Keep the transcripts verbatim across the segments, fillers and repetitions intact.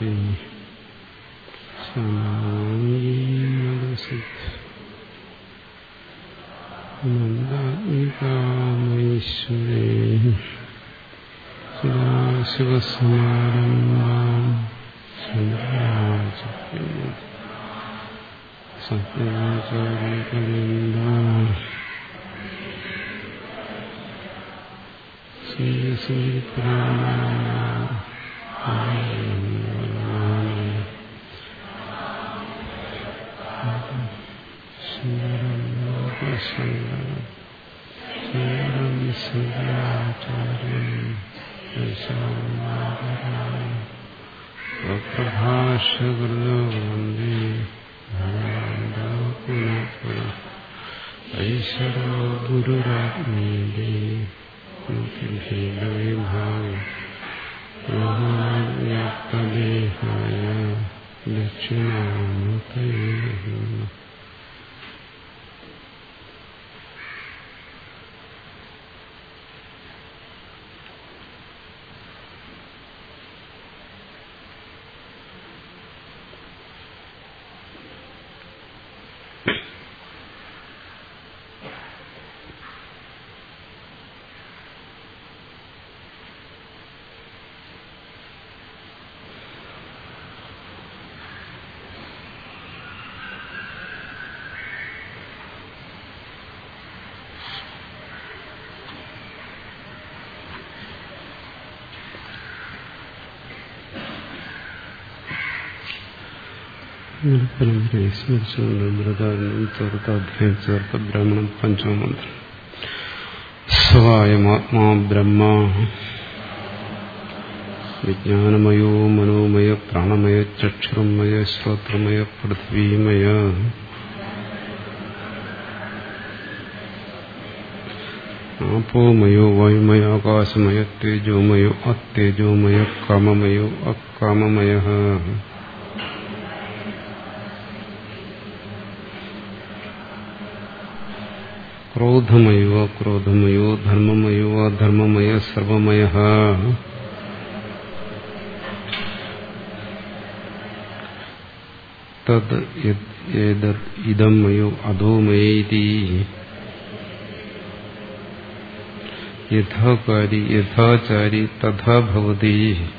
ശാന്തി നന്ദാത്മികാമൈശ്വരേ ശിവസമാരംഭാം ശങ്കരാചാര്യ സത്യാചാര്യപര്യന്താം പ്രഭാഷകൃതോ വന്ദേ ഐശ്വരോ ഗുരുരാത്മീയേ വ്യാപ്തദേഹായ ദക്ഷിണാമൂർത്തയേ നമഃ. പരമ്പരയെ സ്മരിച്ചുകൊണ്ട് ബ്രതാരനും ചേർത്താധ്യായം ചേർത്ത ബ്രാഹ്മണം പഞ്ചമമന്ത്രം. സ്വയമാത്മാ ബ്രഹ്മ വിജ്ഞാനമയോ മനോമയ പ്രാണമയ ചക്ഷുർമയ ശ്രോത്രമയ പൃഥ്വീമയ ആപോമയോ വായുമയ ആകാശമയ തേജോമയോ അത്തേജോമയ കാമമയോ അകാമമയ ക്രോധമയോ അക്രോധമയോ ധർമ്മമയോ അധർമ്മമയ സർവമയ തദ് ഏതദ് ഇദം മയോ അധോമയേതി യഥാകാരി യഥാചാരി തഥാ ഭവതി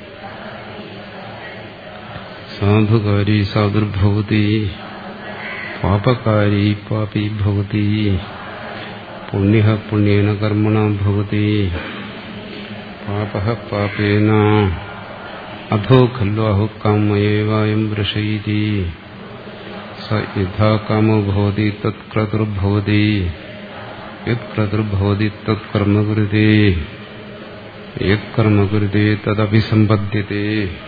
സാധുകാരി സാധുർഭവതി പാപകാരി പാപി ഭവതി പുണ്യഃ പുണ്യേന കർമ്മണ ഭവതി പാപഃ പാപേന അധോ ഖല്ലു അഹു കാമയേവായം വൃഷയിതി സ യഥാ കാമോ ഭവതി തത് ക്രതുർഭവതി യത് ക്രതുർഭവതി തത് കർമ്മകൃതേ യത് കർമ്മകൃതേ തദഭിസമ്പദ്യതേ.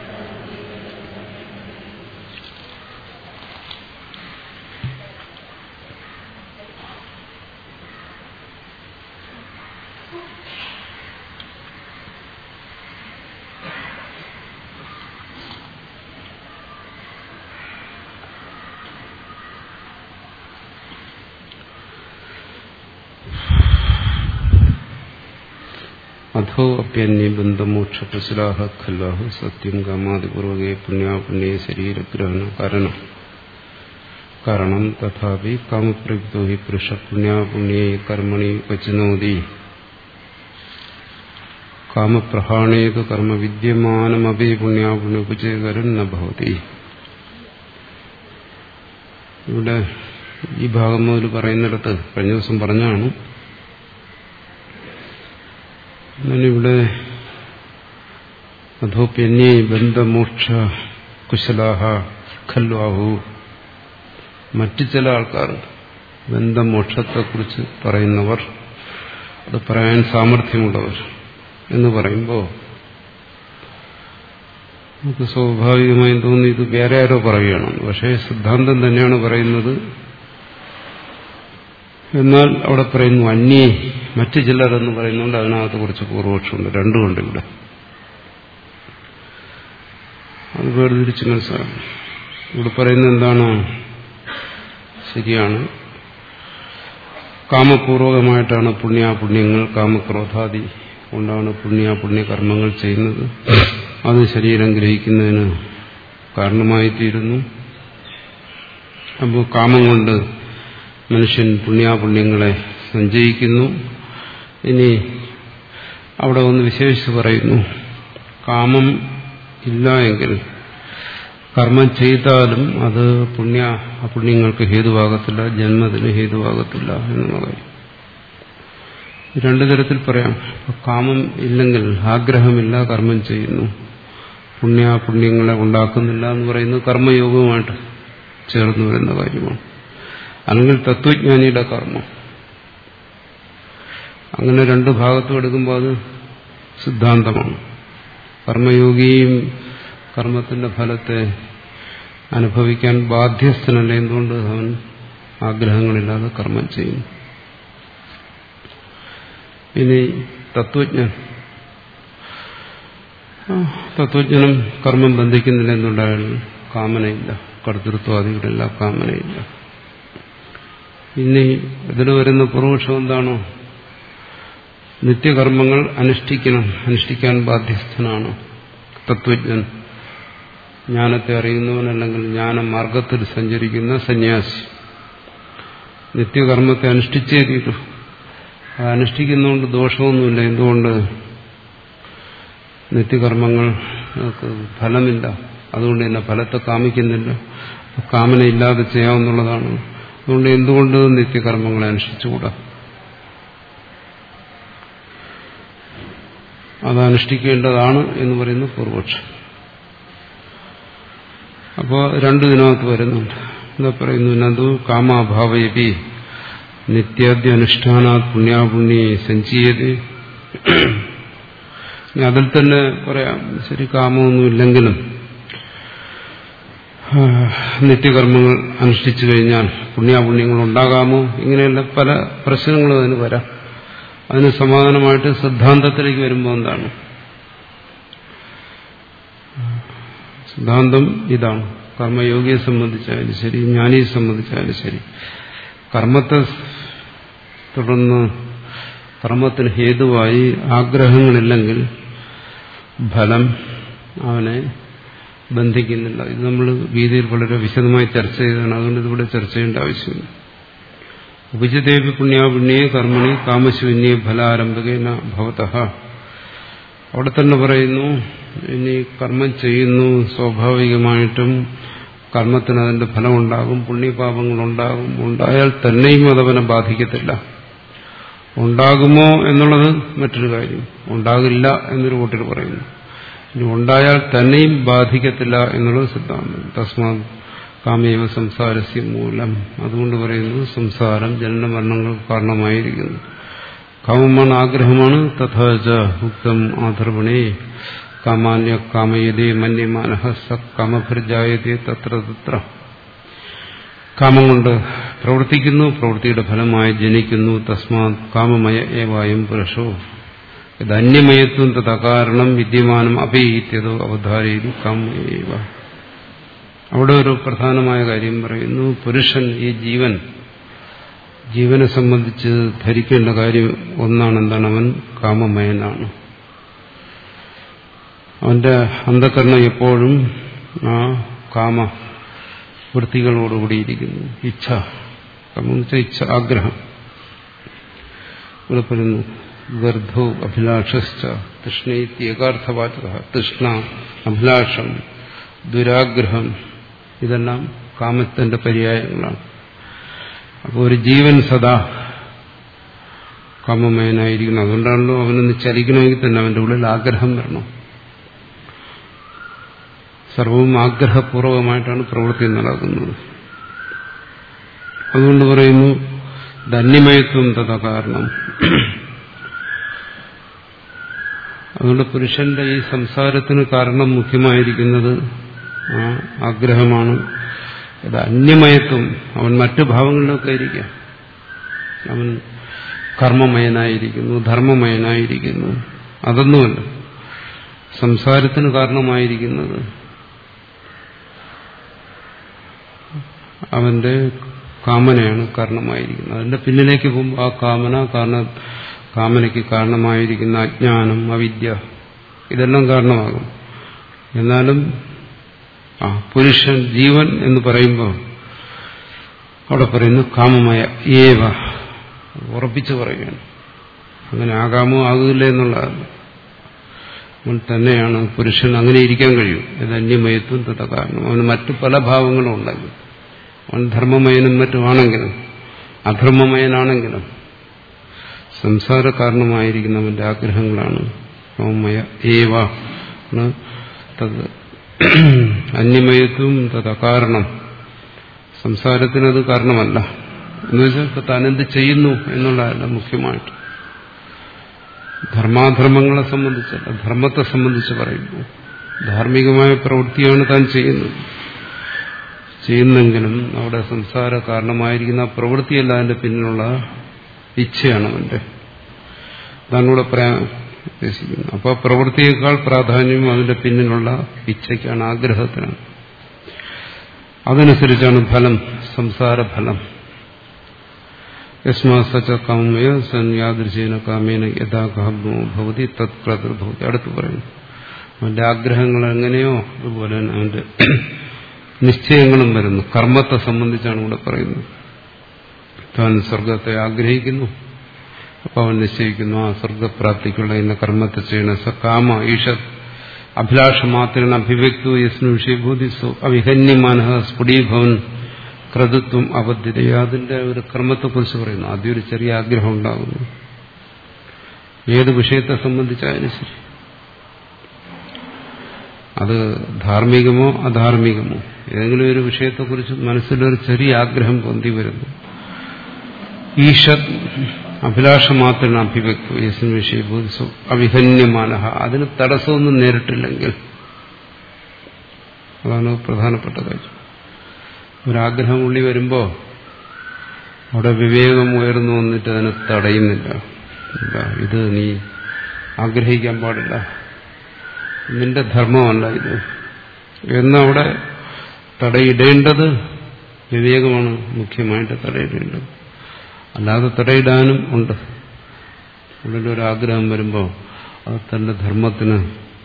അധോ അപ്യന്യ ബന്ധമോക്ഷകുശലാഹ ഖല്ലാഹു സത്യം കാമാദിപൂർവകേ പുണ്യാപുണ്യേ ശരീരഗ്രഹണ കാരണം കാരണം തഥാപി കാമപ്രയുക്തോ ഹി പുരുഷ പുണ്യാപുണ്യേ കർമ്മണി വചനോതി കാമപ്രഹാണേതു കർമ്മ വിദ്യമാനമപി പുണ്യാപുണ്യോപചേകരൻ ന ഭവതി. ഇവിടെ ഈ ഭാഗം മുതൽ പറയുന്നിടത്ത് കഴിഞ്ഞ ദിവസം പറഞ്ഞാണ്. ഇവിടെ അധോപ്യന്യേ ബന്ധമോക്ഷ കുശലാഹ ഖല്വാഹു മറ്റു ചില ആൾക്കാർ ബന്ധമോക്ഷത്തെക്കുറിച്ച് പറയുന്നവർ, അത് പറയാൻ സാമർഥ്യമുള്ളവർ എന്ന് പറയുമ്പോൾ നമുക്ക് സ്വാഭാവികമായും തോന്നി ഇത് വേറെ ആരോ പറയുകയാണ്. പക്ഷേ സിദ്ധാന്തം തന്നെയാണ് പറയുന്നത്. എന്നാൽ അവിടെ പറയുന്നു അന്യേ മറ്റു ചിലരെന്ന് പറയുന്നുണ്ട്. അതിനകത്ത് കുറച്ച് പൂർവപക്ഷമുണ്ട്. രണ്ടുമുണ്ട് ഇവിടെ. അത് വേർതിരിച്ച് മനസ്സിലാക്കണം. ഇവിടെ പറയുന്നത് എന്താണ്? ശരിയാണ്, കാമപൂർവകമായിട്ടാണ് പുണ്യാപുണ്യങ്ങൾ, കാമക്രോധാദി കൊണ്ടാണ് പുണ്യാപുണ്യ കർമ്മങ്ങൾ ചെയ്യുന്നത്. അത് ശരീരം ഗ്രഹിക്കുന്നതിന് കാരണമായിത്തീരുന്നു. അപ്പോൾ കാമം കൊണ്ട് മനുഷ്യൻ പുണ്യാപുണ്യങ്ങളെ സഞ്ചയിക്കുന്നു. ഇനി അവിടെ ഒന്ന് വിശേഷിച്ച് പറയുന്നു, കാമം ഇല്ല എങ്കിൽ കർമ്മം ചെയ്താലും അത് പുണ്യ അപുണ്യങ്ങൾക്ക് ഹേതുവാകത്തില്ല, ജന്മത്തിന് ഹേതുവാകത്തില്ല എന്നുള്ള കാര്യം രണ്ടു തരത്തിൽ പറയാം. കാമം ഇല്ലെങ്കിൽ ആഗ്രഹമില്ല, കർമ്മം ചെയ്യുന്നു, പുണ്യാപുണ്യങ്ങളെ ഉണ്ടാക്കുന്നില്ല എന്ന് പറയുന്നത് കർമ്മയോഗവുമായിട്ട് ചേർന്ന് വരുന്ന കാര്യമാണ്. അല്ലെങ്കിൽ തത്വജ്ഞാനിയുടെ കർമ്മം. അങ്ങനെ രണ്ട് ഭാഗത്തും എടുക്കുമ്പോൾ അത് സിദ്ധാന്തമാണ്. കർമ്മയോഗിയും കർമ്മത്തിന്റെ ഫലത്തെ അനുഭവിക്കാൻ ബാധ്യസ്ഥനല്ല. എന്തുകൊണ്ട്? അവൻ ആഗ്രഹങ്ങളില്ലാതെ കർമ്മം ചെയ്യുന്നു. ഇനി തത്വജ്ഞൻ തത്വജ്ഞനും കർമ്മം ബന്ധിക്കുന്നില്ല. എന്തുകൊണ്ടായാലും കാമനയില്ല, കർത്തൃത്വാദികളില്ല, കാമനയില്ല. ഇനി ഇതിന് വരുന്ന പൂർവപക്ഷം എന്താണോ? നിത്യകർമ്മങ്ങൾ അനുഷ്ഠിക്കണം, അനുഷ്ഠിക്കാൻ ബാധ്യസ്ഥനാണ് തത്വജ്ഞൻ, ജ്ഞാനത്തെ അറിയുന്നവൻ, അല്ലെങ്കിൽ ജ്ഞാനമാർഗത്തിൽ സഞ്ചരിക്കുന്ന സന്യാസി. നിത്യകർമ്മത്തെ അനുഷ്ഠിച്ചേ തീരൂ. അത് അനുഷ്ഠിക്കുന്നതുകൊണ്ട് ദോഷമൊന്നുമില്ല. എന്തുകൊണ്ട്? നിത്യകർമ്മങ്ങൾക്ക് ഫലമില്ല, അതുകൊണ്ട് തന്നെ ഫലത്തെ കാമിക്കുന്നില്ല, കാമനയില്ലാതെ ചെയ്യാവുന്നതാണ്. അതുകൊണ്ട് എന്തുകൊണ്ട് നിത്യകർമ്മങ്ങളെ അനുഷ്ഠിച്ചുകൂടാ? അത് അനുഷ്ഠിക്കേണ്ടതാണ് എന്ന് പറയുന്ന പൂർവപക്ഷം. അപ്പോൾ രണ്ടു ദിനകത്ത് വരുന്നുണ്ട്. എന്താ പറയുന്നു? നതു കാമാഭാവയപി നിത്യാദ്യനുഷ്ഠാനാത് പുണ്യാപുണ്യേ സഞ്ചീയതേ. അതിൽ തന്നെ പറയാം, ശരി, കാമമൊന്നുമില്ലെങ്കിലും നിത്യകർമ്മങ്ങൾ അനുഷ്ഠിച്ചു കഴിഞ്ഞാൽ പുണ്യാപുണ്യങ്ങൾ ഉണ്ടാകാമോ? ഇങ്ങനെയുള്ള പല പ്രശ്നങ്ങളും അതിന് വരാം. അതിന് സമാധാനമായിട്ട് സിദ്ധാന്തത്തിലേക്ക് വരുമ്പോൾ എന്താണ് സിദ്ധാന്തം? ഇതാണ്. കർമ്മയോഗിയെ സംബന്ധിച്ചായാലും ശരി, ജ്ഞാനിയെ സംബന്ധിച്ചായാലും ശരി, കർമ്മത്തെ തുടർന്ന് കർമ്മത്തിന് ഹേതുവായി ആഗ്രഹങ്ങളില്ലെങ്കിൽ ഫലം അവനെ ബന്ധിക്കുന്നില്ല. ഇത് നമ്മൾ ഗീതയിൽ വളരെ വിശദമായി ചർച്ച ചെയ്തതാണ്. അതുകൊണ്ട് ഇതിവിടെ ചർച്ച ചെയ്യേണ്ട ആവശ്യമില്ല. ഉപജിതേവി പുണ്യാപുണ്യേ കർമ്മണി കാമശൂന്യേ ഫലാരംഭകേന ഭവതഃ. അവിടെ തന്നെ പറയുന്നു, ഇനി കർമ്മം ചെയ്യുന്നു, സ്വാഭാവികമായിട്ടും കർമ്മത്തിന് അതിന്റെ ഫലമുണ്ടാകും, പുണ്യപാപങ്ങളുണ്ടാകും. ഉണ്ടായാൽ തന്നെയും അതവനെ ബാധിക്കത്തില്ല. ഉണ്ടാകുമോ എന്നുള്ളത് മറ്റൊരു കാര്യം. ഉണ്ടാകില്ല എന്നൊരു കൂട്ടർ പറയുന്നു. ഇനി ഉണ്ടായാൽ തന്നെയും ബാധിക്കത്തില്ല എന്നുള്ളത് സിദ്ധാന്തം. തസ്മാ കാമേവ സംസാരസ്യ മൂലം. അതുകൊണ്ട് പറയുന്നത് സംസാരം ജനനമരണങ്ങൾക്ക് കാരണമായിരിക്കുന്നു. കാമമാണ്, ആഗ്രഹമാണ്. തഥാച ഉക്തം ആധർവണേ കാമാന്യ കാമയതേ മന്യമാനഃ സ കാമഭിർജായതേ തത്ര തത്ര. കാമം കൊണ്ട് പ്രവർത്തിക്കുന്നു, പ്രവൃത്തിയുടെ ഫലമായി ജനിക്കുന്നു. തസ്മാത് കാമമയ ഏവായം പുരുഷോ ഇത് അന്യമയത്വം തഥാ കാരണം വിദ്യമാനം അപേയിത്യതോ അവധാരയിതു കാമയേവ. അവിടെ ഒരു പ്രധാനമായ കാര്യം പറയുന്നു. പുരുഷൻ, ഈ ജീവൻ, ജീവനെ സംബന്ധിച്ച് ധരിക്കേണ്ട കാര്യം ഒന്നാണ്. എന്താണ്? അവൻ കാമമയനാണ്. അവന്റെ അന്ധകരണം എപ്പോഴും ആ കാമ വൃത്തികളോടുകൂടിയിരിക്കുന്നു. ഇച്ഛ, കാമം വെച്ചാൽ ഇച്ഛ, ആഗ്രഹം. ഇവിടെ പറയുന്നു ഗർഭോ അഭിലാഷശ്ച തൃഷ്ണേത്യേകാർത്ഥവാചക. തൃഷ്ണ, അഭിലാഷം, ദുരാഗ്രഹം, ഇതെല്ലാം കാമത്തിന്റെ പര്യായങ്ങളാണ്. അപ്പോൾ ഒരു ജീവൻ സദാ കാമമയനായിരിക്കണം. അതുകൊണ്ടാണല്ലോ അവനൊന്ന് ചലിക്കണമെങ്കിൽ തന്നെ അവന്റെ ഉള്ളിൽ ആഗ്രഹം വരണം. സർവവും ആഗ്രഹപൂർവമായിട്ടാണ് പ്രവൃത്തി നടക്കുന്നത്. അതുകൊണ്ട് പറയുന്നു ധന്യമയത്വം തഥാ കാരണം. അതുകൊണ്ട് പുരുഷന്റെ ഈ സംസാരത്തിന് കാരണം മുഖ്യമായിരിക്കുന്നത് ആ ആഗ്രഹമാണ്. ഇത് അന്യമയത്വം. അവൻ മറ്റു ഭാവങ്ങളിലൊക്കെ ഇരിക്കാം. അവൻ കർമ്മമയനായിരിക്കുന്നു, ധർമ്മമയനായിരിക്കുന്നു. അതൊന്നുമല്ല. സംസാരത്തിന് കാരണമായിരിക്കുന്നത് അവന്റെ കാമനയാണ് കാരണമായിരിക്കുന്നത്. അതിന്റെ പിന്നിലേക്ക് പോകുമ്പോൾ ആ കാമന കാരണ കാമനയ്ക്ക് കാരണമായിരിക്കുന്ന അജ്ഞാനം, അവിദ്യ, ഇതെല്ലാം കാരണമാകും. എന്നാലും ആ പുരുഷൻ ജീവൻ എന്ന് പറയുമ്പോൾ അവിടെ പറയുന്നു കാമമയ ഏവ, ഉറപ്പിച്ചു പറയുകയാണ്. അങ്ങനെ ആകാമോ ആകില്ല എന്നുള്ളതല്ല, അവൻ തന്നെയാണ് പുരുഷൻ. അങ്ങനെ ഇരിക്കാൻ കഴിയും. ഇത് അന്യമയത്വം തഥ കാരണം. അവന് മറ്റു പല ഭാവങ്ങളും ഉണ്ടെങ്കിൽ, അവൻ ധർമ്മമയനും മറ്റുമാണെങ്കിലും അധർമ്മമയനാണെങ്കിലും സംസാര കാരണമായിരിക്കുന്നവന്റെ ആഗ്രഹങ്ങളാണ് കാമമയ ഏവ. അന്യമയത്വം തഥ കാരണം, സംസാരത്തിനത് കാരണമല്ല എന്ന് വെച്ചാൽ ഇപ്പൊ താനെന്ത് ചെയ്യുന്നു എന്നുള്ളതല്ല മുഖ്യമായിട്ട്. ധർമാധർമ്മങ്ങളെ സംബന്ധിച്ചല്ല, ധർമ്മത്തെ സംബന്ധിച്ച് പറയുമ്പോൾ ധാർമ്മികമായ പ്രവൃത്തിയാണ് താൻ ചെയ്യുന്നത്. ചെയ്യുന്നെങ്കിലും അവിടെ സംസാര കാരണമായിരിക്കുന്ന ആ പ്രവൃത്തിയല്ല, അതിന്റെ പിന്നിലുള്ള ഇച്ഛയാണ് അവന്റെ. താനൂടെ പറയാൻ ഉദ്ദേശിക്കുന്നു. അപ്പോൾ പ്രവൃത്തിയേക്കാൾ പ്രാധാന്യം അതിന്റെ പിന്നിലുള്ള ഇച്ഛയ്ക്കാണ്, ആഗ്രഹത്തിനാണ്. അതനുസരിച്ചാണ് ഫലം, സംസാരഫലം. യസ്മാ സച കാമയ സന്യാദൃശേന കാമേന യഥാകാമോ ഭവതി തത് ക്രതുർഭവതി. അടുത്ത് പറയുന്നു അവന്റെ ആഗ്രഹങ്ങൾ എങ്ങനെയോ അതുപോലെ തന്നെ അവന്റെ നിശ്ചയങ്ങളും വരുന്നു. കർമ്മത്തെ സംബന്ധിച്ചാണ് ഇവിടെ പറയുന്നത്. താൻ സ്വർഗത്തെ ആഗ്രഹിക്കുന്നു, അപ്പൊ അവൻ നിശ്ചയിക്കുന്നു ആ സ്വർഗപ്രാപ്തിക്കുള്ള ഇന്ന കർമ്മത്തെ ചെയ്യണം. സ കാമ ഈഷ അഭിലാഷമാത്രേണ അഭിവ്യക്തോ യസ്നു വിഷയഭൂതി അവിഹന്യമാന സ്ഫുടീഭവൻ ക്രതുത്വം അബദ്ധ്യത. അതിന്റെ ഒരു കർമ്മത്തെക്കുറിച്ച് പറയുന്നു. ആദ്യം ഒരു ചെറിയ ആഗ്രഹം ഉണ്ടാകുന്നു, ഏത് വിഷയത്തെ സംബന്ധിച്ചായാലും ശരി, അത് ധാർമ്മികമോ അധാർമികമോ, ഏതെങ്കിലും ഒരു വിഷയത്തെക്കുറിച്ച് മനസ്സിലൊരു ചെറിയ ആഗ്രഹം പൊന്തി വരുന്നു. ഈഷത് അഭിലാഷമാത്രേണ അഭിവ്യക്തോ യസ്നു വിഷയഭൂതി അവിഹന്യമാന, അതിന് തടസ്സമൊന്നും നേരിട്ടില്ലെങ്കിൽ, അതാണ് പ്രധാനപ്പെട്ട കാര്യം. ഒരാഗ്രഹം ഉള്ളി വരുമ്പോൾ അവിടെ വിവേകം ഉയർന്നു വന്നിട്ട് അതിനെ തടയുന്നില്ല. ഇത് നീ ആഗ്രഹിക്കാൻ പാടില്ല, നിന്റെ ധർമ്മമല്ല ഇത് എന്നവിടെ തടയിടേണ്ടത് വിവേകമാണ് മുഖ്യമായിട്ട് തടയിടേണ്ടത്. അല്ലാതെ തടയിടാനും ഉണ്ട്. ഉള്ളിലൊരാഗ്രഹം വരുമ്പോൾ അത് തന്റെ ധർമ്മത്തിന്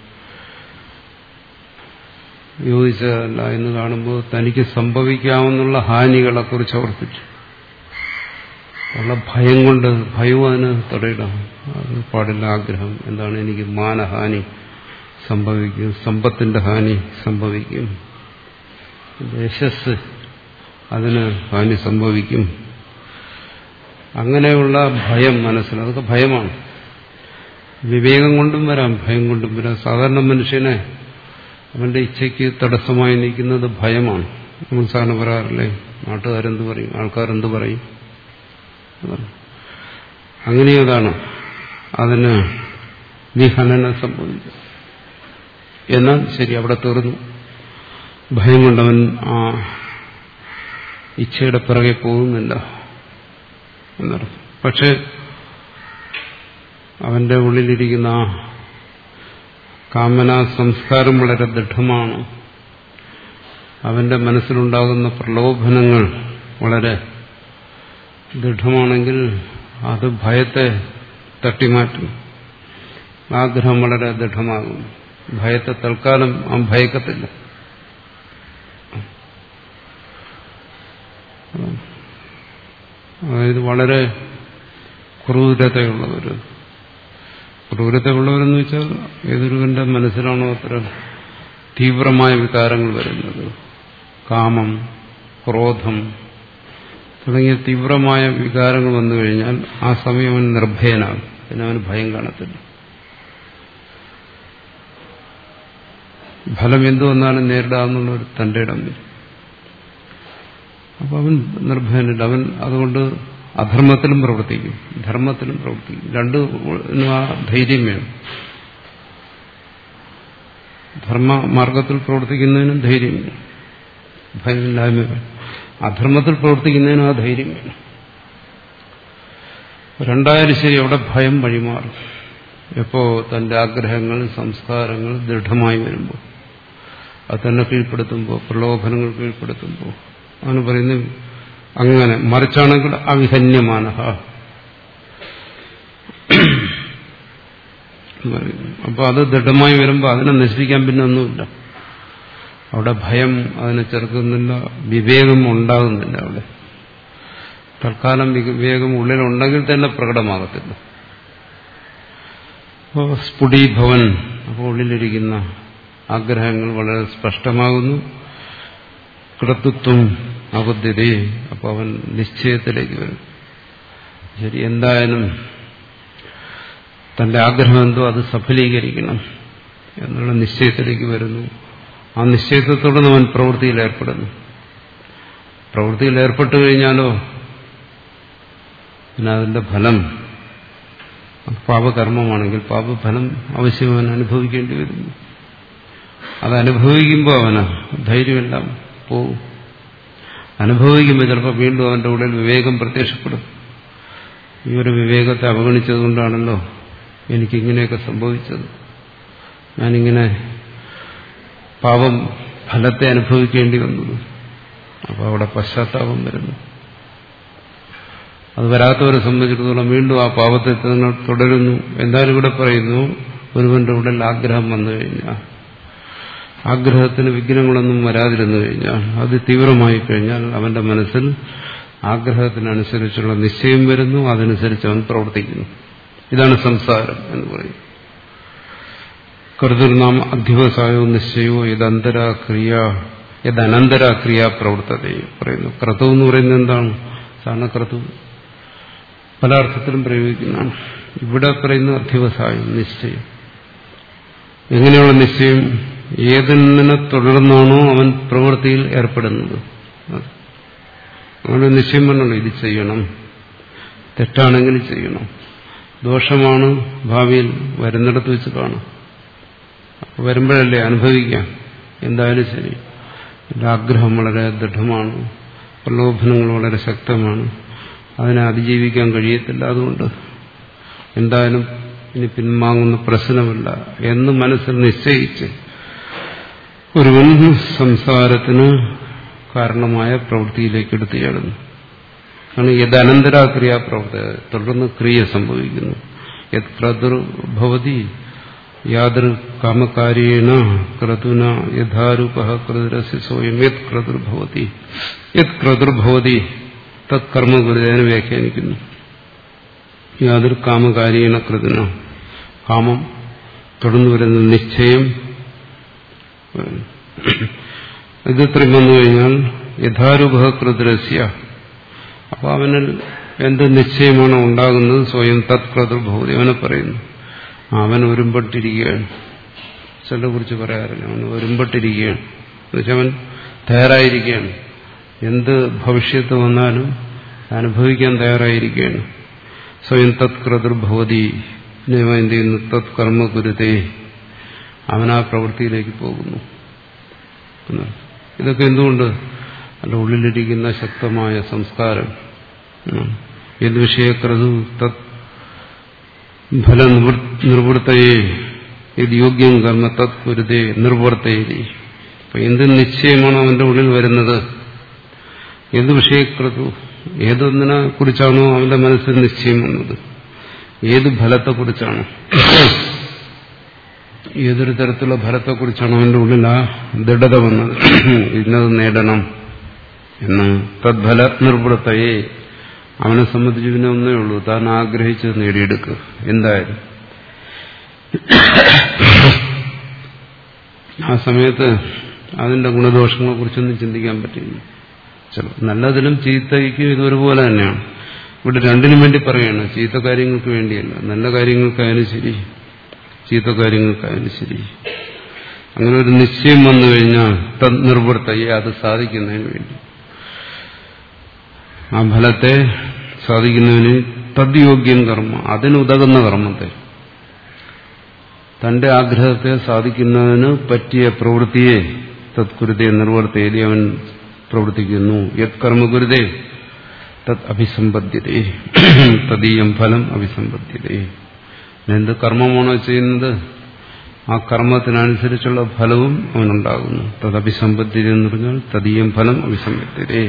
യോജിച്ചതല്ല എന്ന് കാണുമ്പോൾ തനിക്ക് സംഭവിക്കാവുന്ന ഹാനികളെക്കുറിച്ച് ഓർപ്പിച്ചു. ഉള്ള ഭയം കൊണ്ട്, ഭയവും അതിന് തടയിടാം. അത് പാടില്ല. ആഗ്രഹം എന്താണ്? എനിക്ക് മാനഹാനി സംഭവിക്കും, സമ്പത്തിന്റെ ഹാനി സംഭവിക്കും, യശസ് അതിന് ഹാനി സംഭവിക്കും. അങ്ങനെയുള്ള ഭയം മനസ്സിൽ, അതൊക്കെ ഭയമാണ്. വിവേകം കൊണ്ടും വരാം, ഭയം കൊണ്ടും വരാം. സാധാരണ മനുഷ്യനെ അവന്റെ ഇച്ഛയ്ക്ക് തടസ്സമായി നിൽക്കുന്നത് ഭയമാണ്. നമ്മൾ സാധാരണ പറയാറില്ലേ, നാട്ടുകാരെന്ത് പറയും, ആൾക്കാരെന്ത് പറയും. അങ്ങനെയതാണ് അതിന് വിഹനനം സംഭവിക്കും. എന്നാൽ ശരി, അവിടെ തീർന്നു. ഭയം കൊണ്ടവൻ ആ ഇച്ഛയുടെ പിറകെ പോകുന്നില്ല എന്നർത്ഥം. പക്ഷെ അവന്റെ ഉള്ളിലിരിക്കുന്ന ആ കാമന സംസ്കാരം വളരെ ദൃഢമാണ്. അവന്റെ മനസ്സിലുണ്ടാകുന്ന പ്രലോഭനങ്ങൾ വളരെ ദൃഢമാണെങ്കിൽ അത് ഭയത്തെ തട്ടിമാറ്റും. ആഗ്രഹം വളരെ ദൃഢമാകും. ഭയത്തെ തൽക്കാലം അവൻ ഭയക്കത്തില്ല. അതായത് വളരെ ക്രൂരതയുള്ളവർ. ക്രൂരതയുള്ളവരെന്ന് വെച്ചാൽ ഏതൊരുവന്റെ മനസ്സിലാണോ അത്ര തീവ്രമായ വികാരങ്ങൾ വരുന്നത്, കാമം, ക്രോധം തുടങ്ങിയ തീവ്രമായ വികാരങ്ങൾ വന്നു കഴിഞ്ഞാൽ ആ സമയം അവൻ നിർഭയനാകും. പിന്നെ അവന് ഭയം കാണത്തില്ല. ഫലം എന്തു വന്നാലും നേരിടാമെന്നുള്ള ഒരു തന്റെ ഇടം വരും. അപ്പൊ അവൻ നിർഭയനില്ല. അവൻ അതുകൊണ്ട് അധർമ്മത്തിലും പ്രവർത്തിക്കും, ധർമ്മത്തിലും പ്രവർത്തിക്കും. രണ്ടും ആ ധൈര്യം വേണം. ധർമ്മ മാർഗത്തിൽ പ്രവർത്തിക്കുന്നതിനും ധൈര്യം വേണം, ഭയമില്ലായ്മ വേണം. അധർമ്മത്തിൽ പ്രവർത്തിക്കുന്നതിനും ആ ധൈര്യം വേണം. രണ്ടായാലും ശരി, അവിടെ ഭയം വഴിമാറും. എപ്പോ തന്റെ ആഗ്രഹങ്ങൾ, സംസ്കാരങ്ങൾ ദൃഢമായി വരുമ്പോൾ, അത് തന്നെ കീഴ്പ്പെടുത്തുമ്പോൾ, പ്രലോഭനങ്ങൾ കീഴ്പ്പെടുത്തുമ്പോൾ, അവന് പറയുന്നത് അങ്ങനെ. മറിച്ചാണെങ്കിൽ അവിഹന്യമാനഹ. അപ്പൊ അത് ദൃഢമായി വരുമ്പോൾ അതിനെ നശിപ്പിക്കാൻ പിന്നെ ഒന്നുമില്ല. അവിടെ ഭയം അതിനെ ചെറുക്കുന്നില്ല, വിവേകം ഉണ്ടാകുന്നില്ല. അവിടെ തൽക്കാലം വിവേകം ഉള്ളിലുണ്ടെങ്കിൽ തന്നെ പ്രകടമാകത്തില്ല. അപ്പോൾ സ്ഫുടീഭവൻ, അപ്പോൾ ഉള്ളിലിരിക്കുന്ന ആഗ്രഹങ്ങൾ വളരെ സ്പഷ്ടമാകുന്നു. കൃതത്വം അബുദ്ധ്യതേ, അപ്പോൾ അവൻ നിശ്ചയത്തിലേക്ക് വരും. ശരി, എന്തായാലും തന്റെ ആഗ്രഹം എന്തോ അത് സഫലീകരിക്കണം എന്നുള്ള നിശ്ചയത്തിലേക്ക് വരുന്നു. ആ നിശ്ചയത്തെ തുടർന്ന് അവൻ പ്രവൃത്തിയിൽ ഏർപ്പെടുന്നു. പ്രവൃത്തിയിൽ ഏർപ്പെട്ടു കഴിഞ്ഞാലോ പിന്നെ അതിന്റെ ഫലം പാപകർമ്മമാണെങ്കിൽ പാപഫലം അവശ്യം അവൻ അനുഭവിക്കേണ്ടി വരുന്നു. അത് അനുഭവിക്കുമ്പോൾ അവന് ധൈര്യമെല്ലാം പോവും. അനുഭവിക്കുമ്പോൾ ചിലപ്പോൾ വീണ്ടും അവന്റെ ഉള്ളിൽ വിവേകം പ്രത്യക്ഷപ്പെടും. ഈ ഒരു വിവേകത്തെ അവഗണിച്ചതുകൊണ്ടാണല്ലോ എനിക്കിങ്ങനെയൊക്കെ സംഭവിച്ചത്, ഞാനിങ്ങനെ പാപം ഫലത്തെ അനുഭവിക്കേണ്ടി വന്നത്. അപ്പോൾ അവിടെ പശ്ചാത്താപം വരുന്നു. അത് വരാത്തവരെ സംബന്ധിച്ചിടത്തോളം വീണ്ടും ആ പാപത്തെ തുടരുന്നു. എന്തായാലും ഇവിടെ പറയുന്നു, ഒരുവന്റെ ഉള്ളിൽ ആഗ്രഹം വന്നു കഴിഞ്ഞാൽ, ആഗ്രഹത്തിന് വിഘ്നങ്ങളൊന്നും വരാതിരുന്നു കഴിഞ്ഞാൽ, അത് തീവ്രമായി കഴിഞ്ഞാൽ അവന്റെ മനസ്സിൽ ആഗ്രഹത്തിനനുസരിച്ചുള്ള നിശ്ചയം വരുന്നു. അതനുസരിച്ച് അവൻ പ്രവർത്തിക്കുന്നു. ഇതാണ് സംസാരം എന്ന് പറയുന്നത്. കർത്തൃനാം അധ്യവസായോ നിശ്ചയോ യദന്തരാക്രിയ യദനന്തരാക്രിയ പ്രവർത്തതയും പറയുന്നു. ക്രതു എന്ന് പറയുന്നത് എന്താണ്? സാധാരണ ക്രതു പല അർത്ഥത്തിലും പ്രയോഗിക്കുന്നതാണ്. ഇവിടെ പറയുന്ന അധ്യവസായം, നിശ്ചയം. എങ്ങനെയുള്ള നിശ്ചയം? ഏതിനെ തുടർന്നാണോ അവൻ പ്രവൃത്തിയിൽ ഏർപ്പെടുന്നത് അങ്ങനെ നിശ്ചയം പറഞ്ഞല്ലോ, ഇത് ചെയ്യണം, തെറ്റാണെങ്കിൽ ചെയ്യണം, ദോഷമാണ് ഭാവിയിൽ വരുന്നിടത്ത് വെച്ച് കാണും. അപ്പോൾ വരുമ്പോഴല്ലേ അനുഭവിക്കാം. എന്തായാലും ശരി, എൻ്റെ ആഗ്രഹം വളരെ ദൃഢമാണ്, പ്രലോഭനങ്ങൾ വളരെ ശക്തമാണ്, അതിനെ അതിജീവിക്കാൻ കഴിയത്തില്ല, അതുകൊണ്ട് എന്തായാലും ഇനി പിൻവാങ്ങുന്ന പ്രശ്നമില്ല എന്ന് മനസ്സിൽ നിശ്ചയിച്ച് ഒരുവൻ സംസാരത്തിന് കാരണമായ പ്രവൃത്തിയിലേക്ക് എടുത്തു ചേടുന്നു. കാരണം യദനന്തരാക്രിയ പ്രവൃത്തി, തുടർന്ന് ക്രിയ സംഭവിക്കുന്നു. യത് ക്രതുർഭവതി യാതൊരു കാമകാര്യേണ ക്രതുന യഥാരൂപ ക്രതുരസ്യ സ്വയം യത് ക്രതുർഭവതി യത് ക്രതുർഭവതി തത് കർമ്മഗുരുദേവനെ വ്യാഖ്യാനിക്കുന്നു. യാതൊരു കാമകാര്യേണ ക്രതുന, കാമം തുടർന്നു വരുന്ന നിശ്ചയം, ഇത് ഇത്രയും വന്നു കഴിഞ്ഞാൽ യഥാരൂപ ക്രതുരസ്യ, അപ്പൊ അവനിൽ എന്ത് നിശ്ചയമാണോ ഉണ്ടാകുന്നത് സ്വയം തത് ക്രതുർഭവതി, അവനെ പറയുന്നു അവൻ ഒരുമ്പെട്ടിരിക്കുകയാണ്. ചിലരെ കുറിച്ച് പറയാറില്ല, അവൻ ഒരുമ്പെട്ടിരിക്കുകയാണ് എന്നുവെച്ചാൽ അവൻ തയ്യാറായിരിക്കുകയാണ്. എന്ത് ഭവിഷ്യത്ത് വന്നാലും അനുഭവിക്കാൻ തയ്യാറായിരിക്കുകയാണ്. സ്വയം തത് ക്രതുർഭവതി, എന്ത് ചെയ്യുന്നു? തത് കർമ്മ ഗുരുതേ, അവൻ ആ പ്രവൃത്തിയിലേക്ക് പോകുന്നു. ഇതൊക്കെ എന്തുകൊണ്ട്? അല്ല, ഉള്ളിലിരിക്കുന്ന ശക്തമായ സംസ്കാരം. ഏത് വിഷയക്രതു തത് ഫല നിർവൃത്തയെ ഇത് യോഗ്യം കർമ്മ തത് കുരുതേ നിർവർത്തയതി. അപ്പൊ എന്ത് നിശ്ചയമാണ് അവന്റെ ഉള്ളിൽ വരുന്നത്? ഏത് വിഷയക്രതു, ഏതൊന്നിനെ കുറിച്ചാണോ അവന്റെ മനസ്സിൽ നിശ്ചയം വന്നത്, ഏത് ഫലത്തെക്കുറിച്ചാണോ, ഏതൊരു തരത്തിലുള്ള ഫലത്തെക്കുറിച്ചാണോ അവന്റെ ഉള്ളിൽ ആ ദൃഢത വന്നത്, ഇന്നത് നേടണം എന്ന്, തദ്ഫല നിർവൃത്തയെ, അവനെ സംബന്ധിച്ച് പിന്നെ ഒന്നേ ഉള്ളൂ, താൻ ആഗ്രഹിച്ചത് നേടിയെടുക്കുക. എന്തായാലും ആ സമയത്ത് അതിന്റെ ഗുണദോഷങ്ങളെ കുറിച്ചൊന്നും ചിന്തിക്കാൻ പറ്റില്ല. ചില നല്ലതിലും ചീത്തയ്ക്കും ഇതൊരുപോലെ തന്നെയാണ്. ഇവിടെ രണ്ടിനും വേണ്ടി പറയാണ്, ചീത്ത കാര്യങ്ങൾക്ക് വേണ്ടിയല്ല, നല്ല കാര്യങ്ങൾക്കായാലും ശരി ചീത്ത കാര്യങ്ങൾക്കായാലും ശരി. അങ്ങനെ ഒരു നിശ്ചയം വന്നു കഴിഞ്ഞാൽ തത് നിർവൃത്തയെ, അത് സാധിക്കുന്നതിന് വേണ്ടി, ആ ഫലത്തെ സാധിക്കുന്നതിന് തദ്യോഗ്യം കർമ്മ, അതിനുതകുന്ന കർമ്മത്തെ, തന്റെ ആഗ്രഹത്തെ സാധിക്കുന്നതിന് പറ്റിയ പ്രവൃത്തിയെ തത്കുരുതേ നിർവർത്തയതി, അവൻ പ്രവർത്തിക്കുന്നു. യത് കർമ്മ ഗുരുതേ തത് അഭിസമ്പദ്ധ്യതേ, തദീയം ഫലം അഭിസമ്പദ്ധ്യതേ. എന്ത് കർമ്മമാണോ ചെയ്യുന്നത് ആ കർമ്മത്തിനനുസരിച്ചുള്ള ഫലവും അവനുണ്ടാകുന്നു. തത് അഭിസമ്പദ്ധ്യത എന്ന് പറഞ്ഞാൽ തദീയം ഫലം അഭിസമ്പദ്ധ്യതേ.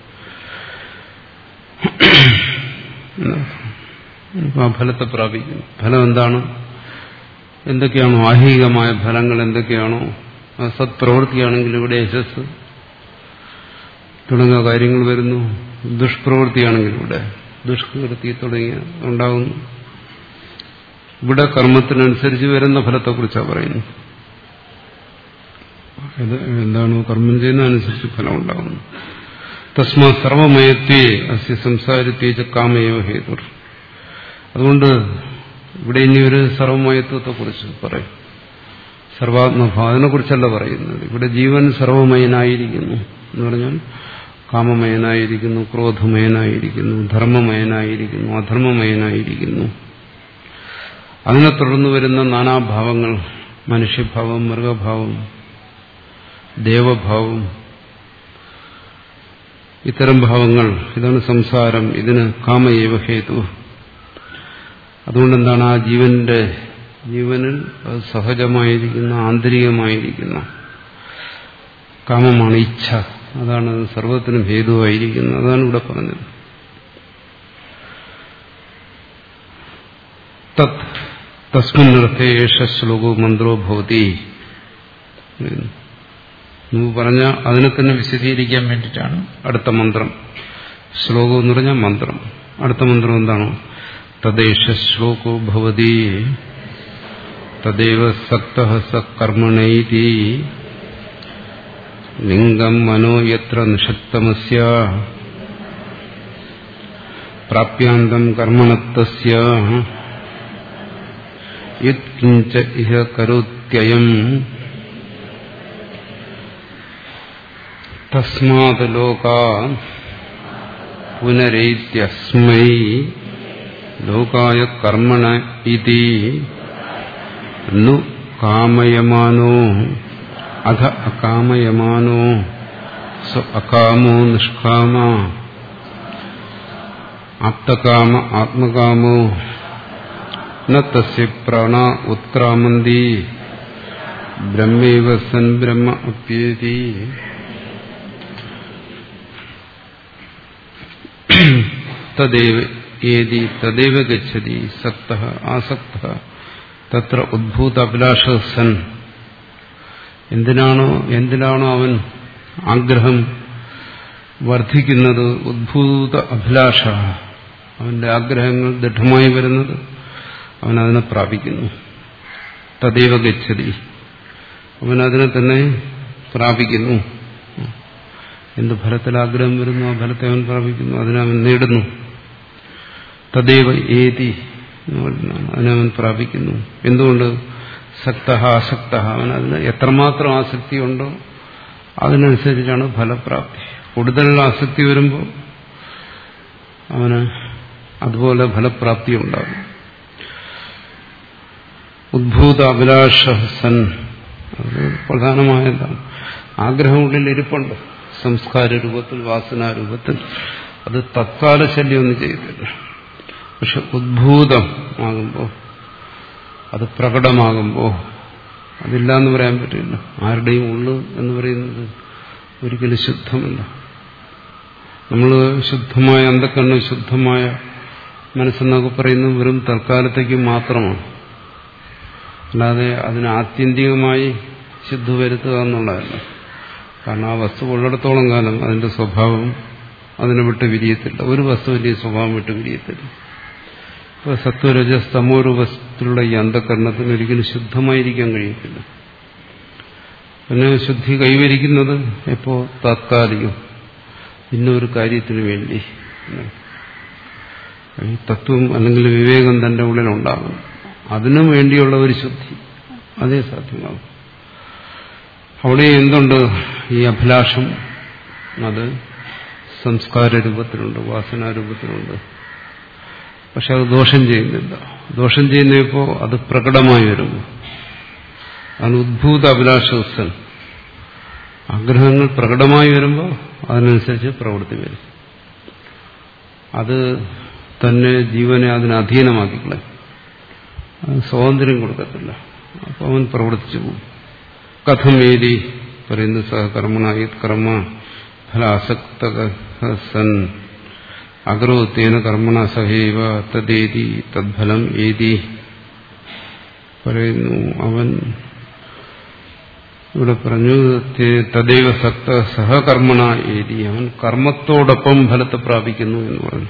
ആ ഫലത്തെ പ്രാപിക്കുന്നു. ഫലം എന്താണ്? എന്തൊക്കെയാണോ ഐഹികമായ ഫലങ്ങൾ, എന്തൊക്കെയാണോ സത്പ്രവൃത്തിയാണെങ്കിൽ ഇവിടെ യശസ് തുടങ്ങിയ കാര്യങ്ങൾ വരുന്നു. ദുഷ്പ്രവൃത്തിയാണെങ്കിൽ ഇവിടെ ദുഷ്കൃതി തുടങ്ങിയ ഉണ്ടാകുന്നു. ഇവിടെ കർമ്മത്തിനനുസരിച്ച് വരുന്ന ഫലത്തെക്കുറിച്ചാണ് പറയുന്നു. എന്താണോ കർമ്മം ചെയ്യുന്നതനുസരിച്ച് ഫലം ഉണ്ടാകുന്നു. തസ്മാ സർവമയത്വേ അസ്യ സംസാരിത്വേച കാമയോ ഹേതുർ. അതുകൊണ്ട് ഇവിടെ ഇനി ഒരു സർവമയത്വത്തെക്കുറിച്ച് പറയും. സർവാത്മഭാവം അതിനെക്കുറിച്ചല്ല പറയുന്നത്. ഇവിടെ ജീവൻ സർവമയനായിരിക്കുന്നു എന്ന് പറഞ്ഞാൽ കാമമയനായിരിക്കുന്നു, ക്രോധമയനായിരിക്കുന്നു, ധർമ്മമയനായിരിക്കുന്നു, അധർമ്മമയനായിരിക്കുന്നു. അതിനെ തുടർന്ന് വരുന്ന നാനാഭാവങ്ങൾ, മനുഷ്യഭാവം, മൃഗഭാവം, ദേവഭാവം, ഇത്തരം ഭാവങ്ങൾ, ഇതാണ് സംസാരം. ഇതിന് കാമയേവ ഹേതു. അതുകൊണ്ടെന്താണ് ആ ജീവന്റെ ജീവനിൽ സഹജമായിരിക്കുന്ന ആന്തരികമായിരിക്കുന്ന കാമമാണ്, ഇച്ഛ. അതാണ് സർവത്തിനും ഹേതുവായിരിക്കുന്നത്. അതാണ് ഇവിടെ പറഞ്ഞത്. തത് തസ്മിന്നർത്ഥേ ഏഷ ശ്ലോകോ മന്ത്രോ ഭവതി. മുമ്പ് പറഞ്ഞ അതിനെ തന്നെ വിശദീകരിക്കാൻ വേണ്ടിയിട്ടാണ് അടുത്ത മന്ത്രം. ശ്ലോകം എന്ന് പറഞ്ഞാൽ മന്ത്രം. അടുത്ത മന്ത്രം എന്താണ്? തദ്ദേഷ ശ്ലോകോ ഭവതി തദേവ സക്തഃ സകർമ്മണൈതി ലിംഗം മനോ യത്ര നിഷക്തമസ്യ പ്രാപ്യാന്തം കർമ്മണത്തസ്യ യത്കിഞ്ച ഇഹ കരോത്യയം തസ്മാത് ലോകാ പുനരേത്യസ്മൈ ലോകായ കർമ്മണ ഇതി നു കാമയമാനോ അധ അകാമയമാനോ സ അകാമോ നിഷ്കാമ ആപ്തകാമ ആത്മകാമോ ന തസ്യ പ്രാണ ഉത്ക്രാമന്തി ബ്രഹ്മൈവ സൻ ബ്രഹ്മ അപ്യേതി. തദേവ ഏതി തദേവ ഗച്ഛതി സക്തഃ ആസക്തഃ തത്ര ഉദ്ഭൂത അഭിലാഷ സൻ. എന്തിനാണോ എന്തിനാണോ അവൻ ആഗ്രഹം വർദ്ധിക്കുന്നത്, ഉദ്ഭൂത അഭിലാഷ, അവന്റെ ആഗ്രഹങ്ങൾ ദൃഢമായി വരുന്നത്, അവൻ അതിനെ പ്രാപിക്കുന്നു. തദേവ ഗച്ഛതി, അവൻ അതിനെ തന്നെ പ്രാപിക്കുന്നു. എന്ത് ഫലത്തിൽ ആഗ്രഹം വരുന്നു ആ ഫലത്തെ അവൻ പ്രാപിക്കുന്നു, അതിനെ അവൻ നേടുന്നു. തദേവ ഏതി അതിനവൻ പ്രാപിക്കുന്നു. എന്തുകൊണ്ട്? സക്ത ആസക്ത, അവൻ അതിന് എത്രമാത്രം ആസക്തിയുണ്ടോ അതിനനുസരിച്ചാണ് ഫലപ്രാപ്തി. കൂടുതൽ ആസക്തി വരുമ്പോൾ അവന് അതുപോലെ ഫലപ്രാപ്തി ഉണ്ടാകും. ഉദ്ഭൂത അഭിലാഷ സൻ, അത് പ്രധാനമായതാണ്. ആഗ്രഹമുള്ളിൽ ഇരിപ്പുണ്ട്, സംസ്കാര രൂപത്തിൽ, വാസനാരൂപത്തിൽ. അത് തത്കാല ശല്യമൊന്നും ചെയ്തില്ല. പക്ഷെ ഉദ്ഭൂതം ആകുമ്പോൾ, അത് പ്രകടമാകുമ്പോൾ അതില്ലാന്ന് പറയാൻ പറ്റില്ല. ആരുടെയും ഉള്ളു എന്ന് പറയുന്നത് ഒരിക്കലും ശുദ്ധമല്ല. നമ്മൾ ശുദ്ധമായ അന്ധക്കണ്ണ്, ശുദ്ധമായ മനസ്സെന്നൊക്കെ പറയുന്നത് വെറും തൽക്കാലത്തേക്ക് മാത്രമാണ്. അല്ലാതെ അതിന് ആത്യന്തികമായി ശുദ്ധ വരുത്തുക എന്നുള്ളതല്ല. കാരണം ആ വസ്തു ഉള്ളിടത്തോളം കാലം അതിന്റെ സ്വഭാവം അതിനെ വിട്ട് വിരിയത്തില്ല. ഒരു വസ്തുവിന്റെ സ്വഭാവം വിട്ട് വിരിയത്തില്ല. ഇപ്പോൾ സത്വരജസ് തമോ രൂപത്തിലുള്ള ഈ അന്ധകരണത്തിന് ഒരിക്കലും ശുദ്ധമായിരിക്കാൻ കഴിയത്തില്ല. പിന്നെ ശുദ്ധി കൈവരിക്കുന്നത് എപ്പോ? താത്കാലികം, ഇന്നൊരു കാര്യത്തിന് വേണ്ടി. ഈ തത്വം അല്ലെങ്കിൽ വിവേകം തന്റെ ഉള്ളിലുണ്ടാകും. അതിനു വേണ്ടിയുള്ള ഒരു ശുദ്ധി അതേ സാധ്യമാകും. അവിടെ എന്തുണ്ട്? ഈ അഭിലാഷം, അത് സംസ്കാര രൂപത്തിലുണ്ട്, വാസനാരൂപത്തിലുണ്ട്. പക്ഷെ അത് ദോഷം ചെയ്യുന്നില്ല. ദോഷം ചെയ്യുന്നപ്പോൾ അത് പ്രകടമായി വരുന്നു. അതാണ് ഉദ്ഭൂത അഭിലാഷോത്സൻ. ആഗ്രഹങ്ങൾ പ്രകടമായി വരുമ്പോൾ അതിനനുസരിച്ച് പ്രവൃത്തി വരും. അത് തന്നെ ജീവനെ അതിന് അധീനമാക്കിക്കളയും. അത് സ്വാതന്ത്ര്യം കൊടുക്കത്തില്ല. അപ്പോൾ അവൻ പ്രവർത്തിച്ചു പോകും. കഥം ഏതി പറയുന്ന സഹകർമ്മണ യത് കർമ്മ ഫലാസക്ത സൻ അകരോത്തേന കർമ്മണ സഹൈവ തദ്ദേതി തദ്ഫലം ഏതി പറയുന്നു. അവൻ ഇവിടെ പറഞ്ഞു തദൈവ സക്ത സഹകർമ്മണ ഏതി, അവൻ കർമ്മത്തോടൊപ്പം ഫലത്തെ പ്രാപിക്കുന്നു എന്ന് പറഞ്ഞു.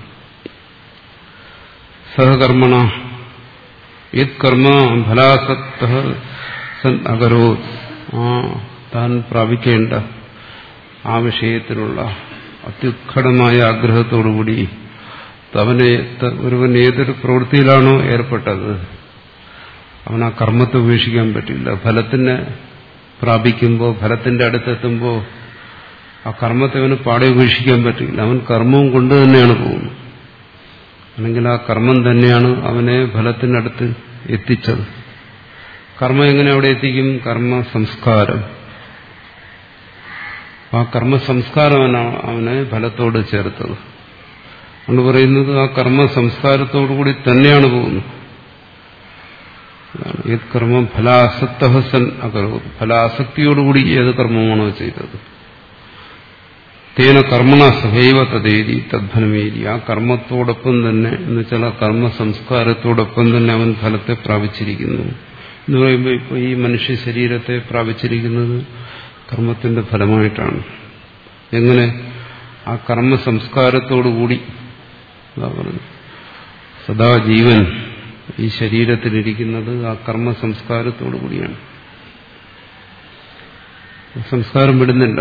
സഹകർമ്മണ യത് കർമ്മ ഫലാസക്ത സൻ അകരോ, ആ താൻ പ്രാപിക്കേണ്ട ആ വിഷയത്തിലുള്ള അത്യുത്കടമായ ആഗ്രഹത്തോടുകൂടി അവനെ ഒരുവൻ ഏതൊരു പ്രവൃത്തിയിലാണോ ഏർപ്പെട്ടത് അവൻ ആ കർമ്മത്തെ ഉപേക്ഷിക്കാൻ പറ്റില്ല. ഫലത്തിനെ പ്രാപിക്കുമ്പോൾ, ഫലത്തിന്റെ അടുത്തെത്തുമ്പോൾ ആ കർമ്മത്തെ അവന് പാടെ ഉപേക്ഷിക്കാൻ പറ്റില്ല. അവൻ കർമ്മവും കൊണ്ട് തന്നെയാണ് പോകുന്നത്. അല്ലെങ്കിൽ ആ കർമ്മം തന്നെയാണ് അവനെ ഫലത്തിനടുത്ത് എത്തിച്ചത്. കർമ്മം എങ്ങനെ അവിടെ എത്തിക്കും? കർമ്മ സംസ്കാരം. ആ കർമ്മ സംസ്കാരമാണ് അവനെ ഫലത്തോട് ചേർത്തത്. അതുകൊണ്ട് പറയുന്നത് ആ കർമ്മ സംസ്കാരത്തോടുകൂടി തന്നെയാണ് പോകുന്നത്. ഏത് കർമ്മം ഫലാസക്തഹസൻ അകരോ, ഫലാസക്തിയോടുകൂടി ഏത് കർമ്മമാണോ ചെയ്തത് തേന കർമ്മണ സഹൈവ തദേതി തദ്ഫലമേരി, ആ കർമ്മത്തോടൊപ്പം തന്നെ എന്ന് വെച്ചാൽ ആ കർമ്മ സംസ്കാരത്തോടൊപ്പം തന്നെ അവൻ ഫലത്തെ പ്രാപിച്ചിരിക്കുന്നു എന്ന് പറയുമ്പോൾ ഇപ്പോൾ ഈ മനുഷ്യ ശരീരത്തെ പ്രാപിച്ചിരിക്കുന്നത് കർമ്മത്തിന്റെ ഫലമായിട്ടാണ്. എങ്ങനെ? ആ കർമ്മ സംസ്കാരത്തോടുകൂടി. സദാ ജീവൻ ഈ ശരീരത്തിലിരിക്കുന്നത് ആ കർമ്മ സംസ്കാരത്തോടു കൂടിയാണ്. സംസ്കാരം വിടുന്നില്ല.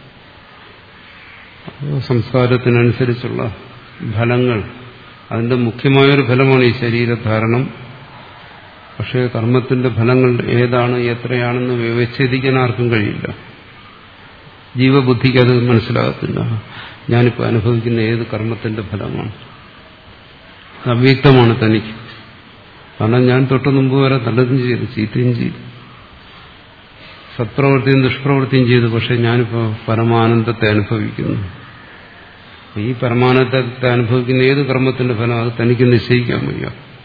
സംസ്കാരത്തിനനുസരിച്ചുള്ള ഫലങ്ങൾ, അതിന്റെ മുഖ്യമായൊരു ഫലമാണ് ഈ ശരീരധാരണം. പക്ഷേ കർമ്മത്തിന്റെ ഫലങ്ങൾ ഏതാണ് എത്രയാണെന്ന് വിവേചിക്കാൻ ആർക്കും കഴിയില്ല. ജീവബുദ്ധിക്ക് അത് മനസ്സിലാകത്തില്ല. ഞാനിപ്പോൾ അനുഭവിക്കുന്ന ഏത് കർമ്മത്തിന്റെ ഫലമാണ് അവ്യക്തമാണ് തനിക്ക്. കാരണം ഞാൻ തൊട്ട് മുമ്പ് വരെ നല്ലതും ചെയ്തു, ചീത്തയും ചെയ്തു, സത്പ്രവൃത്തിയും ദുഷ്പ്രവൃത്തിയും ചെയ്തു. പക്ഷെ ഞാനിപ്പോൾ പരമാനന്ദത്തെ അനുഭവിക്കുന്നു. ഈ പരമാനന്ദത്തെ അനുഭവിക്കുന്ന ഏത് കർമ്മത്തിന്റെ ഫലം അത് തനിക്ക് നിശ്ചയിക്കാൻ വയ്യ.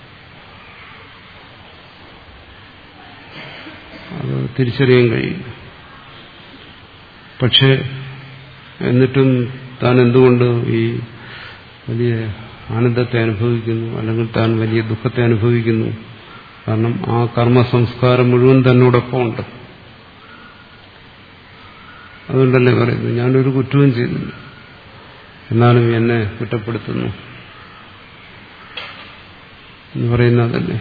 അത് തിരിച്ചറിയാൻ കഴിയില്ല. പക്ഷെ എന്നിട്ടും താൻ എന്തുകൊണ്ട് ഈ വലിയ ആനന്ദത്തെ അനുഭവിക്കുന്നു, അല്ലെങ്കിൽ താൻ വലിയ ദുഃഖത്തെ അനുഭവിക്കുന്നു? കാരണം ആ കർമ്മ സംസ്കാരം മുഴുവൻ തന്നോടൊപ്പം ഉണ്ട്. അതുകൊണ്ടല്ലേ പറയുന്നു ഞാനൊരു കുറ്റവും ചെയ്തില്ല, എന്നാലും എന്നെ കുറ്റപ്പെടുത്തുന്നു എന്ന് പറയുന്നതല്ലേ.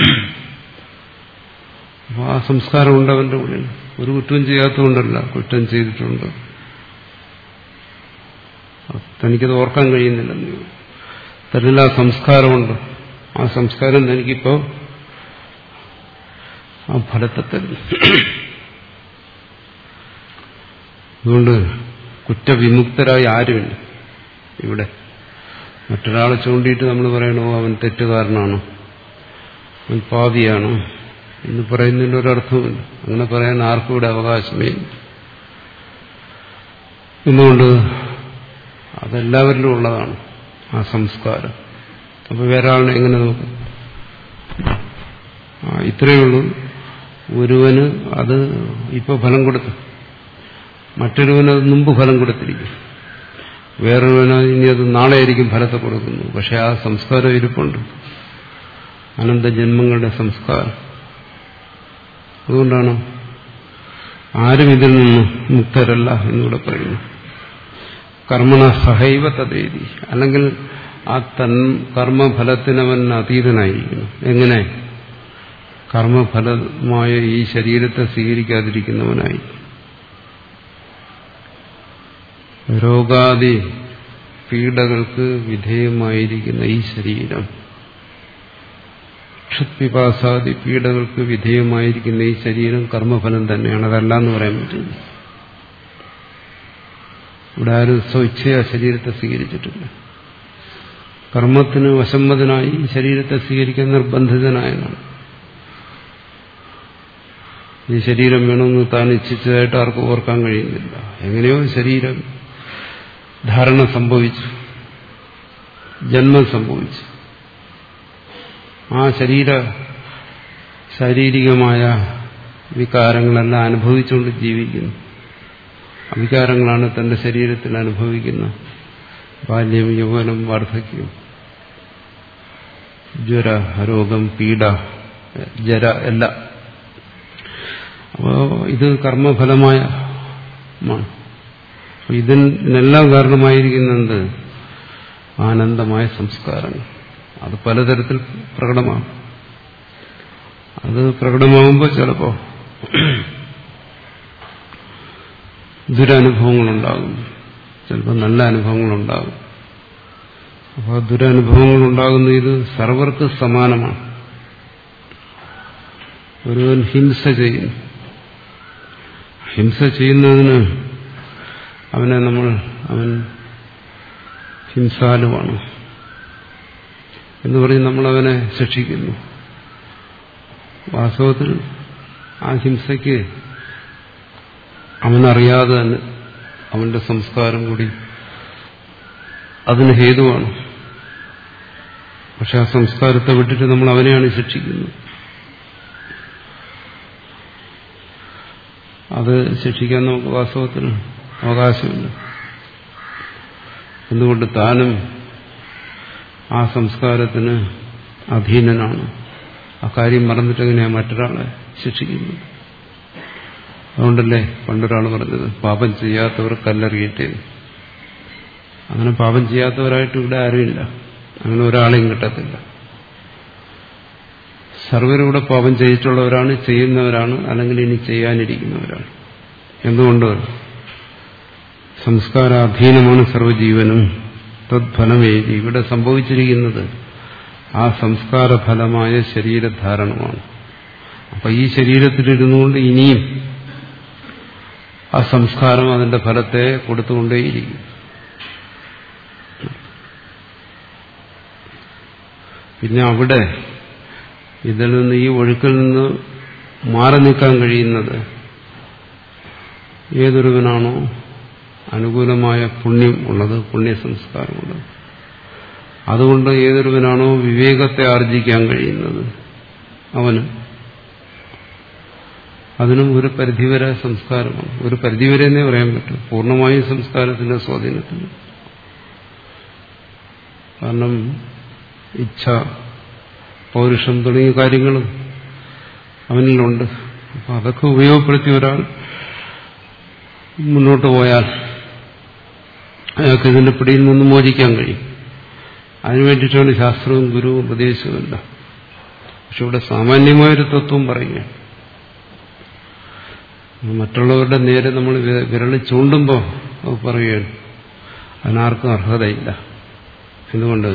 അപ്പോൾ ആ സംസ്കാരമുണ്ട് അവന്റെ ഉള്ളിൽ. ഒരു കുറ്റവും ചെയ്യാത്തതുകൊണ്ടല്ല, കുറ്റം ചെയ്തിട്ടുണ്ട്, തനിക്കത് ഓർക്കാൻ കഴിയുന്നില്ലെന്ന്. തന്നിൽ ആ സംസ്കാരമുണ്ട്. ആ സംസ്കാരം തനിക്കിപ്പോ ആ ഫലത്തെ തരുന്നു. അതുകൊണ്ട് കുറ്റവിമുക്തരായി ആരുമില്ല ഇവിടെ. മറ്റൊരാളെ ചൂണ്ടിയിട്ട് നമ്മൾ പറയണോ അവൻ തെറ്റുകാരനാണ്, അവൻ പാപിയാണ് എന്ന് പറയുന്നതിന് ഒരർത്ഥവുമില്ല. അങ്ങനെ പറയാൻ ആർക്കും ഇവിടെ അവകാശമേ. എന്തുകൊണ്ട്? അതെല്ലാവരിലും ഉള്ളതാണ് ആ സംസ്കാരം. അപ്പൊ വേറെ ആളിനെ എങ്ങനെ നോക്കും? ഇത്രയേ ഉള്ളൂ. ഒരുവന് അത് ഇപ്പൊ ഫലം കൊടുത്തു, മറ്റൊരുവന് അത് മുമ്പ് ഫലം കൊടുത്തിരിക്കും, വേറൊരുവന് ഇനി അത് നാളെ ആയിരിക്കും ഫലത്തെ കൊടുക്കുന്നു. പക്ഷെ ആ സംസ്കാരം ഇരിപ്പുണ്ട്, അനന്തജന്മങ്ങളുടെ സംസ്കാരം. അതുകൊണ്ടാണ് ആരും ഇതിൽ നിന്ന് മുക്തരല്ല എന്നിവിടെ പറയുന്നു. കർമ്മണ സഹൈവ തദേതി, അല്ലെങ്കിൽ ആ തൻ കർമ്മഫലത്തിനവൻ അതീതനായിരിക്കുന്നു. എങ്ങനെ? കർമ്മഫലമായ ഈ ശരീരത്തെ സ്വീകരിക്കാതിരിക്കുന്നവനായി. രോഗാദി പീഡകൾക്ക് വിധേയമായിരിക്കുന്ന ഈ ശരീരം, ക്ഷുത്പിപാസാദി പീഡകൾക്ക് വിധേയമായിരിക്കുന്ന ഈ ശരീരം കർമ്മഫലം തന്നെയാണ്. അതല്ല എന്ന് പറയാൻ പറ്റില്ല. ഇവിടെ ആരും സ്വച്ഛയാ ശരീരത്തെ സ്വീകരിച്ചിട്ടില്ല. കർമ്മത്തിന് വശമ്മതനായി ഈ ശരീരത്തെ സ്വീകരിക്കാൻ നിർബന്ധിതനായതാണ്. ഈ ശരീരം വേണമെന്ന് താൻ ഇച്ഛിച്ചതായിട്ട് ആർക്കും ഓർക്കാൻ കഴിയുന്നില്ല. എങ്ങനെയോ ശരീരം ധാരണ സംഭവിച്ചു, ജന്മം സംഭവിച്ചു. ആ ശരീര ശാരീരികമായ വികാരങ്ങളെല്ലാം അനുഭവിച്ചുകൊണ്ട് ജീവിക്കുന്നു. അവികാരങ്ങളാണ് തന്റെ ശരീരത്തിൽ അനുഭവിക്കുന്ന ബാല്യം, യൗവനം, വാർദ്ധക്യം, ജ്വര, രോഗം, പീഡ, ജര എല്ലാം. അപ്പോൾ ഇത് കർമ്മഫലമായ ഇതിനെല്ലാം കാരണമായിരിക്കുന്നത് ആനന്ദമായ സംസ്കാരങ്ങൾ. അത് പലതരത്തിൽ പ്രകടമാകും. അത് പ്രകടമാകുമ്പോൾ ചിലപ്പോൾ ദുരനുഭവങ്ങളുണ്ടാകും, ചിലപ്പോൾ നല്ല അനുഭവങ്ങളുണ്ടാകും. അപ്പോൾ ദുരനുഭവങ്ങളുണ്ടാകുന്ന ഇത് സർവർക്ക് സമാനമാണ്. ഒരുവൻ ഹിംസ ചെയ്യുന്നു. ഹിംസ ചെയ്യുന്നതിന് അവനെ നമ്മൾ അവൻ ഹിംസാലുവാണ് എന്ന് പറഞ്ഞ് നമ്മളവനെ ശിക്ഷിക്കുന്നു. വാസ്തവത്തിൽ ആ ഹിംസയ്ക്ക് അവനറിയാതെ തന്നെ അവന്റെ സംസ്കാരം കൂടി അതിന് ഹേതുവാണ്. പക്ഷെ ആ സംസ്കാരത്തെ വിട്ടിട്ട് നമ്മൾ അവനെയാണ് ശിക്ഷിക്കുന്നത്. അത് ശിക്ഷിക്കാൻ നമുക്ക് വാസ്തവത്തിൽ അവകാശമില്ല. എന്തുകൊണ്ട് താനും ആ സംസ്കാരത്തിന് അധീനനാണ്. ആ കാര്യം മറന്നിട്ടെങ്ങനെയാണ് മറ്റൊരാളെ ശിക്ഷിക്കുന്നത്? അതുകൊണ്ടല്ലേ പണ്ടൊരാൾ പറഞ്ഞത് പാപം ചെയ്യാത്തവർ കല്ലെറിയട്ടെ. അങ്ങനെ പാപം ചെയ്യാത്തവരായിട്ട് ഇവിടെ ആരുമില്ല. അങ്ങനെ ഒരാളെയും കിട്ടത്തില്ല. സർവ്വരും പാപം ചെയ്തിട്ടുള്ളവരാണ്, ചെയ്യുന്നവരാണ്, അല്ലെങ്കിൽ ഇനി ചെയ്യാനിരിക്കുന്നവരാണ്. എന്തുകൊണ്ട്? സംസ്കാരാധീനമാണ് സർവ്വജീവനും. തദ്ഫലമേതി. ഇവിടെ സംഭവിച്ചിരിക്കുന്നത് ആ സംസ്കാരഫലമായ ശരീരധാരണമാണ്. അപ്പൊ ഈ ശരീരത്തിലിരുന്നുകൊണ്ട് ഇനിയും ആ സംസ്കാരം അതിന്റെ ഫലത്തെ കൊടുത്തുകൊണ്ടേയിരിക്കും. പിന്നെ അവിടെ ഇതിൽ നിന്ന് ഈ ഒഴുക്കിൽ നിന്ന് മാറി നിൽക്കാൻ കഴിയുന്നത് ഏതൊരുവനാണോ അനുകൂലമായ പുണ്യം ഉള്ളത്, പുണ്യസംസ്കാരമുള്ളത്, അതുകൊണ്ട് ഏതൊരുവനാണോ വിവേകത്തെ ആർജിക്കാൻ കഴിയുന്നത് അവന് അതിനും ഒരു പരിധിവരെ സംസ്കാരമാണ്. ഒരു പരിധിവരെ എന്നേ പറയാൻ പറ്റും. പൂർണ്ണമായും സംസ്കാരത്തിന്റെ സ്വാധീനത്തിൽ. കാരണം ഇച്ഛ, പൗരുഷം തുടങ്ങിയ കാര്യങ്ങളും അവനിലുണ്ട്. അപ്പൊ അതൊക്കെ ഉപയോഗപ്പെടുത്തി ഒരാൾ മുന്നോട്ട് പോയാൽ അയാൾക്ക് ഇതിന്റെ പിടിയിൽ നിന്ന് മോചിക്കാൻ കഴിയും. അതിനുവേണ്ടിയിട്ടാണ് ശാസ്ത്രവും ഗുരുവും ഉപദേശവും എല്ലാം. പക്ഷെ ഇവിടെ സാമാന്യമായൊരു തത്വം പറയുക, മറ്റുള്ളവരുടെ നേരെ നമ്മൾ വിരളി ചൂണ്ടുമ്പോൾ അത് പറയുകയാണ് അതിനാർക്കും അർഹതയില്ല. എന്തുകൊണ്ട്?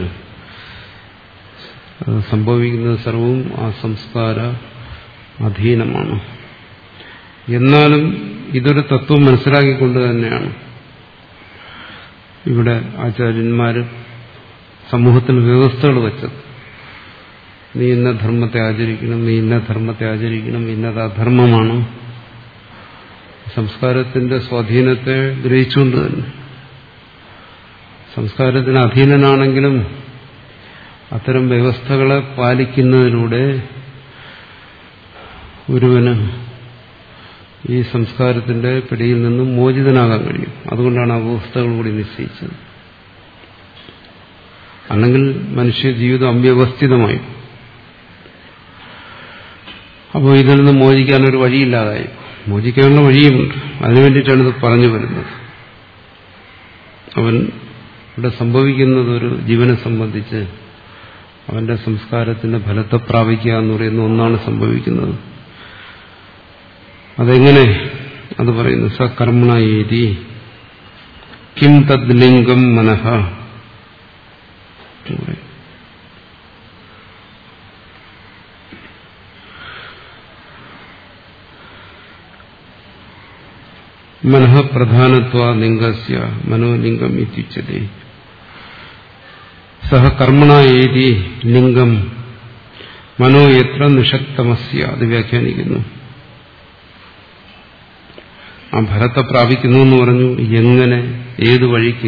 അത് സംഭവിക്കുന്നത് സർവവും ആ സംസ്കാര അധീനമാണ്. എന്നാലും ഇതൊരു തത്വം മനസ്സിലാക്കിക്കൊണ്ട് തന്നെയാണ് ഇവിടെ ആചാര്യന്മാർ സമൂഹത്തിന് വ്യവസ്ഥകൾ വെച്ചത്. നീ ഇന്ന ധർമ്മത്തെ ആചരിക്കണം, നീ ഇന്ന ധർമ്മത്തെ ആചരിക്കണം, ഇന്നത് അധർമ്മമാണ്. സംസ്കാരത്തിന്റെ സ്വാധീനത്തെ ഗ്രഹിച്ചുകൊണ്ട് തന്നെ സംസ്കാരത്തിന് അധീനനാണെങ്കിലും അത്തരം വ്യവസ്ഥകളെ പാലിക്കുന്നതിലൂടെ ഒരുവന് ഈ സംസ്കാരത്തിന്റെ പിടിയിൽ നിന്നും മോചിതനാകാൻ കഴിയും. അതുകൊണ്ടാണ് ആ വ്യവസ്ഥകൾ കൂടി നിശ്ചയിച്ചത്. അല്ലെങ്കിൽ മനുഷ്യ ജീവിതം അവ്യവസ്ഥിതമായി. അപ്പോൾ ഇതിൽ നിന്ന് മോചിക്കാനൊരു വഴിയില്ലാതായി. മോചിക്കാനുള്ള വഴിയുമുണ്ട്. അതിനുവേണ്ടിയിട്ടാണ് ഇത് പറഞ്ഞു വരുന്നത്. അവൻ ഇവിടെ സംഭവിക്കുന്നത് ഒരു ജീവനെ സംബന്ധിച്ച് അവന്റെ സംസ്കാരത്തിന്റെ ഫലത്തെ പ്രാപിക്കുക എന്ന് പറയുന്ന ഒന്നാണ് സംഭവിക്കുന്നത്. അതെങ്ങനെ? അത് പറയുന്നു സകർമ്മണേതി കിം തദ് ലിംഗം മനഃ. മനഃ പ്രധാനത്വാ ലിംഗസ്യ മനോലിംഗം ഇത്യുച്യതേ. സഹ കർമ്മണ ഏതി ലിംഗം മനോ എത്ര നിഷക്തമസ്യ. അത് വ്യാഖ്യാനിക്കുന്നു. ആ ഫലത്തെ പ്രാപിക്കുന്നു എന്ന് പറഞ്ഞു. എങ്ങനെ? ഏത് വഴിക്ക്?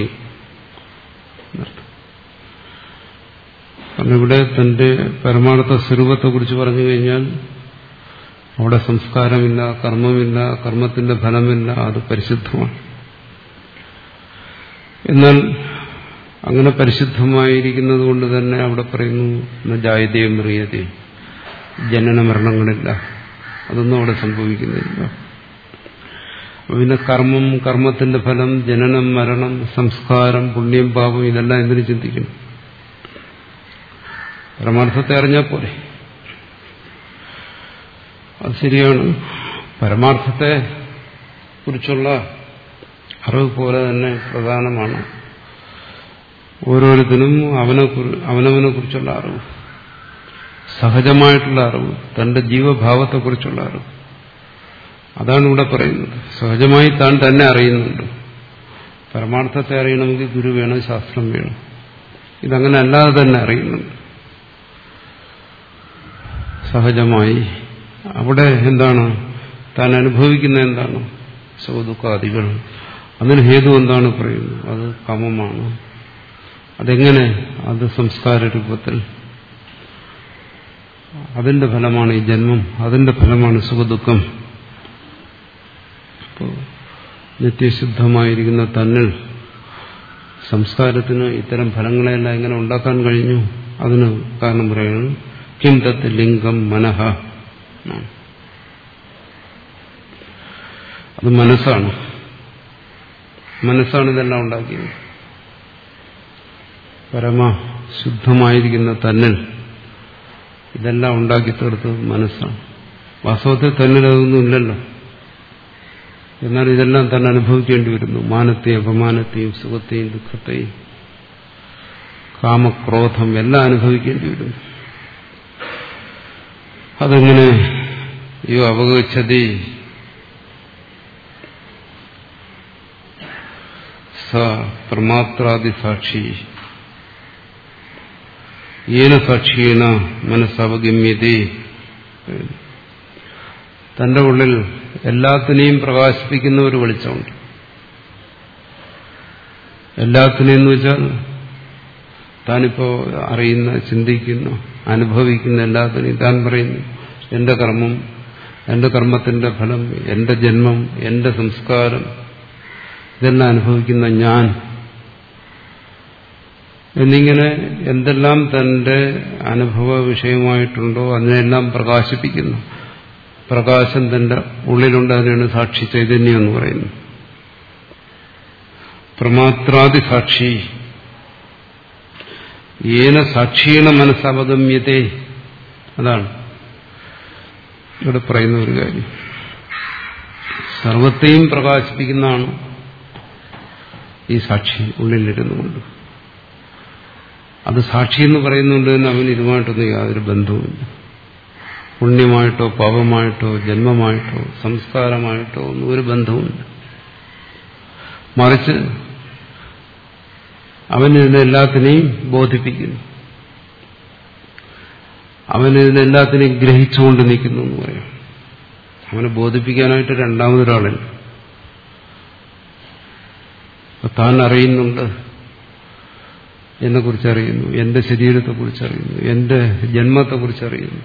കാരണം ഇവിടെ തന്റെ പരമാർത്ഥ സ്വരൂപത്തെക്കുറിച്ച് പറഞ്ഞു കഴിഞ്ഞാൽ അവിടെ സംസ്കാരമില്ല, കർമ്മമില്ല, കർമ്മത്തിന്റെ ഫലമില്ല. അത് പരിശുദ്ധമാണ്. എന്നാൽ അങ്ങനെ പരിശുദ്ധമായിരിക്കുന്നത് കൊണ്ട് തന്നെ അവിടെ പറയുന്നു ജായതേ മ്രിയതേ, ജനന മരണങ്ങളില്ല. അതൊന്നും അവിടെ സംഭവിക്കുന്നില്ല. പിന്നെ കർമ്മം, കർമ്മത്തിന്റെ ഫലം, ജനനം, മരണം, സംസ്കാരം, പുണ്യം, പാപം, ഇതെല്ലാം എന്തിനു ചിന്തിക്കണം? പരമാർത്ഥത്തെ അറിഞ്ഞാൽ പോലെ. അത് ശരിയാണ്. പരമാർത്ഥത്തെ കുറിച്ചുള്ള അറിവ് പോലെ തന്നെ പ്രധാനമാണ് ഓരോരുത്തരും അവനെ അവനവനെ കുറിച്ചുള്ള അറിവ്, സഹജമായിട്ടുള്ള അറിവ്, തന്റെ ജീവഭാവത്തെക്കുറിച്ചുള്ള അറിവ്. അതാണ് ഇവിടെ പറയുന്നത്. സഹജമായി താൻ തന്നെ അറിയുന്നുണ്ട്. പരമാർത്ഥത്തെ അറിയണമെങ്കിൽ ഗുരു വേണം, ശാസ്ത്രം വേണം. ഇതങ്ങനെ അല്ലാതെ തന്നെ അറിയുന്നുണ്ട് സഹജമായി. അവിടെ എന്താണ് താൻ അനുഭവിക്കുന്ന എന്താണ്? സുഖദുഃഖാദികൾ. അതിന് ഹേതു എന്താണ് പറയുന്നത്? അത് കാമമാണ്. അതെങ്ങനെ? അത് സംസ്കാര രൂപത്തിൽ. അതിന്റെ ഫലമാണ് ഈ ജന്മം, അതിന്റെ ഫലമാണ് സുഖദുഃഖം. അപ്പോൾ നിത്യശുദ്ധമായിരിക്കുന്ന തന്നിൽ സംസ്കാരത്തിന് ഇത്തരം ഫലങ്ങളെല്ലാം എങ്ങനെ ഉണ്ടാക്കാൻ കഴിഞ്ഞു? അതിന് കാരണം പറയുന്നത് കിം തത് ലിംഗം മനഃ. അത് മനസ്സാണ്. മനസ്സാണ് ഇതെല്ലാം ഉണ്ടാക്കിയത്. പരമശുദ്ധമായിരിക്കുന്ന തന്നിൽ ഇതെല്ലാം ഉണ്ടാക്കി തീർത്തത് മനസ്സാണ്. വാസ്തവത്തിൽ തന്നിൽ അതൊന്നും ഇല്ലല്ലോ. എന്നാൽ ഇതെല്ലാം തന്നെ അനുഭവിക്കേണ്ടി വരുന്നു. മാനത്തെയും അപമാനത്തെയും സുഖത്തെയും ദുഃഖത്തെയും കാമക്രോധം എല്ലാം അനുഭവിക്കേണ്ടി വരുന്നു. അതെങ്ങനെ? യോ അവഗച്ഛതി സ പ്രമാത്രാദി സാക്ഷി ഏന സാക്ഷിയേന മനസ്സവഗമ്യതേ. തന്റെ ഉള്ളിൽ എല്ലാത്തിനെയും പ്രകാശിപ്പിക്കുന്ന ഒരു വെളിച്ചമുണ്ട്. എല്ലാത്തിനെയും എന്ന് വെച്ചാൽ താനിപ്പോ അറിയുന്ന, ചിന്തിക്കുന്ന, അനുഭവിക്കുന്ന എല്ലാത്തിനെയും താൻ പറയുന്നു എന്റെ കർമ്മം, എന്റെ കർമ്മത്തിന്റെ ഫലം, എന്റെ ജന്മം, എന്റെ സംസ്കാരം, ഇതെല്ലാം അനുഭവിക്കുന്ന ഞാൻ എന്നിങ്ങനെ എന്തെല്ലാം തന്റെ അനുഭവ വിഷയമായിട്ടുണ്ടോ അതിനെല്ലാം പ്രകാശിപ്പിക്കുന്നു. പ്രകാശം തന്റെ ഉള്ളിലുണ്ട്. അതിനാണ് സാക്ഷി ചൈതന്യം എന്ന് പറയുന്നത്. പ്രമാത്രാദി സാക്ഷി ഏന സാക്ഷിയേണ മനസ്സവഗമ്യതേ. അതാണ് ഇവിടെ പറയുന്ന ഒരു കാര്യം. സർവത്തെയും പ്രകാശിപ്പിക്കുന്നതാണ് ഈ സാക്ഷി ഉള്ളിലിരുന്നുകൊണ്ട്. അത് സാക്ഷി എന്ന് പറയുന്നുണ്ട് എന്ന് അവന് ഇതുമായിട്ടൊന്നും യാതൊരു ബന്ധവുമില്ല. പുണ്യമായിട്ടോ പാപമായിട്ടോ ജന്മമായിട്ടോ സംസ്കാരമായിട്ടോ ഒന്നും ഒരു ബന്ധവുമില്ല. മറിച്ച് അവനിതിനെല്ലാത്തിനെയും ബോധിപ്പിക്കുന്നു. അവനിതിനെല്ലാത്തിനെയും ഗ്രഹിച്ചുകൊണ്ട് നിൽക്കുന്നു എന്ന് പറയാം. അവനെ ബോധിപ്പിക്കാനായിട്ട് രണ്ടാമതൊരാളില്ല. താൻ അറിയുന്നുണ്ട്, എന്നെക്കുറിച്ച് അറിയുന്നു, എന്റെ ശരീരത്തെക്കുറിച്ച് അറിയുന്നു, എന്റെ ജന്മത്തെക്കുറിച്ച് അറിയുന്നു.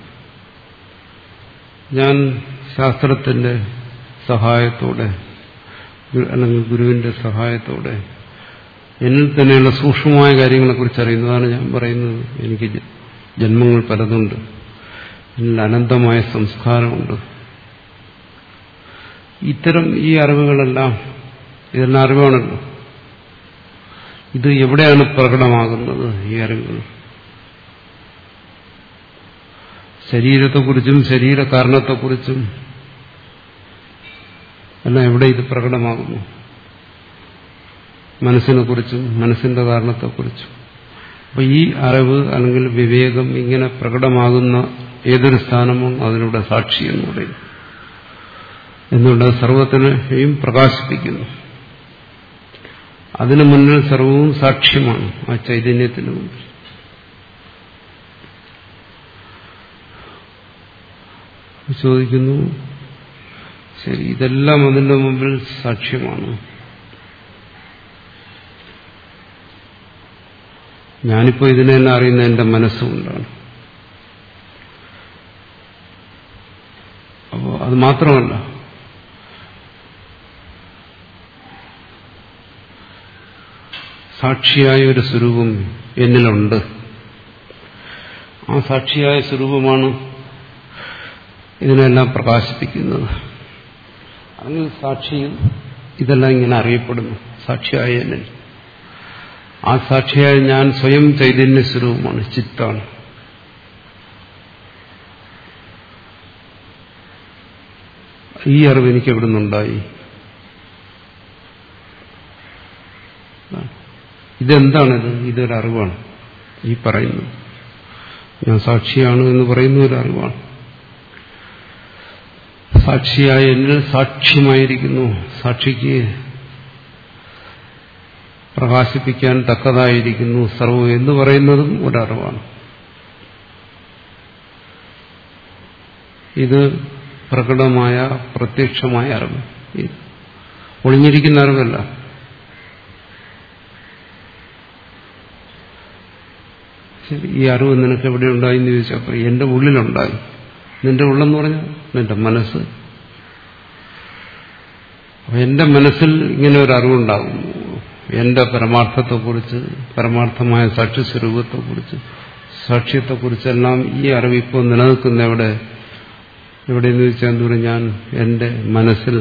ഞാൻ ശാസ്ത്രത്തിന്റെ സഹായത്തോടെ അല്ലെങ്കിൽ ഗുരുവിന്റെ സഹായത്തോടെ എന്നിൽ തന്നെയുള്ള സൂക്ഷ്മമായ കാര്യങ്ങളെക്കുറിച്ച് അറിയുന്നതാണ് ഞാൻ പറയുന്നത്. എനിക്ക് ജന്മങ്ങൾ പലതുണ്ട്, എന്നിൽ അനന്തമായ സംസ്കാരമുണ്ട്. ഇത്തരം ഈ അറിവുകളെല്ലാം ഇതെല്ലാം അറിവാണല്ലോ. ഇത് എവിടെയാണ് പ്രകടമാകുന്നത്? ഈ അറിവുകൾ ശരീരത്തെക്കുറിച്ചും ശരീരകാരണത്തെക്കുറിച്ചും എല്ലാം എവിടെ ഇത് പ്രകടമാകുന്നു? മനസ്സിനെ കുറിച്ചും മനസ്സിന്റെ കാരണത്തെക്കുറിച്ചും. അപ്പൊ ഈ അറിവ് അല്ലെങ്കിൽ വിവേകം ഇങ്ങനെ പ്രകടമാകുന്ന ഏതൊരു സ്ഥാനമോ അതിലൂടെ സാക്ഷി എന്ന് പറയും. എന്നുള്ളത് സർവത്തിനെയും പ്രകാശിപ്പിക്കുന്നു. അതിനു മുന്നിൽ സർവവും സാക്ഷ്യമാണ്, ആ ചൈതന്യത്തിന് മുന്നിൽ. ചോദിക്കുന്നു, ശരി, ഇതെല്ലാം അതിന്റെ മുമ്പിൽ സാക്ഷ്യമാണ്. ഞാനിപ്പോ ഇതിനെല്ലാം അറിയുന്ന എന്റെ മനസ്സുകൊണ്ടാണ്. അപ്പോൾ അത് മാത്രമല്ല, സാക്ഷിയായ ഒരു സ്വരൂപം എന്നിലുണ്ട്. ആ സാക്ഷിയായ സ്വരൂപമാണ് ഇതിനെല്ലാം പ്രകാശിപ്പിക്കുന്നത്. അല്ലെങ്കിൽ സാക്ഷിയിൽ ഇതെല്ലാം ഇങ്ങനെ അറിയപ്പെടുന്നു. സാക്ഷിയായ എന്നിൽ, ആ സാക്ഷിയായ ഞാൻ സ്വയം ചൈതന്യ സ്വരൂപമാണ്, ചിത്താണ്. ഈ അറിവ് എനിക്ക് എവിടെ നിന്നുണ്ടായി? ഇതെന്താണിത്? ഇതൊരറിവാണ്. ഈ പറയുന്നു ഞാൻ സാക്ഷിയാണ് എന്ന് പറയുന്ന ഒരു അറിവാണ്. സാക്ഷിയായ എന്നിൽ സാക്ഷ്യമായിരിക്കുന്നു. സാക്ഷിക്ക് പ്രകാശിപ്പിക്കാൻ തക്കതായിരിക്കുന്നു സർവ്വം എന്ന് പറയുന്നതും ഒരറിവാണ്. ഇത് പ്രകടമായ പ്രത്യക്ഷമായ അറിവ്, ഒളിഞ്ഞിരിക്കുന്ന അറിവല്ല. ശരി, ഈ അറിവ് നിനക്ക് എവിടെ ഉണ്ടായി എന്ന് ചോദിച്ചപ്പോൾ എന്റെ ഉള്ളിലുണ്ടായി. നിന്റെ ഉള്ളെന്ന് പറഞ്ഞാൽ നിന്റെ മനസ്സ്. അപ്പൊ എന്റെ മനസ്സിൽ ഇങ്ങനെ ഒരു അറിവുണ്ടാകുന്നു. എന്റെ പരമാർത്ഥത്തെക്കുറിച്ച്, പരമാർത്ഥമായ സാക്ഷ്യസ്വരൂപത്തെക്കുറിച്ച്, സാക്ഷ്യത്തെക്കുറിച്ചെല്ലാം ഈ അറിവ് ഇപ്പോൾ നിലനിൽക്കുന്ന എവിടെ എവിടെയെന്ന് ചോദിച്ചാൽ എന്തോരം ഞാൻ എന്റെ മനസ്സിൽ.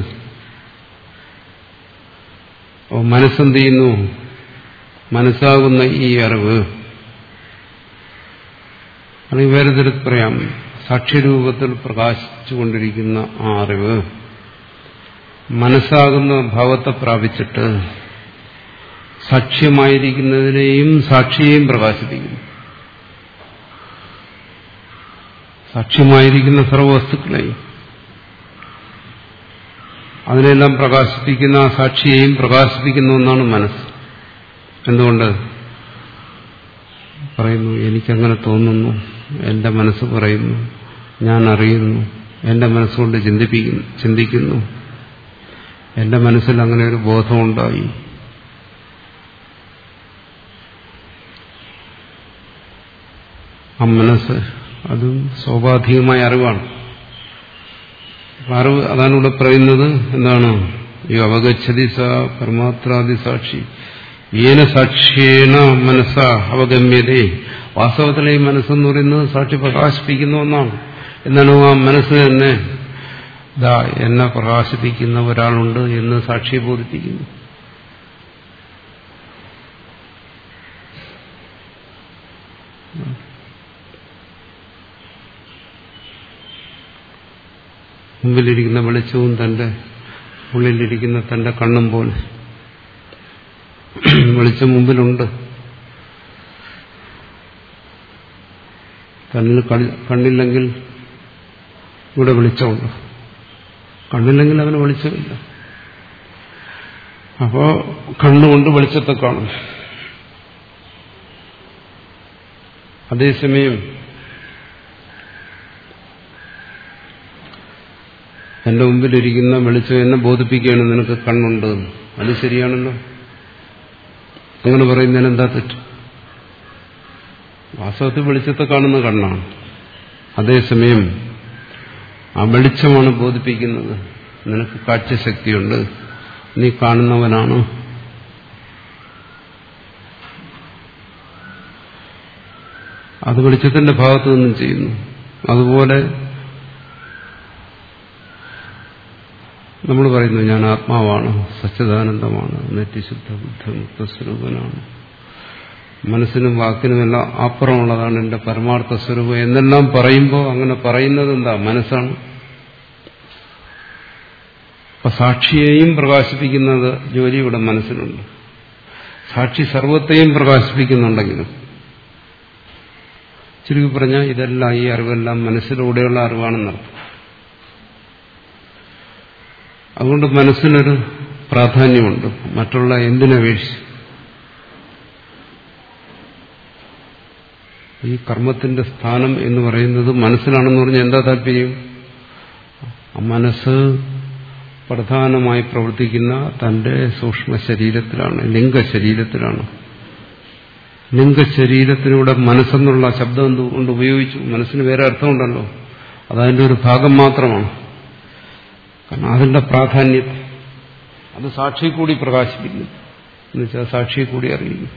അപ്പോൾ മനസ്സെന്ത് ചെയ്യുന്നു? മനസ്സാകുന്ന ഈ അറിവ്, അല്ലെങ്കിൽ വേറെ തരത്തിൽ പറയാം, സാക്ഷ്യരൂപത്തിൽ പ്രകാശിച്ചുകൊണ്ടിരിക്കുന്ന ആ അറിവ് മനസ്സാകുന്ന ഭാവത്തെ പ്രാപിച്ചിട്ട് സാക്ഷ്യമായിരിക്കുന്നതിനെയും സാക്ഷിയെയും പ്രകാശിപ്പിക്കുന്നു. സാക്ഷ്യമായിരിക്കുന്ന സർവവസ്തുക്കളെയും അതിനെല്ലാം പ്രകാശിപ്പിക്കുന്ന ആ സാക്ഷിയെയും പ്രകാശിപ്പിക്കുന്ന ഒന്നാണ് മനസ്സ്. എന്തുകൊണ്ട് പറയുന്നു? എനിക്കങ്ങനെ തോന്നുന്നു, എന്റെ മനസ്സ് പറയുന്നു, ഞാൻ അറിയുന്നു, എന്റെ മനസ്സുകൊണ്ട് ചിന്തിപ്പിക്കുന്നു ചിന്തിക്കുന്നു എന്റെ മനസ്സിൽ അങ്ങനെ ഒരു ബോധമുണ്ടായി. ആ മനസ്സ് അതും സ്വാഭാവികമായ അറിവാണ്. അറിവ് അതാണ് ഇവിടെ പറയുന്നത്. എന്താണ്? ഈ അവഗച്ഛതി സ പരമാത്രാദി സാക്ഷി ഏന സാക്ഷ്യേണ മനസ്സ അവഗമ്യതേ. വാസ്തവത്തിലെ ഈ മനസ്സെന്ന് പറയുന്നത് സാക്ഷി പ്രകാശിപ്പിക്കുന്ന ഒന്നാണ്. എന്നാലും ആ മനസ്സ് തന്നെ ദാ എന്നെ പ്രകാശിപ്പിക്കുന്ന ഒരാളുണ്ട് എന്ന് സാക്ഷിയെ ബോധിപ്പിക്കുന്നു. മുമ്പിലിരിക്കുന്ന വെളിച്ചവും തന്റെ ഉള്ളിലിരിക്കുന്ന തന്റെ കണ്ണും പോലെ. വെളിച്ചം മുമ്പിലുണ്ട്, കണ്ണിൽ കണ്ണില്ലെങ്കിൽ ഇവിടെ വെളിച്ചമുണ്ട്, കണ്ണില്ലെങ്കിൽ അവന് വെളിച്ചമില്ല. അപ്പോ കണ്ണുകൊണ്ട് വെളിച്ചത്തെ കാണും. അതേസമയം എന്റെ മുമ്പിലിരിക്കുന്ന വെളിച്ചം എന്നെ ബോധിപ്പിക്കുകയാണ് നിനക്ക് കണ്ണുണ്ട്. അത് ശരിയാണല്ലോ. അങ്ങനെ പറയുന്നതിന് എന്താ തെറ്റ്? വാസ്തവത്തിൽ വെളിച്ചത്തെ കാണുന്ന കണ്ണാണ്. അതേസമയം ആ വെളിച്ചമാണ് ബോധിപ്പിക്കുന്നത് നിനക്ക് കാഴ്ചശക്തിയുണ്ട്, നീ കാണുന്നവനാണ്. അത് വെളിച്ചത്തിന്റെ ഭാഗത്തു നിന്നും ചെയ്യുന്നു. അതുപോലെ നമ്മൾ പറയുന്നു ഞാൻ ആത്മാവാണ്, സച്ചിദാനന്ദമാണ്, നിത്യശുദ്ധ ബുദ്ധമുക്ത സ്വരൂപനാണ്, മനസ്സിനും വാക്കിനുമെല്ലാം അപ്പുറമുള്ളതാണ് എന്റെ പരമാർത്ഥ സ്വരൂപം എന്നെല്ലാം പറയുമ്പോൾ അങ്ങനെ പറയുന്നത് എന്താ? മനസ്സാണ്. അപ്പൊ സാക്ഷിയെയും പ്രകാശിപ്പിക്കുന്നത് ജോലി ഇവിടെ മനസ്സിലുണ്ട്. സാക്ഷി സർവത്തെയും പ്രകാശിപ്പിക്കുന്നുണ്ടെങ്കിലും ചുരുക്കി പറഞ്ഞാൽ ഇതെല്ലാം ഈ അറിവെല്ലാം മനസ്സിലൂടെയുള്ള അറിവാണെന്നർത്ഥം. അതുകൊണ്ട് മനസ്സിനൊരു പ്രാധാന്യമുണ്ട് മറ്റുള്ള എന്തിനപേക്ഷിച്ച്. ഈ കർമ്മത്തിന്റെ സ്ഥാനം എന്ന് പറയുന്നത് മനസ്സിലാണെന്ന് പറഞ്ഞാൽ എന്താ താല്പര്യം? മനസ്സ് പ്രധാനമായി പ്രവർത്തിക്കുന്ന തന്റെ സൂക്ഷ്മ ശരീരത്തിലാണ്, ലിംഗശരീരത്തിലാണ്. ലിംഗശരീരത്തിലൂടെ മനസ്സെന്നുള്ള ശബ്ദം എന്തുകൊണ്ട് ഉപയോഗിച്ചു? മനസ്സിന് വേറെ അർത്ഥമുണ്ടല്ലോ, അതതിൻ്റെ ഒരു ഭാഗം മാത്രമാണ്. കാരണം അതിന്റെ പ്രാധാന്യത്തെ അത് സാക്ഷി കൂടി പ്രകാശിപ്പിക്കുന്നു. എന്നുവെച്ചാൽ സാക്ഷിയെ കൂടി അറിയുന്നു.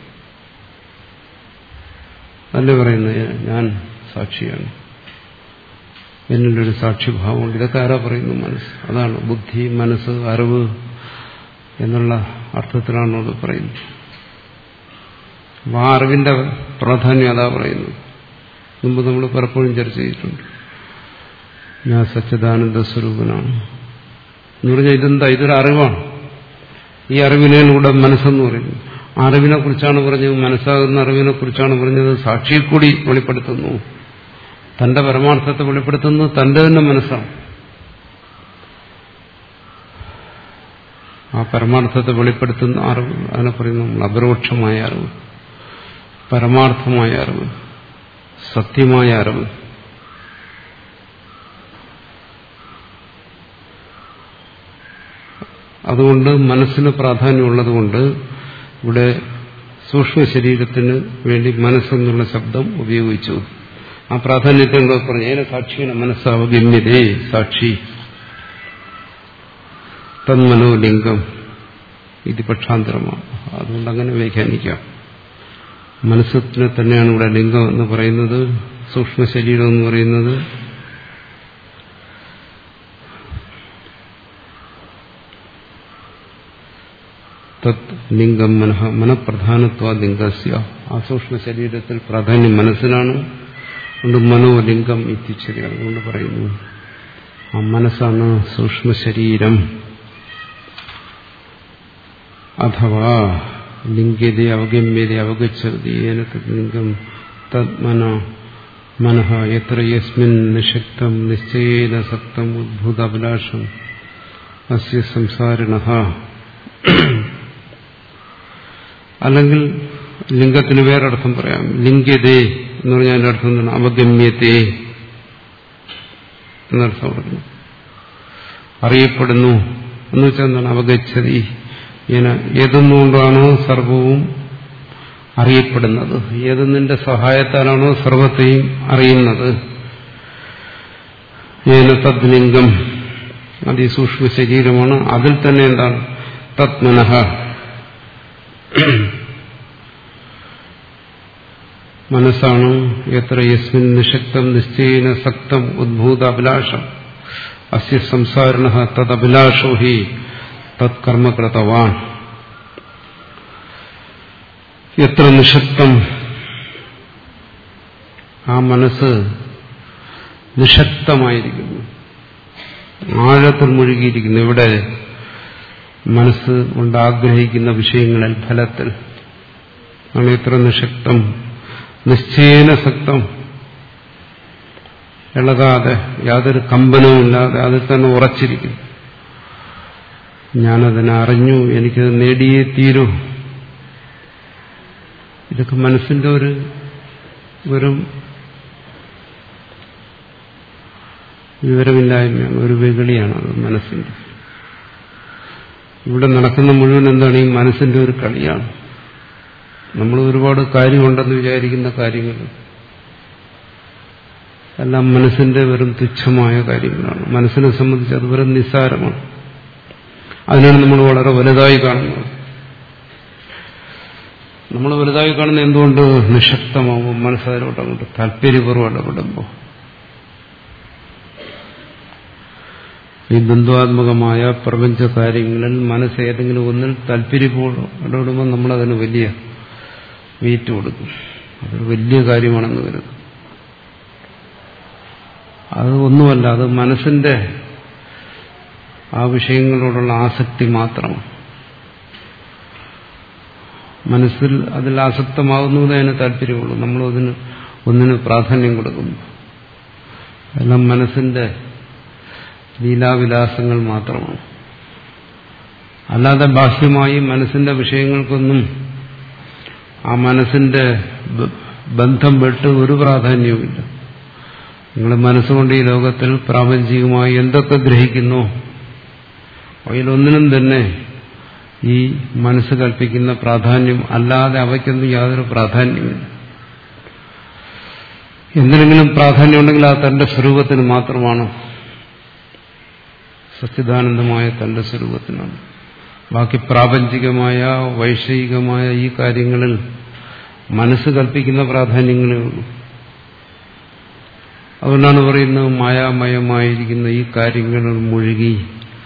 അല്ലേ പറയുന്നത് ഞാൻ സാക്ഷിയാണ്. എന്നിലൊരു സാക്ഷിഭാവമുണ്ട്. ഇതൊക്കെ ആരാ പറയുന്നു? മനസ്സ്. അതാണ് ബുദ്ധി, മനസ്സ്, അറിവ് എന്നുള്ള അർത്ഥത്തിലാണ് അത് പറയുന്നത്. ആ അറിവിന്റെ പ്രാധാന്യം അതാ പറയുന്നത്. മുമ്പ് നമ്മൾ പലപ്പോഴും ചർച്ച ചെയ്തിട്ടുണ്ട്. ഞാൻ സച്ചിദാനന്ദ സ്വരൂപനാണ് എന്ന് പറഞ്ഞാൽ ഇതെന്താ? ഇതൊരു അറിവാണ്. ഈ അറിവിനെയാണ് ഇവിടെ മനസ്സെന്ന് പറയുന്നത്. അറിവിനെ കുറിച്ചാണ് പറഞ്ഞത്, മനസ്സാകുന്ന അറിവിനെ കുറിച്ചാണ് പറഞ്ഞത്. സാക്ഷിയെ കൂടി വെളിപ്പെടുത്തുന്നു. തന്റെ പരമാർത്ഥത്തെ വെളിപ്പെടുത്തുന്നത് തന്റെ തന്നെ മനസ്സാണ്. ആ പരമാർത്ഥത്തെ വെളിപ്പെടുത്തുന്ന അറിവ്, അതിനെ പറയുന്നു നമ്മൾ അപരോക്ഷമായ അറിവ്, പരമാർത്ഥമായ അറിവ്, സത്യമായ അറിവ്. അതുകൊണ്ട് മനസ്സിന് പ്രാധാന്യമുള്ളതുകൊണ്ട് ഇവിടെ സൂക്ഷ്മ ശരീരത്തിന് വേണ്ടി മനസ്സെന്നുള്ള ശബ്ദം ഉപയോഗിച്ചു. ആ പ്രാധാന്യത്തെ പറഞ്ഞു. ഏന സാക്ഷിയുടെ മനസ്സാവഗമ്യതേ സാക്ഷി തന്മനോലിംഗം ഇത് പക്ഷാന്തരമാണ്. അതുകൊണ്ട് അങ്ങനെ വ്യാഖ്യാനിക്കാം. മനസ്സിനെ തന്നെയാണ് ഇവിടെ ലിംഗം എന്ന് പറയുന്നത്. സൂക്ഷ്മ ശരീരം എന്ന് പറയുന്നത് തത് ലിംഗം മനഃ മനഃപ്രധാനത്വ ലിംഗസ്യ. ആ സൂക്ഷ്മ ശരീരത്തിൽ പ്രാധാന്യം മനസ്സിനാണ്. അതുകൊണ്ട് മനോലിംഗം ഇത്തിച്ചരി. അതുകൊണ്ട് പറയുന്നു ആ മനസ്സാണ് സൂക്ഷ്മ ശരീരം. അഥവാ ലിംഗ്യത അവഗമ്യത അവഗച്ഛതി ലിംഗം തന്മന മനഃ എത്ര യസ്മിൻ നിഷക്തം നിശ്ചയേന സക്തം ഉദ്ഭൂതാഭിലാഷം അസ്യ സംസാരിണഃ. അല്ലെങ്കിൽ ലിംഗത്തിന് വേറൊരർത്ഥം പറയാം. ലിംഗ്യതേ എന്ന് പറഞ്ഞാൽ അതിന്റെ അർത്ഥം എന്താണ്? അവഗമ്യത്തെ എന്നർത്ഥം കൊടുക്കുന്നു. അറിയപ്പെടുന്നു എന്ന് വെച്ചാൽ എന്താണ്? അവഗച്ഛതി. ഇങ്ങനെ ഏതൊന്നുകൊണ്ടാണോ സർവവും അറിയപ്പെടുന്നത്, ഏതൊന്നിന്റെ സഹായത്താലാണോ സർവത്തെയും അറിയുന്നത്, ഏന തദ് ലിംഗം, അതിസൂക്ഷ്മ ശരീരമാണ്. അതിൽ തന്നെ എന്താണ്? തത്മനഃ, മനസ്സാണ്. എത്ര യസ്മിൻ നിഷക്തം നിശ്ചയേന സക്തം ഉദ്ഭൂത അഭിലാഷം അസ്യ സംസാരിണഃ തദഭിലാഷോ ഹി തത്കർമ്മകൃതവാൻ. എത്ര നിഷക്തം, ആ മനസ്സ് നിഷക്തമായിരിക്കുന്നു, ആഴത്തിൽ മുഴുകിയിരിക്കുന്നു. ഇവിടെ മനസ്സ് കൊണ്ട് ആഗ്രഹിക്കുന്ന വിഷയങ്ങളിൽ, ഫലത്തിൽ ആണ് എത്ര നിഷക്തം. നിശ്ചയേന സക്തം, ഇളകാതെ യാതൊരു കമ്പനവുമില്ലാതെ അതിൽ തന്നെ ഉറച്ചിരിക്കുന്നു. ഞാനതിനെ അറിഞ്ഞു, എനിക്കത് നേടിയേ തീരൂ. ഇതൊക്കെ മനസ്സിന്റെ ഒരു വെറും വിവരമില്ലായ്മയാണ്, ഒരു വെകളിയാണ് അത് മനസ്സിന്റെ. ഇവിടെ നടക്കുന്ന മുഴുവൻ എന്താണ്? ഈ മനസ്സിന്റെ ഒരു കളിയാണ്. നമ്മൾ ഒരുപാട് കാര്യമുണ്ടെന്ന് വിചാരിക്കുന്ന കാര്യങ്ങൾ എല്ലാം മനസ്സിന്റെ വെറും തുച്ഛമായ കാര്യങ്ങളാണ്. മനസ്സിനെ സംബന്ധിച്ച് അത് വെറും നിസ്സാരമാണ്. അതിനാണ് നമ്മൾ വളരെ വലുതായി കാണുന്നത്. നമ്മൾ വലുതായി കാണുന്ന എന്തുകൊണ്ട്? നിശക്തമാവും മനസ്സതിലോട്ട് അങ്ങോട്ട് താല്പര്യപൂർവ്വം ഇടപെടുമ്പോൾ. ഈ ദ്വന്ദ്വാത്മകമായ പ്രപഞ്ച കാര്യങ്ങളിൽ മനസ്സ് ഏതെങ്കിലും ഒന്നിൽ താല്പര്യപൂർവ്വം ഇടപെടുമ്പോൾ നമ്മളതിന് വലിയ വെയിറ്റ് കൊടുക്കും. അതൊരു വലിയ കാര്യമാണെന്ന് കരുതും. അത് ഒന്നുമല്ല, അത് മനസ്സിന്റെ ആ വിഷയങ്ങളോടുള്ള ആസക്തി മാത്രമാണ്. മനസ്സിൽ അതിൽ ആസക്തമാകുന്നതേ അതിന് താല്പര്യമുള്ളൂ. നമ്മൾ അതിന് ഒന്നിന് പ്രാധാന്യം കൊടുക്കുന്നു. എല്ലാം മനസ്സിന്റെ ലീലാവിലാസങ്ങൾ മാത്രമാണ്. അല്ലാതെ ബാഹ്യമായി മനസ്സിന്റെ വിഷയങ്ങൾക്കൊന്നും ആ മനസ്സിന്റെ ബന്ധം വിട്ട് ഒരു പ്രാധാന്യവുമില്ല. നിങ്ങൾ മനസ്സുകൊണ്ട് ഈ ലോകത്തിൽ പ്രാപഞ്ചികമായി എന്തൊക്കെ ഗ്രഹിക്കുന്നു അതിലൊന്നിനും തന്നെ ഈ മനസ്സ് കൽപ്പിക്കുന്ന പ്രാധാന്യം അല്ലാതെ അവയ്ക്കൊന്നും യാതൊരു പ്രാധാന്യമില്ല. എന്തിനെങ്കിലും പ്രാധാന്യമുണ്ടെങ്കിൽ അത് തന്റെ സ്വരൂപത്തിന് മാത്രമാണ്, സച്ചിദാനന്ദമായ തന്റെ സ്വരൂപത്തിനാണ്. ബാക്കി പ്രാപഞ്ചികമായ വൈഷയികമായ ഈ കാര്യങ്ങളിൽ മനസ്സ് കൽപ്പിക്കുന്ന പ്രാധാന്യങ്ങളേ ഉള്ളൂ. അതുകൊണ്ടാണ് പറയുന്നത് മായാമയമായിരിക്കുന്ന ഈ കാര്യങ്ങളിൽ മുഴുകി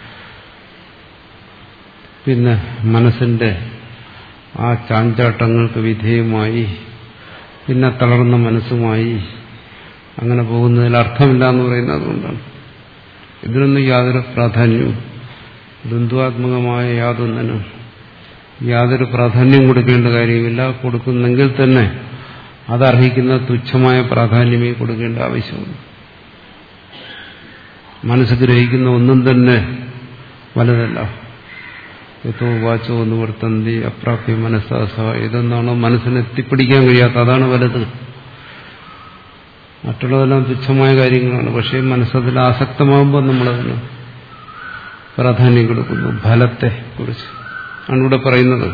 പിന്നെ മനസ്സിന്റെ ആ ചാഞ്ചാട്ടങ്ങൾക്ക് വിധേയമായി പിന്നെ തളർന്ന മനസ്സുമായി അങ്ങനെ പോകുന്നതിൽ അർത്ഥമില്ല എന്ന് പറയുന്നത് അതുകൊണ്ടാണ്. ഇതിനൊന്നും യാതൊരു പ്രാധാന്യവും ദ്വന്ദ്വാത്മകമായ യാതൊന്നിനും യാതൊരു പ്രാധാന്യം കൊടുക്കേണ്ട കാര്യമില്ല. കൊടുക്കുന്നെങ്കിൽ തന്നെ അതർഹിക്കുന്ന തുച്ഛമായ പ്രാധാന്യമേ കൊടുക്കേണ്ട ആവശ്യമുണ്ട്. മനസ്സ് ഗ്രഹിക്കുന്ന ഒന്നും തന്നെ വലുതല്ല. യഥോ വാച്ചോ നിവർത്തന്തി അപ്രാപ്യ മനസ്സാസ, ഇതെന്നാണോ മനസ്സിനെ എത്തിപ്പിടിക്കാൻ കഴിയാത്ത അതാണ് വലുത്. മറ്റുള്ളതെല്ലാം തുച്ഛമായ കാര്യങ്ങളാണ്. പക്ഷേ മനസ്സതിൽ ആസക്തമാകുമ്പോൾ നമ്മളതിന് പ്രാധാന്യം കൊടുക്കുന്നു. ഫലത്തെ കുറിച്ച് ആണ് ഇവിടെ പറയുന്നത്.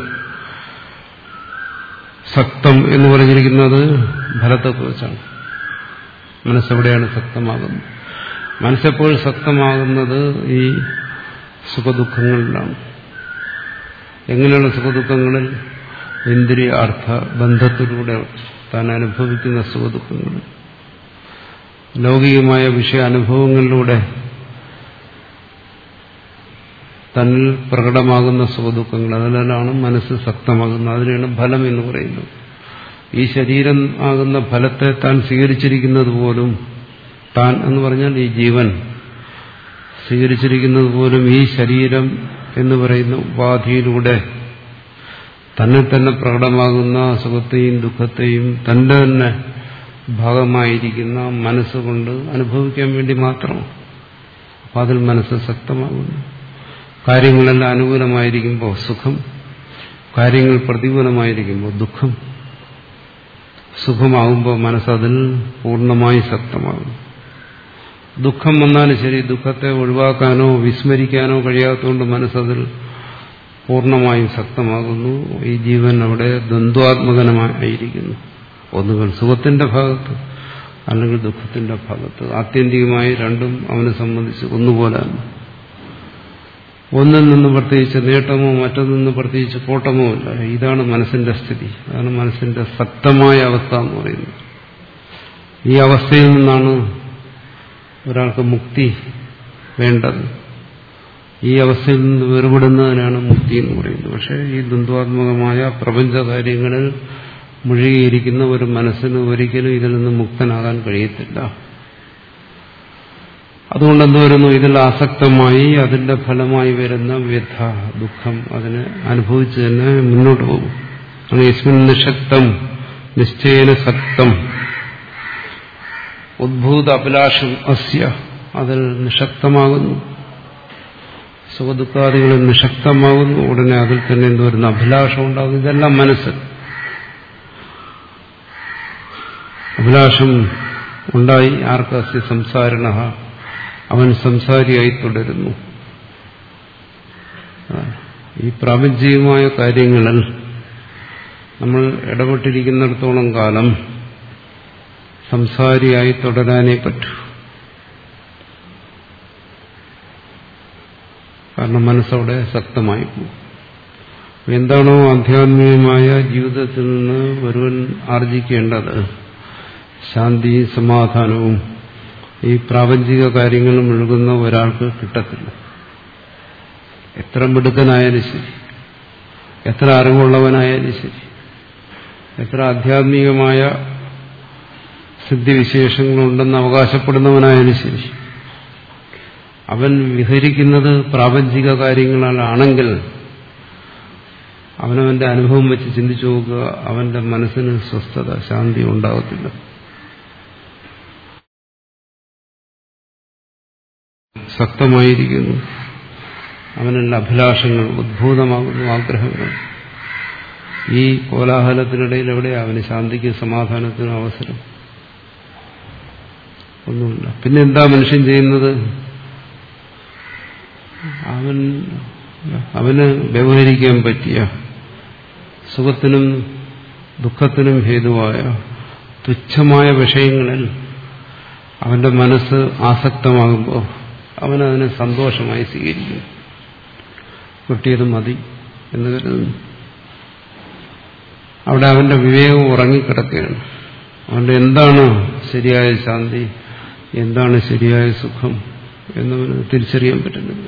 സക്തം എന്ന് പറഞ്ഞിരിക്കുന്നത് ഫലത്തെക്കുറിച്ചാണ്. മനസ്സെവിടെയാണ് സക്തമാകുന്നത്? മനസ്സെപ്പോൾ സക്തമാകുന്നത് ഈ സുഖദുഃഖങ്ങളിലാണ്. എങ്ങനെയുള്ള സുഖദുഃഖങ്ങളിൽ? ഇന്ദ്രിയ അർത്ഥ ബന്ധത്തിലൂടെ താൻ അനുഭവിക്കുന്ന സുഖദുഃഖങ്ങൾ, ലൗകികമായ വിഷയ അനുഭവങ്ങളിലൂടെ തന്നിൽ പ്രകടമാകുന്ന സുഖദുഃഖങ്ങൾ, അതിലാണ് മനസ്സ് ശക്തമാകുന്നത്. അതിനാണ് ഫലം എന്ന് പറയുന്നത്. ഈ ശരീരം ആകുന്ന ഫലത്തെ താൻ സ്വീകരിച്ചിരിക്കുന്നത് പോലും, താൻ എന്ന് പറഞ്ഞാൽ ഈ ജീവൻ സ്വീകരിച്ചിരിക്കുന്നത് പോലും ഈ ശരീരം എന്ന് പറയുന്ന ഉപാധിയിലൂടെ തന്നെ തന്നെ പ്രകടമാകുന്ന സുഖത്തെയും ദുഃഖത്തെയും തന്റെ തന്നെ ഭാഗമായിരിക്കുന്ന മനസ്സുകൊണ്ട് അനുഭവിക്കാൻ വേണ്ടി മാത്രമാണ്. അപ്പം അതിൽ മനസ്സ് ശക്തമാകുന്നു. കാര്യങ്ങളെല്ലാം അനുകൂലമായിരിക്കുമ്പോൾ സുഖം, കാര്യങ്ങൾ പ്രതികൂലമായിരിക്കുമ്പോൾ ദുഃഖം. സുഖമാകുമ്പോൾ മനസ്സതിൽ പൂർണ്ണമായി ശക്തമാകും. ദുഃഖം വന്നാലും ശരി, ദുഃഖത്തെ ഒഴിവാക്കാനോ വിസ്മരിക്കാനോ കഴിയാത്തതുകൊണ്ട് മനസ്സതിൽ പൂർണ്ണമായും ശക്തമാകുന്നു. ഈ ജീവൻ അവിടെ ദ്വന്ദ്വാത്മകനായിരിക്കുന്നു. ഒന്നുകിൽ സുഖത്തിന്റെ ഭാഗത്ത് അല്ലെങ്കിൽ ദുഃഖത്തിന്റെ ഭാഗത്ത്. ആത്യന്തികമായി രണ്ടും അവനെ സംബന്ധിച്ച് ഒന്നുപോലെയാണ്. ഒന്നിൽ നിന്ന് പ്രത്യേകിച്ച് നേട്ടമോ മറ്റൊന്നിൽ നിന്ന് പ്രത്യേകിച്ച് കോട്ടമോ ഇല്ല. ഇതാണ് മനസ്സിന്റെ സ്ഥിതി. അതാണ് മനസ്സിന്റെ ശക്തമായ അവസ്ഥ എന്ന് പറയുന്നത്. ഈ അവസ്ഥയിൽ നിന്നാണ് ഒരാൾക്ക് മുക്തി വേണ്ടത്. ഈ അവസ്ഥയിൽ നിന്ന് വേർപെടുന്നതിനാണ് മുക്തി എന്ന് പറയുന്നത്. പക്ഷേ ഈ ദ്വന്ദ്വാത്മകമായ പ്രപഞ്ച കാര്യങ്ങളിൽ മുഴുകിയിരിക്കുന്ന ഒരു മനസ്സിന് ഒരിക്കലും ഇതിൽ നിന്ന് മുക്തനാകാൻ കഴിയത്തില്ല. അതുകൊണ്ട് എന്ത് വരുന്നു? ഇതിൽ ആസക്തമായി അതിന്റെ ഫലമായി വരുന്ന വ്യഥ, ദുഃഖം അതിനെ അനുഭവിച്ച് തന്നെ മുന്നോട്ട് പോകും. യസ്മിൻ നിശക്തം നിശ്ചയേന സക്തം ഉദ്ഭൂത അഭിലാഷം അസ്യ, അതിൽ നിശക്തമാകുന്നു. സുഖദുഃഖാദികളിൽ നിശക്തമാകുന്നു. ഉടനെ അതിൽ തന്നെ എന്ത് വരുന്ന അഭിലാഷം ഉണ്ടാകുന്നു. ഇതെല്ലാം മനസ്സ്. അഭിലാഷം ഉണ്ടായി ആർക്ക്? അസ്യ സംസാരിണ, അവൻ സംസാരിയായി തുടരുന്നു. ഈ പ്രാപഞ്ചികമായ കാര്യങ്ങളിൽ നമ്മൾ ഇടപെട്ടിരിക്കുന്നിടത്തോളം കാലം സംസാരിയായി തുടരാനേ പറ്റൂ. കാരണം മനസ്സവിടെ ശക്തമായി പോകും. എന്താണോ ആധ്യാത്മികമായ ജീവിതത്തിൽ നിന്ന് ഒരുവൻ ആർജിക്കേണ്ടത്, ശാന്തിയും സമാധാനവും, ഈ പ്രാപഞ്ചിക കാര്യങ്ങൾ മുഴുകുന്ന ഒരാൾക്ക് കിട്ടത്തില്ല. എത്ര മിടുക്കനായാലും ശരി, എത്ര അറിവുള്ളവനായാലും ശരി, എത്ര ആധ്യാത്മികമായ സിദ്ധിവിശേഷങ്ങളുണ്ടെന്ന് അവകാശപ്പെടുന്നവനായാലും ശരി, അവൻ വിഹരിക്കുന്നത് പ്രാപഞ്ചിക കാര്യങ്ങളാണെങ്കിൽ അവനവന്റെ അനുഭവം വെച്ച് ചിന്തിച്ചു നോക്കുക, അവന്റെ മനസ്സിന് സ്വസ്ഥത, ശാന്തി ഉണ്ടാകത്തില്ല. ശക്തമായിരിക്കുന്നു. അവനുള്ള അഭിലാഷങ്ങൾ ഉദ്ഭൂതമാകുന്നു, ആഗ്രഹങ്ങൾ. ഈ കോലാഹലത്തിനിടയിൽ എവിടെയാ അവന് ശാന്തിക്കും സമാധാനത്തിനും അവസരം? ഒന്നുമില്ല. പിന്നെ എന്താ മനുഷ്യൻ ചെയ്യുന്നത്? അവൻ അവന് വ്യവഹരിക്കാൻ പറ്റിയ സുഖത്തിനും ദുഃഖത്തിനും ഹേതുവായ തുച്ഛമായ വിഷയങ്ങളിൽ അവന്റെ മനസ്സ് ആസക്തമാകുമ്പോൾ അവനതിനെ സന്തോഷമായി സ്വീകരിക്കും. കിട്ടിയത് മതി എന്ന് കരുതുന്നു. അവിടെ അവന്റെ വിവേകം ഉറങ്ങിക്കിടക്കുകയാണ്. അവന്റെ എന്താണ് ശരിയായ ശാന്തി, എന്താണ് ശരിയായ സുഖം എന്നവന് തിരിച്ചറിയാൻ പറ്റുന്നില്ല.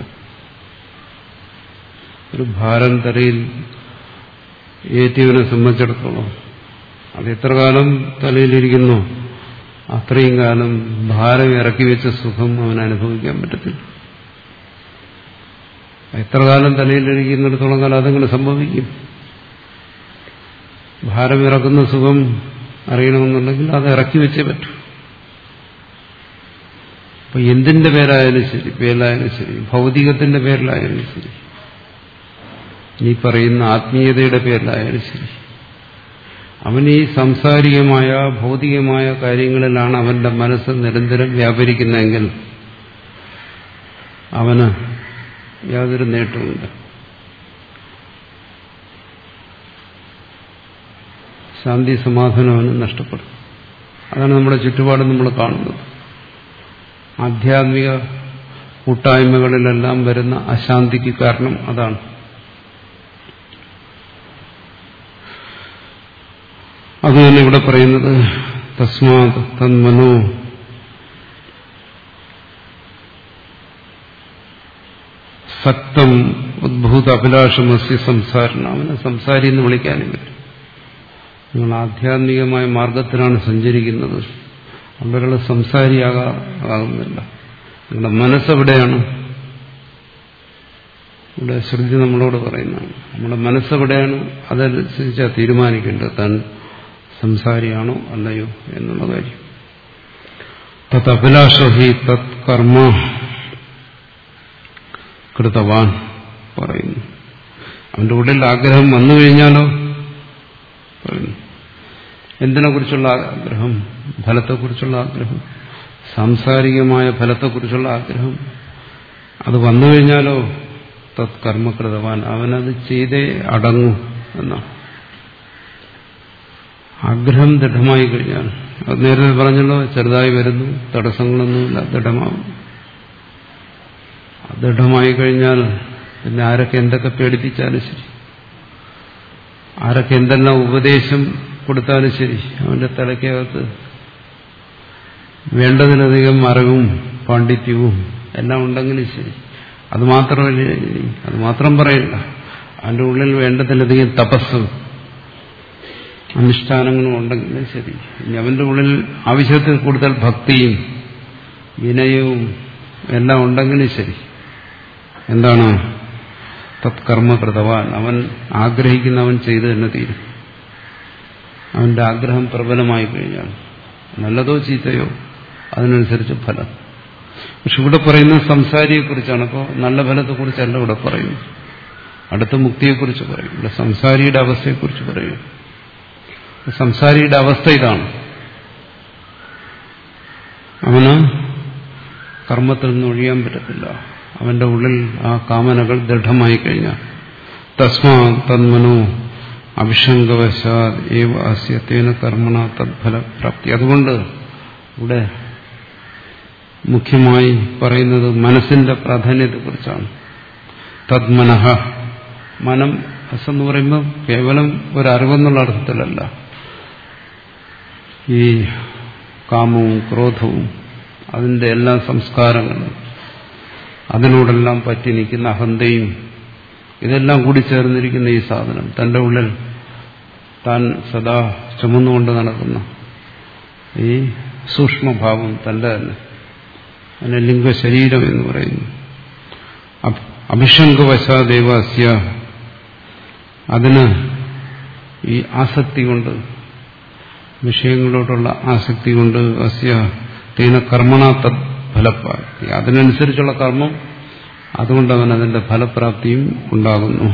ഒരു ഭാരം തലയിൽ ഏറ്റിയവനെ സംബന്ധിച്ചിടത്തോളം അത് എത്ര കാലം തലയിലിരിക്കുന്നു അത്രയും കാലം ഭാരം ഇറക്കി വെച്ച സുഖം അവന് അനുഭവിക്കാൻ പറ്റത്തില്ല. എത്ര കാലം തലയിലിരിക്കുന്നിടത്തോളം കാലം അതങ്ങനെ സംഭവിക്കും. ഭാരം ഇറക്കുന്ന സുഖം അറിയണമെന്നുണ്ടെങ്കിൽ അത് ഇറക്കി വെച്ചേ പറ്റൂ. അപ്പൊ എന്തിന്റെ പേരായാലും ശരി, പേരിലായാലും ശരി, ഭൗതികത്തിന്റെ പേരിലായാലും ശരി, ഈ പറയുന്ന ആത്മീയതയുടെ പേരിലായാലും ശരി, അവൻ ഈ സാംസാരികമായ ഭൗതികമായ കാര്യങ്ങളിലാണ് അവന്റെ മനസ്സ് നിരന്തരം വ്യാപരിക്കുന്നതെങ്കിൽ അവന് യാതൊരു നേട്ടവുമില്ല. ശാന്തി സമാധാനം അവന് നഷ്ടപ്പെടും. അതാണ് നമ്മുടെ ചുറ്റുപാട് നമ്മൾ കാണുന്നത്. ആധ്യാത്മിക കൂട്ടായ്മകളിലെല്ലാം വരുന്ന അശാന്തിക്ക് കാരണം അതാണ്. അതുതന്നെ ഇവിടെ പറയുന്നത് തസ്മാത് തന്മനോ സക്തം ഉദ്ഭൂത അഭിലാഷമസ്യ സംസാരണ. അവനെ സംസാരി എന്ന് വിളിക്കാനും പറ്റും. നിങ്ങൾ ആധ്യാത്മികമായ മാർഗത്തിലാണ് സഞ്ചരിക്കുന്നത്, അവരുടെ സംസാരിയാകാകുന്നില്ല. നിങ്ങളുടെ മനസ്സെവിടെയാണ്? ഇവിടെ ശ്രുതി നമ്മളോട് പറയുന്നതാണ്. നമ്മുടെ മനസ്സെവിടെയാണ് അതനുസരിച്ചാണ് തീരുമാനിക്കേണ്ടത് താൻ സംസാരിയാണോ അല്ലയോ എന്നുള്ള കാര്യം. തത് അഭിലാഷോ ഹി തത് കർമ്മ കൃതവാൻ പറയുന്നു. അവന്റെ ഉള്ളിൽ ആഗ്രഹം വന്നു കഴിഞ്ഞാലോ പറയുന്നു. എന്തിനെ കുറിച്ചുള്ള ആഗ്രഹം? ഫലത്തെക്കുറിച്ചുള്ള ആഗ്രഹം, സാംസാരികമായ ഫലത്തെക്കുറിച്ചുള്ള ആഗ്രഹം. അത് വന്നു കഴിഞ്ഞാലോ തത് കർമ്മകൃതവാൻ, അവനത് ചെയ്തേ അടങ്ങൂ എന്നാണ്. ആഗ്രഹം ദൃഢമായി കഴിഞ്ഞാൽ, അത് നേരത്തെ പറഞ്ഞല്ലോ, ചെറുതായി വരുന്നു, തടസ്സങ്ങളൊന്നുമില്ല, ദൃഢമാവും. ദൃഢമായി കഴിഞ്ഞാൽ പിന്നെ ആരൊക്കെ എന്തൊക്കെ പേടിപ്പിച്ചാലും ശരി, ആരൊക്കെ എന്തെല്ലാം ഉപദേശം കൊടുത്താലും ശരി, അവന്റെ തലയ്ക്കകത്ത് വേണ്ടതിലധികം അറിവും പാണ്ഡിത്യവും എല്ലാം ഉണ്ടെങ്കിലും ശരി, അത് മാത്രമല്ല, അത് മാത്രം പറയില്ല, അവന്റെ ഉള്ളിൽ വേണ്ടതിലധികം തപസ്സും അനുഷ്ഠാനങ്ങളും ഉണ്ടെങ്കിലും ശരി, ഇനി അവന്റെ ഉള്ളിൽ ആവശ്യത്തിൽ കൂടുതൽ ഭക്തിയും വിനയവും എല്ലാം ഉണ്ടെങ്കിലും ശരി, എന്താണ് തത്കർമ്മകൃതവാൻ, അവൻ ആഗ്രഹിക്കുന്നവൻ ചെയ്തു തന്നെ തീരും. അവന്റെ ആഗ്രഹം പ്രബലമായി കഴിഞ്ഞാൽ നല്ലതോ ചീത്തയോ അതിനനുസരിച്ച് ഫലം. പക്ഷെ ഇവിടെ പറയുന്നത് സംസാരിയെക്കുറിച്ചാണ്. അപ്പോൾ നല്ല ഫലത്തെക്കുറിച്ചല്ല ഇവിടെ പറയുന്നു. അടുത്ത മുക്തിയെക്കുറിച്ച് പറയും. ഇവിടെ സംസാരിയുടെ അവസ്ഥയെക്കുറിച്ച് പറയും. സംസാരിയുടെ അവസ്ഥ ഇതാണ്. അവന് കർമ്മത്തിൽ നിന്ന് ഒഴിയാൻ പറ്റത്തില്ല. അവന്റെ ഉള്ളിൽ ആ കാമനകൾ ദൃഢമായി കഴിഞ്ഞാൽ തസ്മാ തന്മനോ അഭിഷംഗവശാത് ഏവ അസ്യത്തേന കർമ്മണ തദ്ഫലപ്രാപ്തി. അതുകൊണ്ട് ഇവിടെ മുഖ്യമായി പറയുന്നത് മനസ്സിന്റെ പ്രാധാന്യത്തെക്കുറിച്ചാണ്. തദ്മനഃ, മനം എന്ന് പറയുമ്പോൾ കേവലം ഒരറിവെന്നുള്ള അർത്ഥത്തിലല്ല. ഈ കാമവും ക്രോധവും അതിന്റെ എല്ലാ സംസ്കാരങ്ങളും അതിനോടെല്ലാം പറ്റി നിൽക്കുന്ന അഹന്തയും ഇതെല്ലാം കൂടി ചേർന്നിരിക്കുന്ന ഈ സാധനം, തന്റെ ഉള്ളിൽ താൻ സദാ ചുമന്നുകൊണ്ട് നടക്കുന്ന ഈ സൂക്ഷ്മഭാവം തന്റെ തന്നെ, അതിനെ ലിംഗശരീരം എന്ന് പറയുന്നു. അഭിഷംഗവശാദേവാസ്യ, അതിന് ഈ ആസക്തി കൊണ്ട്, വിഷയങ്ങളോടുള്ള ആസക്തി കൊണ്ട്, അസ്യ തേന കർമ്മണ തത് ഫലപ്രാപ്തി, അതിനനുസരിച്ചുള്ള കർമ്മം, അതുകൊണ്ട് അവൻ അതിന്റെ ഫലപ്രാപ്തിയും ഉണ്ടാകുന്നു.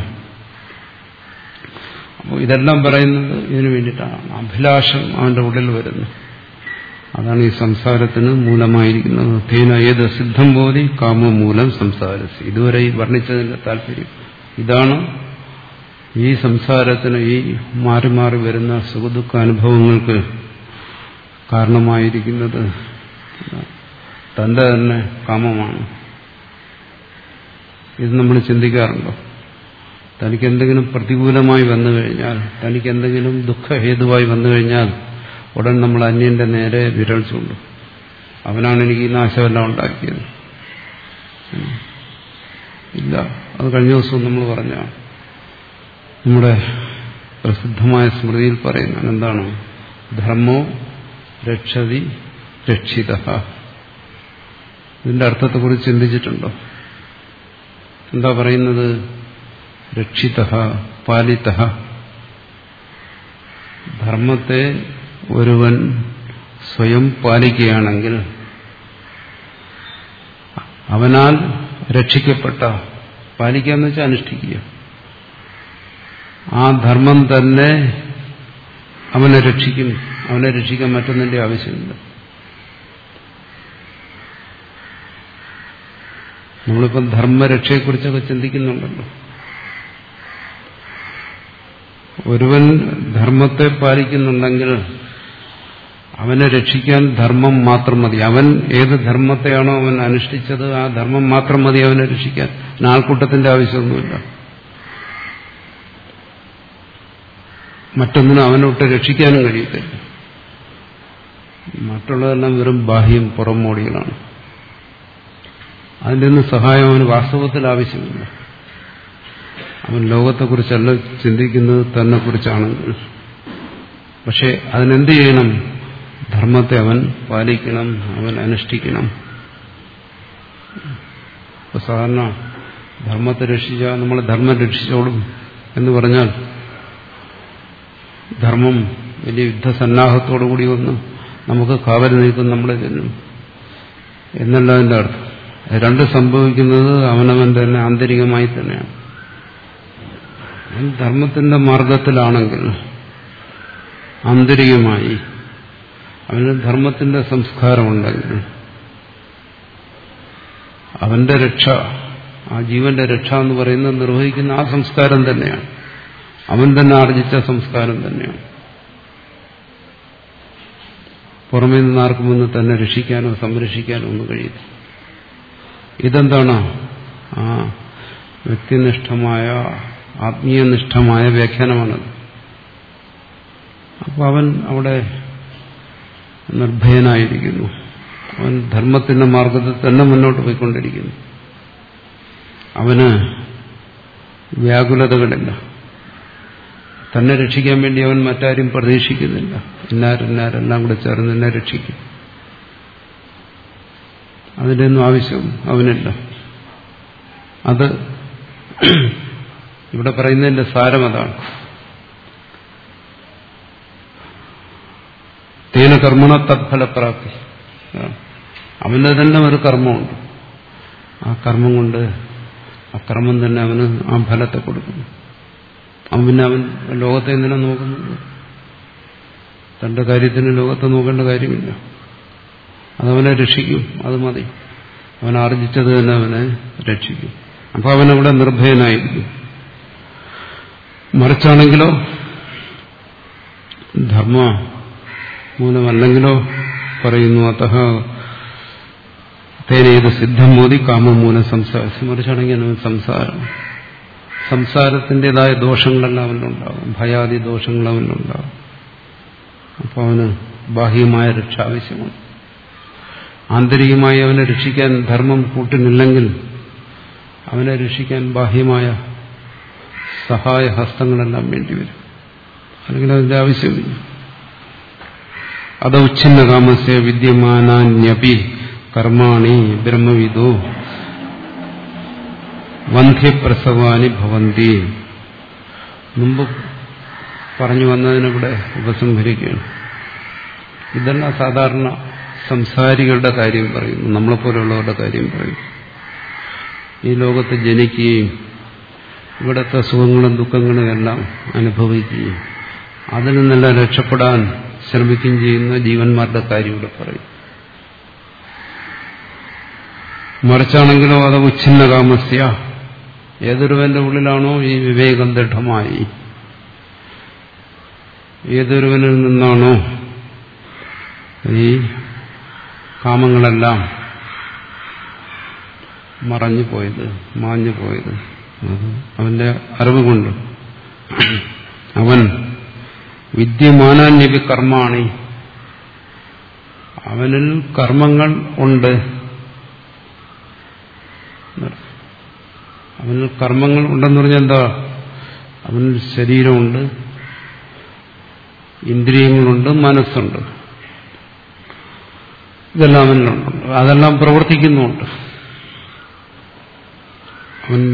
അപ്പോൾ ഇതെല്ലാം പറയുന്നത് ഇതിനു വേണ്ടിയിട്ടാണ്. അഭിലാഷം അവന്റെ ഉള്ളിൽ വരുന്നു. അതാണ് ഈ സംസാരത്തിന് മൂലമായിരിക്കുന്നത്. തേന ഏത് സിദ്ധം ബോധി കാമ മൂലം സംസാരസ്. ഇതുവരെ ഈ വർണ്ണിച്ചതിന്റെ താല്പര്യം ഇതാണ്. ഈ സംസാരത്തിന്, ഈ മാറി മാറി വരുന്ന സുഖദുഃഖ അനുഭവങ്ങൾക്ക് കാരണമായിരിക്കുന്നത് തന്റെ തന്നെ കാമമാണ്. ഇത് നമ്മൾ ചിന്തിക്കാറുണ്ടോ? തനിക്ക് എന്തെങ്കിലും പ്രതികൂലമായി വന്നു കഴിഞ്ഞാൽ, തനിക്ക് എന്തെങ്കിലും ദുഃഖഹേതുവായി വന്നു കഴിഞ്ഞാൽ ഉടൻ നമ്മൾ അന്യന്റെ നേരെ വിരൽ ചൂണ്ടും. അവനാണ് എനിക്ക് ഈ നാശമെല്ലാം ഉണ്ടാക്കിയത്. ഇല്ല, അത് കഴിഞ്ഞ ദിവസം നമ്മൾ പറഞ്ഞ നമ്മുടെ പ്രസിദ്ധമായ സ്മൃതിയിൽ പറയുന്നത് എന്താണ്? ധർമ്മോ രക്ഷതി രക്ഷിത. ഇതിന്റെ അർത്ഥത്തെക്കുറിച്ച് ചിന്തിച്ചിട്ടുണ്ടോ? എന്താ പറയുന്നത്? രക്ഷിത പാലിത. ധർമ്മത്തെ ഒരുവൻ സ്വയം പാലിക്കുകയാണെങ്കിൽ അവനാൽ രക്ഷിക്കപ്പെട്ട, പാലിക്കുക എന്ന് വെച്ചാൽ അനുഷ്ഠിക്കുക, ആ ധർമ്മം തന്നെ അവനെ രക്ഷിക്കും. അവനെ രക്ഷിക്കാൻ മറ്റൊന്നിന്റെ ആവശ്യമില്ല. നമ്മളിപ്പം ധർമ്മരക്ഷയെക്കുറിച്ചൊക്കെ ചിന്തിക്കുന്നുണ്ടല്ലോ. ഒരുവൻ ധർമ്മത്തെ പാലിക്കുന്നുണ്ടെങ്കിൽ അവനെ രക്ഷിക്കാൻ ധർമ്മം മാത്രം മതി. അവൻ ഏത് ധർമ്മത്തെയാണോ അവൻ അനുഷ്ഠിച്ചത് ആ ധർമ്മം മാത്രം മതി അവനെ രക്ഷിക്കാൻ. ആൾക്കൂട്ടത്തിന്റെ ആവശ്യമൊന്നുമില്ല. മറ്റൊന്നിനും അവനൊട്ട് രക്ഷിക്കാനും കഴിയത്തില്ല. മറ്റുള്ളതെല്ലാം വെറും ബാഹ്യം, പുറമോടികളാണ്. അതിൻ്റെ ഒന്നും സഹായം അവന് വാസ്തവത്തിൽ ആവശ്യമില്ല. അവൻ ലോകത്തെക്കുറിച്ചല്ല ചിന്തിക്കുന്നത്, തന്നെ കുറിച്ചാണെങ്കിൽ. പക്ഷെ അതിനെന്ത് ചെയ്യണം? ധർമ്മത്തെ അവൻ പാലിക്കണം, അവൻ അനുഷ്ഠിക്കണം. ഇപ്പൊ സാധാരണ ധർമ്മത്തെ രക്ഷിച്ചാൽ നമ്മൾ ധർമ്മം രക്ഷിച്ചോളും എന്ന് പറഞ്ഞാൽ ധർമ്മം വലിയ യുദ്ധസന്നാഹത്തോടുകൂടി വന്ന് നമുക്ക് കാവൽ നിൽക്കും, നമ്മളെ ചെല്ലും എന്നല്ല അതിൻ്റെ അർത്ഥം. രണ്ട് സംഭവിക്കുന്നത് അവനവൻ തന്നെ ആന്തരികമായി തന്നെയാണ്. ധർമ്മത്തിന്റെ മാർഗത്തിലാണെങ്കിൽ ആന്തരികമായി അവന് ധർമ്മത്തിന്റെ സംസ്കാരമുണ്ടെങ്കിൽ അവന്റെ രക്ഷ, ആ ജീവന്റെ രക്ഷ എന്ന് പറയുന്നത് നിർവഹിക്കുന്ന ആ സംസ്കാരം തന്നെയാണ്. അവൻ തന്നെ ആർജിച്ച സംസ്കാരം തന്നെയാണ്. പുറമേ നിന്ന് ആർക്കും ഒന്ന് തന്നെ രക്ഷിക്കാനോ സംരക്ഷിക്കാനോ ഒന്നും കഴിയില്ല. ഇതെന്താണ്? ആ വ്യക്തിനിഷ്ഠമായ ആത്മീയനിഷ്ഠമായ വ്യാഖ്യാനമാണത്. അപ്പോൾ അവൻ അവിടെ നിർഭയനായിരിക്കുന്നു. അവൻ ധർമ്മത്തിന്റെ മാർഗത്തിൽ തന്നെ മുന്നോട്ട് പോയിക്കൊണ്ടിരിക്കുന്നു. അവന് വ്യാകുലതകളില്ല. തന്നെ രക്ഷിക്കാൻ വേണ്ടി അവൻ മറ്റാരും പ്രതീക്ഷിക്കുന്നില്ല. ഇന്നാരെല്ലാരെല്ലാം കൂടെ ചേർന്ന് എന്നെ രക്ഷിക്കും. അതിൻ്റെ ഒന്നും ആവശ്യം അവനില്ല. അത് ഇവിടെ പറയുന്നതിന്റെ സാരം അതാണ്. തേന കർമ്മണ തത്ഫലപ്രാപ്തി. അവന് തന്നെ ഒരു കർമ്മമുണ്ട്. ആ കർമ്മം കൊണ്ട് ആ കർമ്മം തന്നെ അവന് ആ ഫലത്തെ കൊടുക്കുന്നു. അവൻ പിന്നെ അവൻ ലോകത്തെ എന്തിനാ നോക്കുന്നത്? തന്റെ കാര്യത്തിന് ലോകത്തെ നോക്കേണ്ട കാര്യമില്ല. അതവനെ രക്ഷിക്കും, അത് മതി. അവൻ ആർജിച്ചത് തന്നെ അവനെ രക്ഷിക്കും. അപ്പൊ അവനവിടെ നിർഭയനായിരിക്കും. മറിച്ചാണെങ്കിലോ ധർമ്മ മൂലമല്ലെങ്കിലോ പറയുന്നു അതഹ തേനേത് സിദ്ധം മോദി കാമമൂലം സംസാരിച്ചു. മറിച്ചാണെങ്കിൽ അവൻ സംസാരം, സംസാരത്തിൻ്റെതായ ദോഷങ്ങളെല്ലാം അവനുണ്ടാകും, ഭയാദി ദോഷങ്ങൾ അവനുണ്ടാകും. അപ്പോൾ അവന് ബാഹ്യമായ രക്ഷ ആവശ്യമാണ്. ആന്തരികമായി അവനെ രക്ഷിക്കാൻ ധർമ്മം കൂട്ടിനില്ലെങ്കിൽ അവനെ രക്ഷിക്കാൻ ബാഹ്യമായ സഹായ ഹസ്തങ്ങളെല്ലാം വേണ്ടിവരും. അല്ലെങ്കിൽ അതിന്റെ ആവശ്യമില്ല. അത് ഉച്ഛിന്ന കാമസ്യ വിദ്യമാനാന്യപി കർമാണി ബ്രഹ്മവിദോ വന്ധ്യപ്രസവാനി ഭവന്തി. മുമ്പ് പറഞ്ഞു വന്നതിനിവിടെ ഉപസംഹരിക്കുകയാണ്. ഇതെല്ലാം സാധാരണ സംസാരികളുടെ കാര്യം പറയുന്നു, നമ്മളെപ്പോലുള്ളവരുടെ കാര്യം പറയും. ഈ ലോകത്ത് ജനിക്കുകയും ഇവിടുത്തെ സുഖങ്ങളും ദുഃഖങ്ങളും എല്ലാം അനുഭവിക്കുകയും അതിൽ നിന്നെല്ലാം രക്ഷപ്പെടാൻ ശ്രമിക്കുകയും ചെയ്യുന്ന ജീവന്മാരുടെ കാര്യം ഇവിടെ പറയും. മറിച്ചാണെങ്കിലോ അത് ഉച്ഛിന്ന കാമസ്യ, ഏതൊരുവന്റെ ഉള്ളിലാണോ ഈ വിവേകം ദൃഢമായി, ഏതൊരുവനിൽ നിന്നാണോ ഈ കാമങ്ങളെല്ലാം മറഞ്ഞു പോയത്, മാഞ്ഞു പോയത്, അവന്റെ അറിവ് കൊണ്ട് അവൻ വിദ്യമാനാന്യപി കർമാണി, അവനിൽ കർമ്മങ്ങൾ ഉണ്ട്. അവനിൽ കർമ്മങ്ങൾ ഉണ്ടെന്ന് പറഞ്ഞാൽ എന്താ? അവനിൽ ശരീരമുണ്ട്, ഇന്ദ്രിയങ്ങളുണ്ട്, മനസ്സുണ്ട്. ഇതെല്ലാം അവനിലുണ്ട്. അതെല്ലാം പ്രവർത്തിക്കുന്നുമുണ്ട്. അവൻ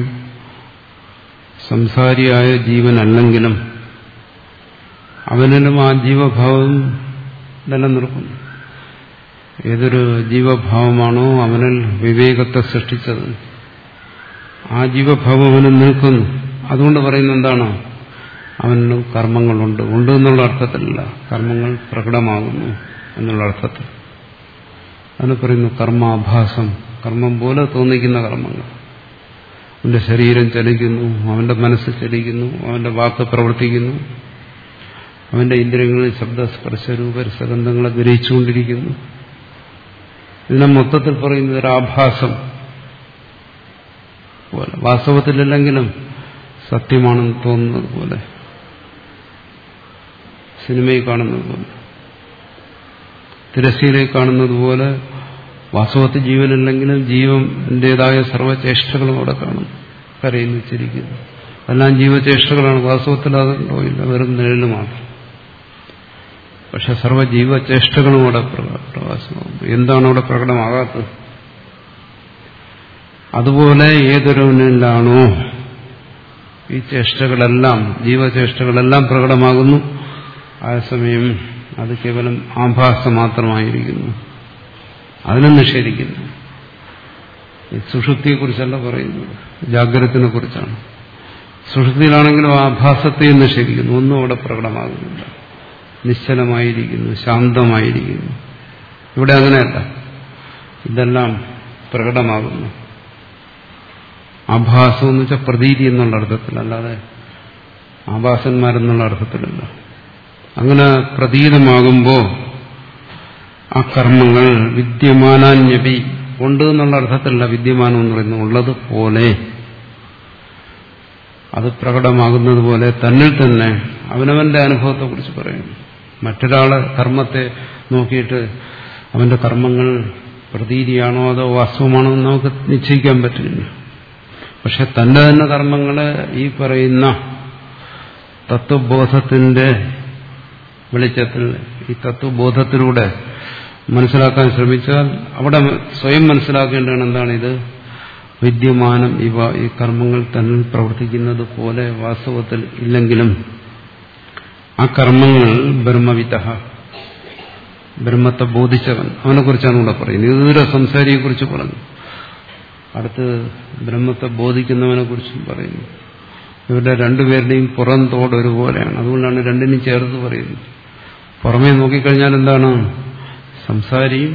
സംസാരിയായ ജീവനല്ലെങ്കിലും അവനിലും ആ ജീവഭാവം നിലനിൽക്കുന്നു. ഏതൊരു ജീവഭാവമാണോ അവനിൽ വിവേകത്തെ സൃഷ്ടിച്ചത്, ആ ജീവഭാവം അവന് നിൽക്കുന്നു. അതുകൊണ്ട് പറയുന്നത് എന്താണ്? അവനിലും കർമ്മങ്ങളുണ്ട്. ഉണ്ട് എന്നുള്ള അർത്ഥത്തിലല്ല, കർമ്മങ്ങൾ പ്രകടമാകുന്നു എന്നുള്ള അർത്ഥത്തിൽ. അതിന് പറയുന്നു കർമാഭാസം. കർമ്മം പോലെ തോന്നിക്കുന്ന കർമ്മങ്ങൾ. അവന്റെ ശരീരം ചലിക്കുന്നു, അവന്റെ മനസ്സ് ചലിക്കുന്നു, അവന്റെ വാക്ക് പ്രവർത്തിക്കുന്നു, അവന്റെ ഇന്ദ്രിയങ്ങളിൽ ശബ്ദ സ്പർശ രൂപ രസഗന്ധങ്ങളെ ഗ്രഹിച്ചുകൊണ്ടിരിക്കുന്നു. ഇതിനെ മൊത്തത്തിൽ പറയുന്നത് ഒരു ആഭാസം പോലെ, വാസ്തവത്തിലല്ലെങ്കിലും സത്യമാണെന്ന് തോന്നുന്നത് പോലെ, സിനിമയിൽ കാണുന്നത് പോലെ, തിരശ്ശീലയിൽ കാണുന്നത് പോലെ വാസ്തവത്തിൽ ജീവനല്ലെങ്കിലും ജീവന്റേതായ സർവ്വചേഷ്ടകളും അവിടെ കാണും. കരയുന്നു, ചിരിക്കുന്നു, എല്ലാം ജീവചേഷ്ടകളാണ്. വാസ്തവത്തിൽ അതുണ്ടോ ഇല്ല, വെറും നിഴല് മാത്രം. പക്ഷെ സർവ്വജീവചേഷ്ടകളും അവിടെ പ്രകാശമാകുന്നു. എന്താണ് അവിടെ പ്രകടമാകാത്തത്? അതുപോലെ ഏതൊരുവനിലാണോ ഈ ചേഷ്ടകളെല്ലാം, ജീവചേഷ്ടകളെല്ലാം പ്രകടമാകുന്നു, ആ സമയം അത് കേവലം ആഭാസം മാത്രമായിരിക്കുന്നു. അതിനെ നിഷേധിക്കുന്നു. ഈ സുഷുപ്തിയെക്കുറിച്ചല്ല പറയുന്നത്, ജാഗ്രതത്തിനെ കുറിച്ചാണ്. സുഷുപ്തിയിലാണെങ്കിലും ആഭാസത്തെയും നിഷേധിക്കുന്നു. ഒന്നും അവിടെ പ്രകടമാകുന്നില്ല, നിശ്ചലമായിരിക്കുന്നു, ശാന്തമായിരിക്കുന്നു. ഇവിടെ അങ്ങനെയല്ല, ഇതെല്ലാം പ്രകടമാകുന്നു. ആഭാസം എന്ന് വെച്ചാൽ പ്രതീതി എന്നുള്ള അർത്ഥത്തിൽ, അല്ലാതെ ആഭാസന്മാരെന്നുള്ള അർത്ഥത്തിലല്ല. അങ്ങനെ പ്രതീതമാകുമ്പോൾ ആ കർമ്മങ്ങൾ വിദ്യമാനാന്യപി, ഉണ്ട് എന്നുള്ള അർത്ഥത്തിലല്ല വിദ്യമാനം എന്ന് പറയുന്നത്, ഉള്ളതുപോലെ, അത് പ്രകടമാകുന്നത് പോലെ തന്നിൽ തന്നെ അവനവന്റെ അനുഭവത്തെക്കുറിച്ച് പറയുന്നു. മറ്റൊരാളെ കർമ്മത്തെ നോക്കിയിട്ട് അവന്റെ കർമ്മങ്ങൾ പ്രതീതിയാണോ അതോ വാസ്തവമാണോ എന്ന് നമുക്ക് നിശ്ചയിക്കാൻ പറ്റില്ല. പക്ഷെ തന്റെ തന്നെ കർമ്മങ്ങളെ ഈ പറയുന്ന തത്വബോധത്തിന്റെ വെളിച്ചത്തിൽ, ഈ തത്വബോധത്തിലൂടെ മനസ്സിലാക്കാൻ ശ്രമിച്ചാൽ അവിടെ സ്വയം മനസ്സിലാക്കേണ്ടതാണ് എന്താണ് ഇത് വിദ്യമാനം. ഇവ ഈ കർമ്മങ്ങൾ തന്നിൽ പ്രവർത്തിക്കുന്നത് പോലെ വാസ്തവത്തിൽ ഇല്ലെങ്കിലും ആ കർമ്മങ്ങൾ ബ്രഹ്മവിദ, ബ്രഹ്മത്തെ ബോധിച്ചവൻ, അവനെ കുറിച്ചാണ് ഇവിടെ പറയുന്നത്. ഇതൊരു സംസാരിയെക്കുറിച്ച് പറഞ്ഞു. അടുത്ത് ബ്രഹ്മത്തെ ബോധിക്കുന്നവനെ കുറിച്ചും പറയുന്നു. ഇവരുടെ രണ്ടുപേരുടെയും പുറം തോട് ഒരുപോലെയാണ്. അതുകൊണ്ടാണ് രണ്ടിനും ചേർത്ത് പറയുന്നത്. പുറമേ നോക്കിക്കഴിഞ്ഞാൽ എന്താണ്? സംസാരിയും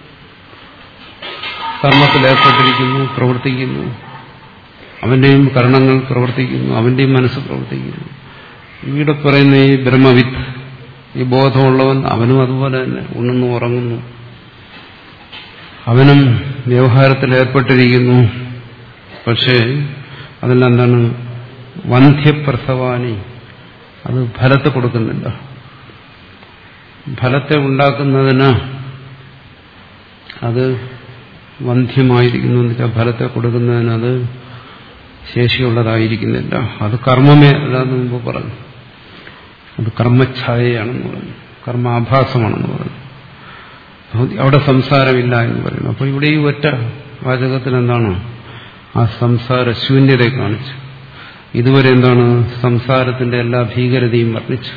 കർമ്മത്തിൽ ഏർപ്പെട്ടിരിക്കുന്നു, പ്രവർത്തിക്കുന്നു. അവന്റെയും കരണങ്ങൾ പ്രവർത്തിക്കുന്നു, അവന്റെയും മനസ്സ് പ്രവർത്തിക്കുന്നു. ഇവിടെ പറയുന്ന ഈ ബ്രഹ്മവിത്ത്, ഈ ബോധമുള്ളവൻ, അവനും അതുപോലെ തന്നെ ഉണ്ണുന്നു, ഉറങ്ങുന്നു, അവനും വ്യവഹാരത്തിൽ ഏർപ്പെട്ടിരിക്കുന്നു. പക്ഷേ അതെല്ലാം എന്താണ്? വന്ധ്യപ്രസവാനി, അത് ഫലത്തെ കൊടുക്കുന്നില്ല. ഫലത്തെ ഉണ്ടാക്കുന്നതിന് അത് വന്ധ്യമായിരിക്കുന്നു എന്ന് വെച്ചാൽ ഫലത്തെ കൊടുക്കുന്നതിന് അത് ശേഷിയുള്ളതായിരിക്കുന്നില്ല. അത് കർമ്മമേ അല്ലാന്ന് മുമ്പ് പറഞ്ഞു. അത് കർമ്മഛായയാണെന്ന് പറഞ്ഞു, കർമാഭാസമാണെന്ന് പറഞ്ഞു. അവിടെ സംസാരമില്ല എന്ന് പറയുന്നു. അപ്പോൾ ഇവിടെ ഈ ഒറ്റ വാചകത്തിൽ എന്താണ്? ആ സംസാര ശൂന്യതയെ കാണിച്ചു. ഇതുവരെ എന്താണ്? സംസാരത്തിന്റെ എല്ലാ ഭീകരതയും വർണ്ണിച്ചു.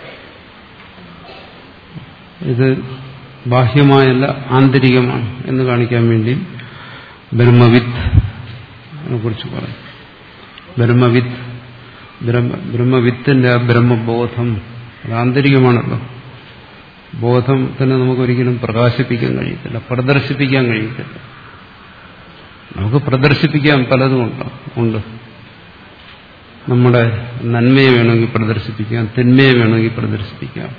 ഇത് ബാഹ്യമായല്ല, ആന്തരികമാണ് എന്ന് കാണിക്കാൻ വേണ്ടി ബ്രഹ്മവിത്ത് കുറിച്ച് പറയും. ബ്രഹ്മവിത്ത്, ബ്രഹ്മവിത്തിന്റെ ആ ബ്രഹ്മബോധം അത് ആന്തരികമാണല്ലോ. ബോധത്തിനെ നമുക്കൊരിക്കലും പ്രകാശിപ്പിക്കാൻ കഴിയത്തില്ല, പ്രദർശിപ്പിക്കാൻ കഴിയത്തില്ല. നമുക്ക് പ്രദർശിപ്പിക്കാൻ പലതും ഉണ്ട്. നമ്മുടെ നന്മയെ വേണമെങ്കിൽ പ്രദർശിപ്പിക്കാം, തിന്മയെ വേണമെങ്കിൽ പ്രദർശിപ്പിക്കാം,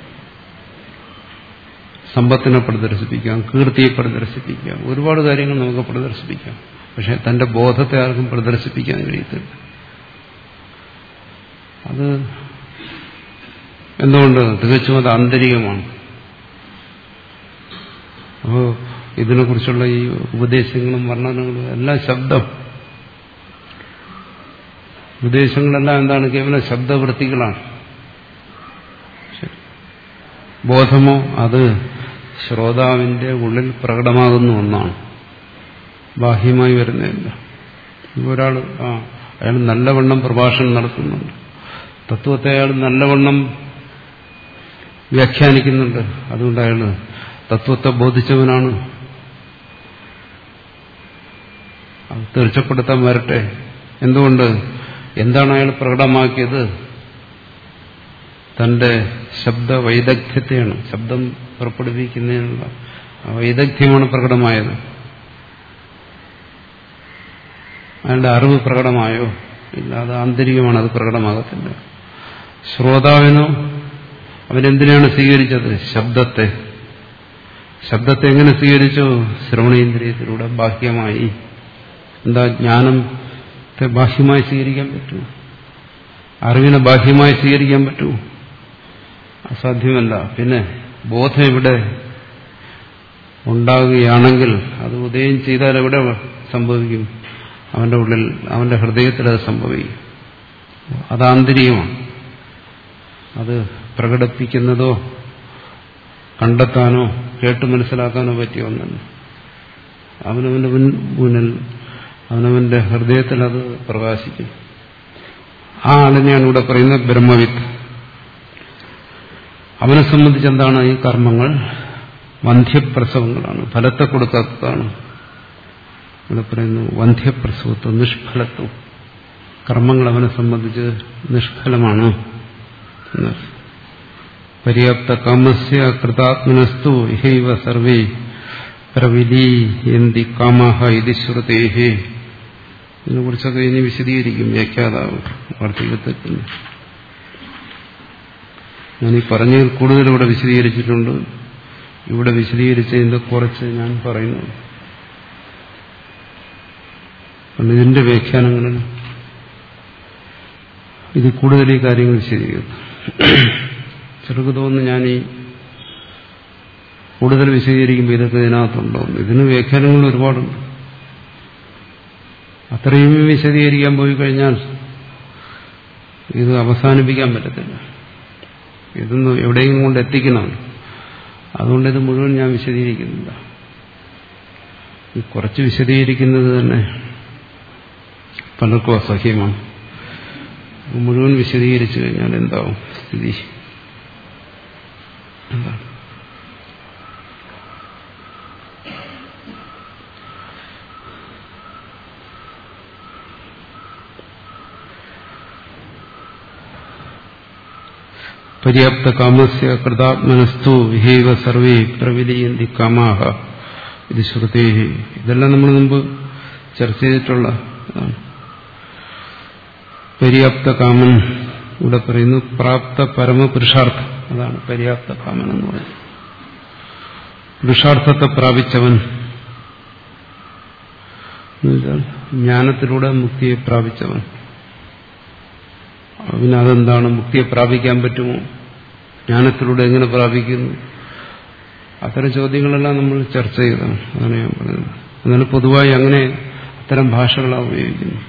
സമ്പത്തിനെ പ്രദർശിപ്പിക്കാം, കീർത്തിയെ പ്രദർശിപ്പിക്കാം, ഒരുപാട് കാര്യങ്ങൾ നമുക്ക് പ്രദർശിപ്പിക്കാം. പക്ഷെ തന്റെ ബോധത്തെ ആർക്കും പ്രദർശിപ്പിക്കാൻ കഴിയത്തില്ല. അത് എന്തുകൊണ്ട്? തികച്ചും അത് ആന്തരികമാണ്. അപ്പോൾ ഇതിനെക്കുറിച്ചുള്ള ഈ ഉപദേശങ്ങളും വർണ്ണനകളും എല്ലാം ശബ്ദം. ഉപദേശങ്ങളെല്ലാം എന്താണ്? കേവലം ശബ്ദവൃത്തികളാണ്. ബോധമോ അത് ശ്രോതാവിന്റെ ഉള്ളിൽ പ്രകടമാകുന്ന ഒന്നാണ്, ബാഹ്യമായി വരുന്നില്ല. ഒരാൾ ആ അയാൾ നല്ലവണ്ണം പ്രഭാഷണം നടത്തുന്നുണ്ട്, തത്വത്തെ അയാൾ നല്ലവണ്ണം വ്യാഖ്യാനിക്കുന്നുണ്ട്, അതുകൊണ്ട് അയാൾ തത്വത്തെ ബോധിച്ചവനാണ്. അത് തീർച്ചപ്പെടുത്താൻ വരട്ടെ. എന്തുകൊണ്ട്? എന്താണ് അയാൾ പ്രകടമാക്കിയത്? തന്റെ ശബ്ദ വൈദഗ്ധ്യത്തെയാണ്. ശബ്ദം പുറപ്പെടുവിക്കുന്നതിനുള്ള വൈദഗ്ധ്യമാണ് പ്രകടമായത്. അയാളുടെ അറിവ് പ്രകടമായോ? ഇല്ല, അത് ആന്തരികമാണ്, അത് പ്രകടമാകത്തില്ല. ശ്രോതാവിനോ അവനെന്തിനാണ് സ്വീകരിച്ചത്? ശബ്ദത്തെ. ശബ്ദത്തെ എങ്ങനെ സ്വീകരിച്ചു? ശ്രവണേന്ദ്രിയത്തിലൂടെ ബാഹ്യമായി. എന്താ, ജ്ഞാനത്തെ ബാഹ്യമായി സ്വീകരിക്കാൻ പറ്റൂ? അറിവിനെ ബാഹ്യമായി സ്വീകരിക്കാൻ പറ്റൂ? അസാധ്യമല്ല. പിന്നെ ബോധം ഇവിടെ ഉണ്ടാകുകയാണെങ്കിൽ അത് ഉദയം ചെയ്താൽ എവിടെ സംഭവിക്കും? അവന്റെ ഉള്ളിൽ, അവന്റെ ഹൃദയത്തിൽ അത് സംഭവിക്കും. അത് ആന്തരികമാണ്. അത് പ്രകടിപ്പിക്കുന്നതോ കണ്ടെത്താനോ കേട്ട് മനസ്സിലാക്കാനോ പറ്റിയ ഒന്നല്ല. അവനവന്റെ മുന്നിൽ, അവനവന്റെ ഹൃദയത്തിൽ അത് പ്രകാശിക്കും. ആ ആളിനെയാണ് ഇവിടെ പറയുന്നത് ബ്രഹ്മവിത്ത്. അവനെ സംബന്ധിച്ച് എന്താണ്? ഈ കർമ്മങ്ങൾ വന്ധ്യപ്രസവങ്ങളാണ്, ഫലത്തെ കൊടുക്കാത്തതാണ്. ഇവിടെ പറയുന്നു വന്ധ്യപ്രസവത്വം, നിഷ്ഫലത്വം. കർമ്മങ്ങൾ അവനെ സംബന്ധിച്ച് നിഷ്ഫലമാണ്. പര്യാപ്ത കാമസ്യ കൃതാത്മനസ്തു ഇഹൈവ സർവേ പ്രവിലീയന്തി കാമഃ ഇതി ശ്രുതേഹി. ഇതിനെ കുറിച്ചൊക്കെ ഇനി വിശദീകരിക്കും വ്യാഖ്യാതാവ് വാർത്തകത്തിൽ. ഞാനീ പറഞ്ഞതിൽ കൂടുതൽ ഇവിടെ വിശദീകരിച്ചിട്ടുണ്ട്. ഇവിടെ വിശദീകരിച്ചതിന്റെ കുറച്ച് ഞാൻ പറയുന്നു. ഇതിന്റെ വ്യാഖ്യാനങ്ങളിൽ ഇത് കൂടുതൽ ഈ കാര്യങ്ങൾ വിശദീകരിക്കുന്നു. ചിലർക്ക് തോന്നുന്നു ഞാൻ ഈ കൂടുതൽ വിശദീകരിക്കുമ്പോൾ ഇതൊക്കെ ഇതിനകത്തുണ്ടോ? ഇതിന് വ്യാഖ്യാനങ്ങൾ ഒരുപാടുണ്ട്. അത്രയും വിശദീകരിക്കാൻ പോയി കഴിഞ്ഞാൽ ഇത് അവസാനിപ്പിക്കാൻ പറ്റത്തില്ല. ഇതൊന്നും എവിടെയെങ്കിലും കൊണ്ട് എത്തിക്കണം. അതുകൊണ്ട് ഇത് മുഴുവൻ ഞാൻ വിശദീകരിക്കുന്നില്ല. ഈ കുറച്ച് വിശദീകരിക്കുന്നത് തന്നെ പലർക്കും അസഹ്യമാണ്. മുഴുവൻ വിശദീകരിച്ചു കഴിഞ്ഞാൽ എന്താവും സ്ഥിതി? എന്താണ്? പര്യാപ്ത കാമസ്യ കൃതാത്മനസ്തു വിഹൈവ സർവേ പ്രവിലീയന്തി കാമാഹ ഇത് ശ്രുതേഹി. ഇതെല്ലാം നമ്മൾ മുമ്പ് ചർച്ച ചെയ്തിട്ടുള്ള ഇതാണ്. പര്യാപ്ത കാമൻ ഇവിടെ പറയുന്നു പ്രാപ്ത പരമപുരുഷാർത്ഥം. അതാണ് പര്യാപ്ത കാമൻ എന്ന് പറയുന്നത്. പുരുഷാർത്ഥത്തെ പ്രാപിച്ചവൻ എന്നുവെച്ചാൽ ജ്ഞാനത്തിലൂടെ മുക്തിയെ പ്രാപിച്ചവൻ. പിന്നെ അതെന്താണ്? മുക്തിയെ പ്രാപിക്കാൻ പറ്റുമോ? ജ്ഞാനത്തിലൂടെ എങ്ങനെ പ്രാപിക്കുന്നു? അത്തരം ചോദ്യങ്ങളെല്ലാം നമ്മൾ ചർച്ച ചെയ്തതാണ്. അതാണ് ഞാൻ പറയുന്നത്. എന്നാൽ പൊതുവായി അങ്ങനെ അത്തരം ഭാഷകളാണ് ഉപയോഗിക്കുന്നത്.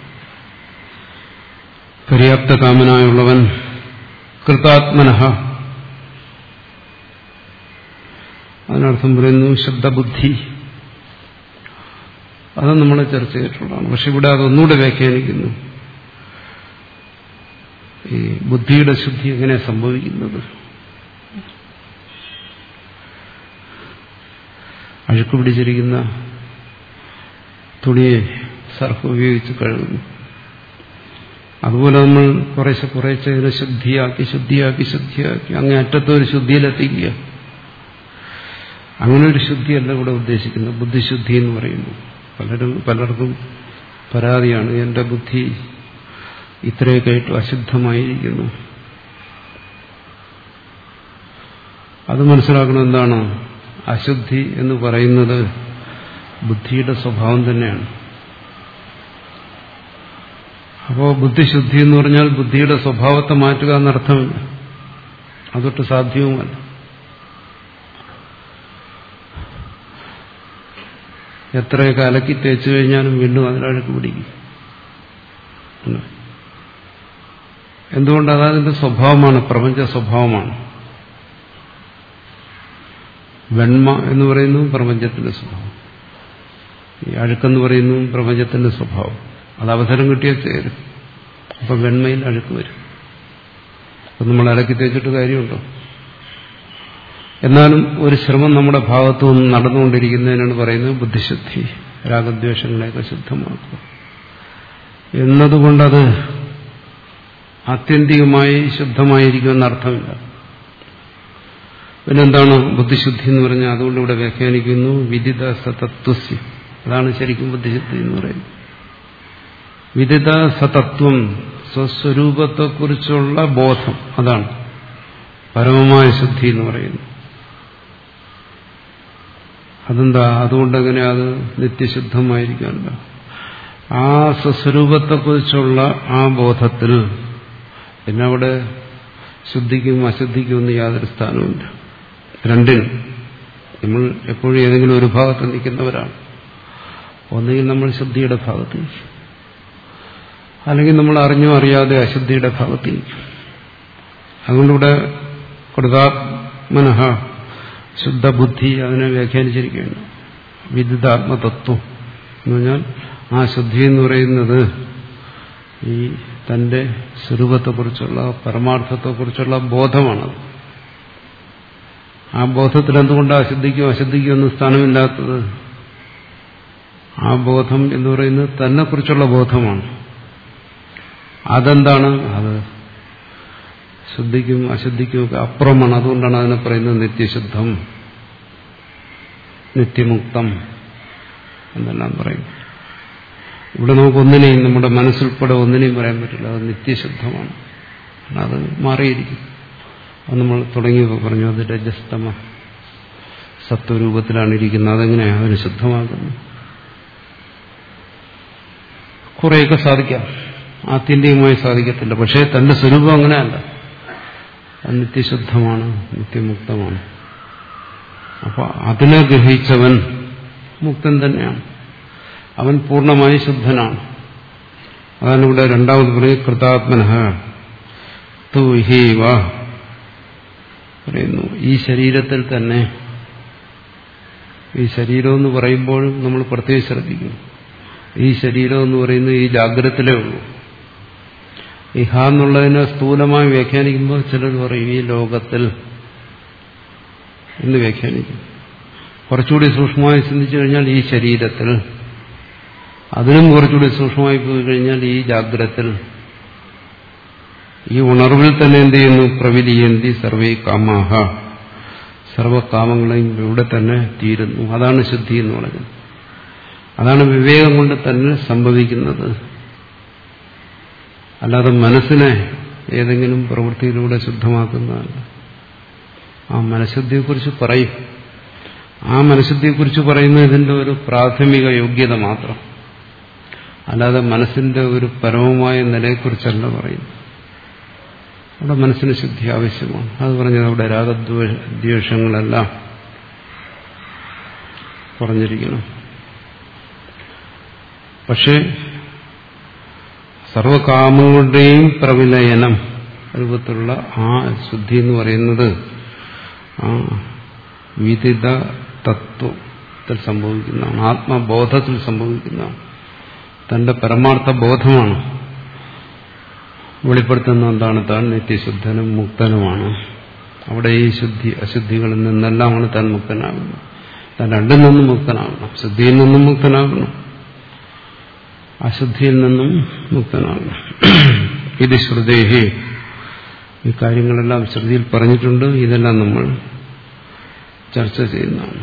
പര്യാപ്ത കാമനായുള്ളവൻ കൃതാത്മനഃ, അതിനർത്ഥം പറയുന്നു ശബ്ദബുദ്ധി. അത് നമ്മൾ ചർച്ച ചെയ്തിട്ടുള്ളതാണ്. പക്ഷെ ഇവിടെ അതൊന്നുകൂടെ വ്യാഖ്യാനിക്കുന്നു. ഈ ബുദ്ധിയുടെ ശുദ്ധി എങ്ങനെ സംഭവിക്കുന്നത്? അഴുക്ക് പിടിച്ചിരിക്കുന്ന തുണിയെ സർഫ് ഉപയോഗിച്ച് കഴുകുന്നു. അതുപോലെ നമ്മൾ കുറേശ്ശെ കുറേശ്ശെ ഇതിനെ ശുദ്ധിയാക്കി ശുദ്ധിയാക്കി ശുദ്ധിയാക്കി അങ്ങേ അറ്റത്തൊരു ശുദ്ധിയിലെത്തിക്കുക. അങ്ങനെ ഒരു ശുദ്ധിയല്ല ഇവിടെ ഉദ്ദേശിക്കുന്നത്. ബുദ്ധിശുദ്ധി എന്ന് പറയുന്നു. പലരും പലർക്കും പരാതിയാണ്, എന്റെ ബുദ്ധി ഇത്രയൊക്കെ ആയിട്ട് അശുദ്ധമായിരിക്കുന്നു. അത് മനസ്സിലാക്കണം. എന്താണ് അശുദ്ധി എന്ന് പറയുന്നത്? ബുദ്ധിയുടെ സ്വഭാവം തന്നെയാണ്. അപ്പോൾ ബുദ്ധിശുദ്ധി എന്ന് പറഞ്ഞാൽ ബുദ്ധിയുടെ സ്വഭാവത്തെ മാറ്റുക എന്നർത്ഥമില്ല. അതൊട്ട് സാധ്യവുമല്ല. എത്രയൊക്കെ അലക്കി തേച്ചു കഴിഞ്ഞാലും വീണ്ടും അതിലഴുക്ക് പിടിക്കും. എന്തുകൊണ്ട്? അതതിന്റെ സ്വഭാവമാണ്, പ്രപഞ്ച സ്വഭാവമാണ്. വെണ്മ എന്ന് പറയുന്നു പ്രപഞ്ചത്തിന്റെ സ്വഭാവം, ഈ അഴുക്കെന്ന് പറയുന്നു പ്രപഞ്ചത്തിന്റെ സ്വഭാവം. അത് അവസരം കിട്ടിയാൽ ചേരും. അപ്പം വെണ്മയിൽ അഴുക്ക് വരും. അപ്പം നമ്മൾ അലക്കി തേച്ചിട്ട് കാര്യമുണ്ടോ? എന്നാലും ഒരു ശ്രമം നമ്മുടെ ഭാഗത്തു നിന്ന് നടന്നുകൊണ്ടിരിക്കുന്നതിനാണ് പറയുന്നത് ബുദ്ധിശുദ്ധി. രാഗദ്വേഷങ്ങളെയൊക്കെ ശുദ്ധമാക്കുക എന്നതുകൊണ്ടത് ആത്യന്തികമായി ശുദ്ധമായിരിക്കുമെന്ന് അർത്ഥമില്ല. പിന്നെന്താണ് ബുദ്ധിശുദ്ധി എന്ന് പറഞ്ഞാൽ? അതുകൊണ്ട് ഇവിടെ വ്യാഖ്യാനിക്കുന്നു വിദിത സതത്വസ്യ. അതാണ് ശരിക്കും ബുദ്ധിശുദ്ധി എന്ന് പറയുന്നത്. വിദിത സതത്വം, സ്വസ്വരൂപത്തെക്കുറിച്ചുള്ള ബോധം, അതാണ് പരമമായ ശുദ്ധി എന്ന് പറയുന്നത്. അതെന്താ? അതുകൊണ്ടെങ്ങനെ അത് നിത്യശുദ്ധമായിരിക്കാമല്ല. ആ സ്വസ്വരൂപത്തെക്കുറിച്ചുള്ള ആ ബോധത്തിൽ പിന്നെ അവിടെ ശുദ്ധിക്കും അശുദ്ധിക്കും ഒന്നും യാതൊരു സ്ഥാനവുമില്ല. രണ്ടിനും നമ്മൾ എപ്പോഴും ഏതെങ്കിലും ഒരു ഭാഗത്ത് നിൽക്കുന്നവരാണ്. ഒന്നുകിൽ നമ്മൾ ശുദ്ധിയുടെ ഭാഗത്ത് നിൽക്കും, അല്ലെങ്കിൽ നമ്മൾ അറിഞ്ഞോ അറിയാതെ അശുദ്ധിയുടെ ഭാഗത്ത് നിൽക്കും. അതുകൊണ്ടിവിടെ കൃതാത്മനഃ ശുദ്ധബുദ്ധി അതിനെ വ്യാഖ്യാനിച്ചിരിക്കുകയാണ്. വിദിതാത്മതത്വം എന്ന് പറഞ്ഞാൽ ആ ശുദ്ധി എന്ന് പറയുന്നത് ഈ തന്റെ സ്വരൂപത്തെക്കുറിച്ചുള്ള പരമാർത്ഥത്തെക്കുറിച്ചുള്ള ബോധമാണത്. ആ ബോധത്തിൽ എന്തുകൊണ്ടാണ് അശുദ്ധിക്കും അശുദ്ധിക്കും ഒന്നും സ്ഥാനമില്ലാത്തത്? ആ ബോധം എന്ന് പറയുന്നത് തന്നെക്കുറിച്ചുള്ള ബോധമാണ്. അതെന്താണ്? അത് ശുദ്ധിക്കും അശുദ്ധിക്കും ഒക്കെ അപ്പുറമാണ്. അതുകൊണ്ടാണ് അതിനെ പറയുന്നത് നിത്യശുദ്ധം, നിത്യമുക്തം എന്നെല്ലാം പറയും. ഇവിടെ നമുക്കൊന്നിനെയും, നമ്മുടെ മനസ്സുൾപ്പെടെ ഒന്നിനെയും പറയാൻ പറ്റില്ല. അത് നിത്യശുദ്ധമാണ്, അത് മാറിയിരിക്കും. അത് നമ്മൾ തുടങ്ങിയപ്പോൾ പറഞ്ഞു, അത് രജസ്തമ സത്വരൂപത്തിലാണ് ഇരിക്കുന്നത്. അതെങ്ങനെയാണ് അതിന് ശുദ്ധമാകുന്നത്? കുറേയൊക്കെ സാധിക്കാം, ആത്യന്തികമായി സാധിക്കത്തില്ല. പക്ഷേ തന്റെ സ്വരൂപം അങ്ങനെയല്ല. അത് നിത്യശുദ്ധമാണ്, നിത്യമുക്തമാണ്. അപ്പോൾ അതിനെ ഗ്രഹിച്ചവൻ മുക്തൻ തന്നെയാണ്. അവൻ പൂർണ്ണമായി ശുദ്ധനാണ്. അതാണ് ഇവിടെ രണ്ടാമത് പറയുന്നത് കൃതാത്മനഃ തു ഹൈവ പറയുന്നു. ഈ ശരീരത്തിൽ തന്നെ, ഈ ശരീരം എന്ന് പറയുമ്പോഴും നമ്മൾ പ്രത്യേകം ശ്രദ്ധിക്കും. ഈ ശരീരം എന്ന് പറയുന്നത് ഈ ജാഗ്രതത്തിലേ ഉള്ളൂ. ഇഹ എന്നുള്ളതിനെ സ്ഥൂലമായി വ്യാഖ്യാനിക്കുമ്പോൾ ചിലർ പറയും ഈ ലോകത്തിൽ എന്ന് വ്യാഖ്യാനിക്കും. കുറച്ചുകൂടി സൂക്ഷ്മമായി ചിന്തിച്ചു കഴിഞ്ഞാൽ ഈ ശരീരത്തിൽ, അതിനും കുറച്ചുകൂടി സൂക്ഷ്മമായി പോയി കഴിഞ്ഞാൽ ഈ ജാഗ്രതത്തിൽ, ഈ ഉണർവിൽ തന്നെ എന്ത് ചെയ്യുന്നു? പ്രവിലിയന്തി സർവേ കാമാഹ, സർവകാമങ്ങളെയും ഇവിടെ തന്നെ തീരുന്നു. അതാണ് ശുദ്ധി എന്ന് പറയുന്നത്. അതാണ് വിവേകം കൊണ്ട് തന്നെ സംഭവിക്കുന്നത്. അല്ലാതെ മനസ്സിനെ ഏതെങ്കിലും പ്രവൃത്തിയിലൂടെ ശുദ്ധമാക്കുന്നതല്ല. ആ മനഃശുദ്ധിയെക്കുറിച്ച് പറയും. ആ മനഃശുദ്ധിയെക്കുറിച്ച് പറയുന്നത് ഇതിന്റെ ഒരു പ്രാഥമിക യോഗ്യത മാത്രം, അല്ലാതെ മനസ്സിന്റെ ഒരു പരമമായ നിലയെക്കുറിച്ചല്ല പറയുന്നത്. അവിടെ മനസ്സിന് ശുദ്ധി ആവശ്യമാണ്. അത് പറഞ്ഞത് അവിടെ രാഗദ്വേഷങ്ങളെല്ലാം പറഞ്ഞിരിക്കണം. പക്ഷേ സർവകാമങ്ങളുടെയും പ്രവിലയനം രൂപത്തിലുള്ള ആ ശുദ്ധി എന്ന് പറയുന്നത് ആ വിദിത തത്വത്തിൽ സംഭവിക്കുന്നതാണ്, ആത്മബോധത്തിൽ സംഭവിക്കുന്നതാണ്. തന്റെ പരമാർത്ഥ ബോധമാണ് വെളിപ്പെടുത്തുന്ന എന്താണ്? താൻ നിത്യശുദ്ധനും മുക്തനുമാണ്. അവിടെ ഈ ശുദ്ധി അശുദ്ധികളിൽ നിന്നെല്ലാമാണ് താൻ മുക്തനാകുന്നത്. താൻ രണ്ടിൽ നിന്നും മുക്തനാകണം. ശുദ്ധിയിൽ നിന്നും മുക്തനാകണം, അശുദ്ധിയിൽ നിന്നും മുക്തനാകണം. ഇത് ശ്രുതേഹി, ഈ കാര്യങ്ങളെല്ലാം ശ്രുതിയിൽ പറഞ്ഞിട്ടുണ്ട്. ഇതെല്ലാം നമ്മൾ ചർച്ച ചെയ്യുന്നതാണ്.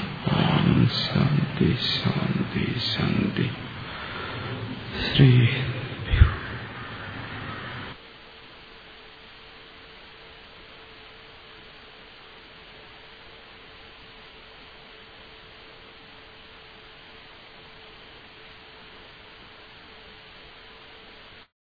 ശാന്തി ശാന്തി ശാന്തി. ശ്രീ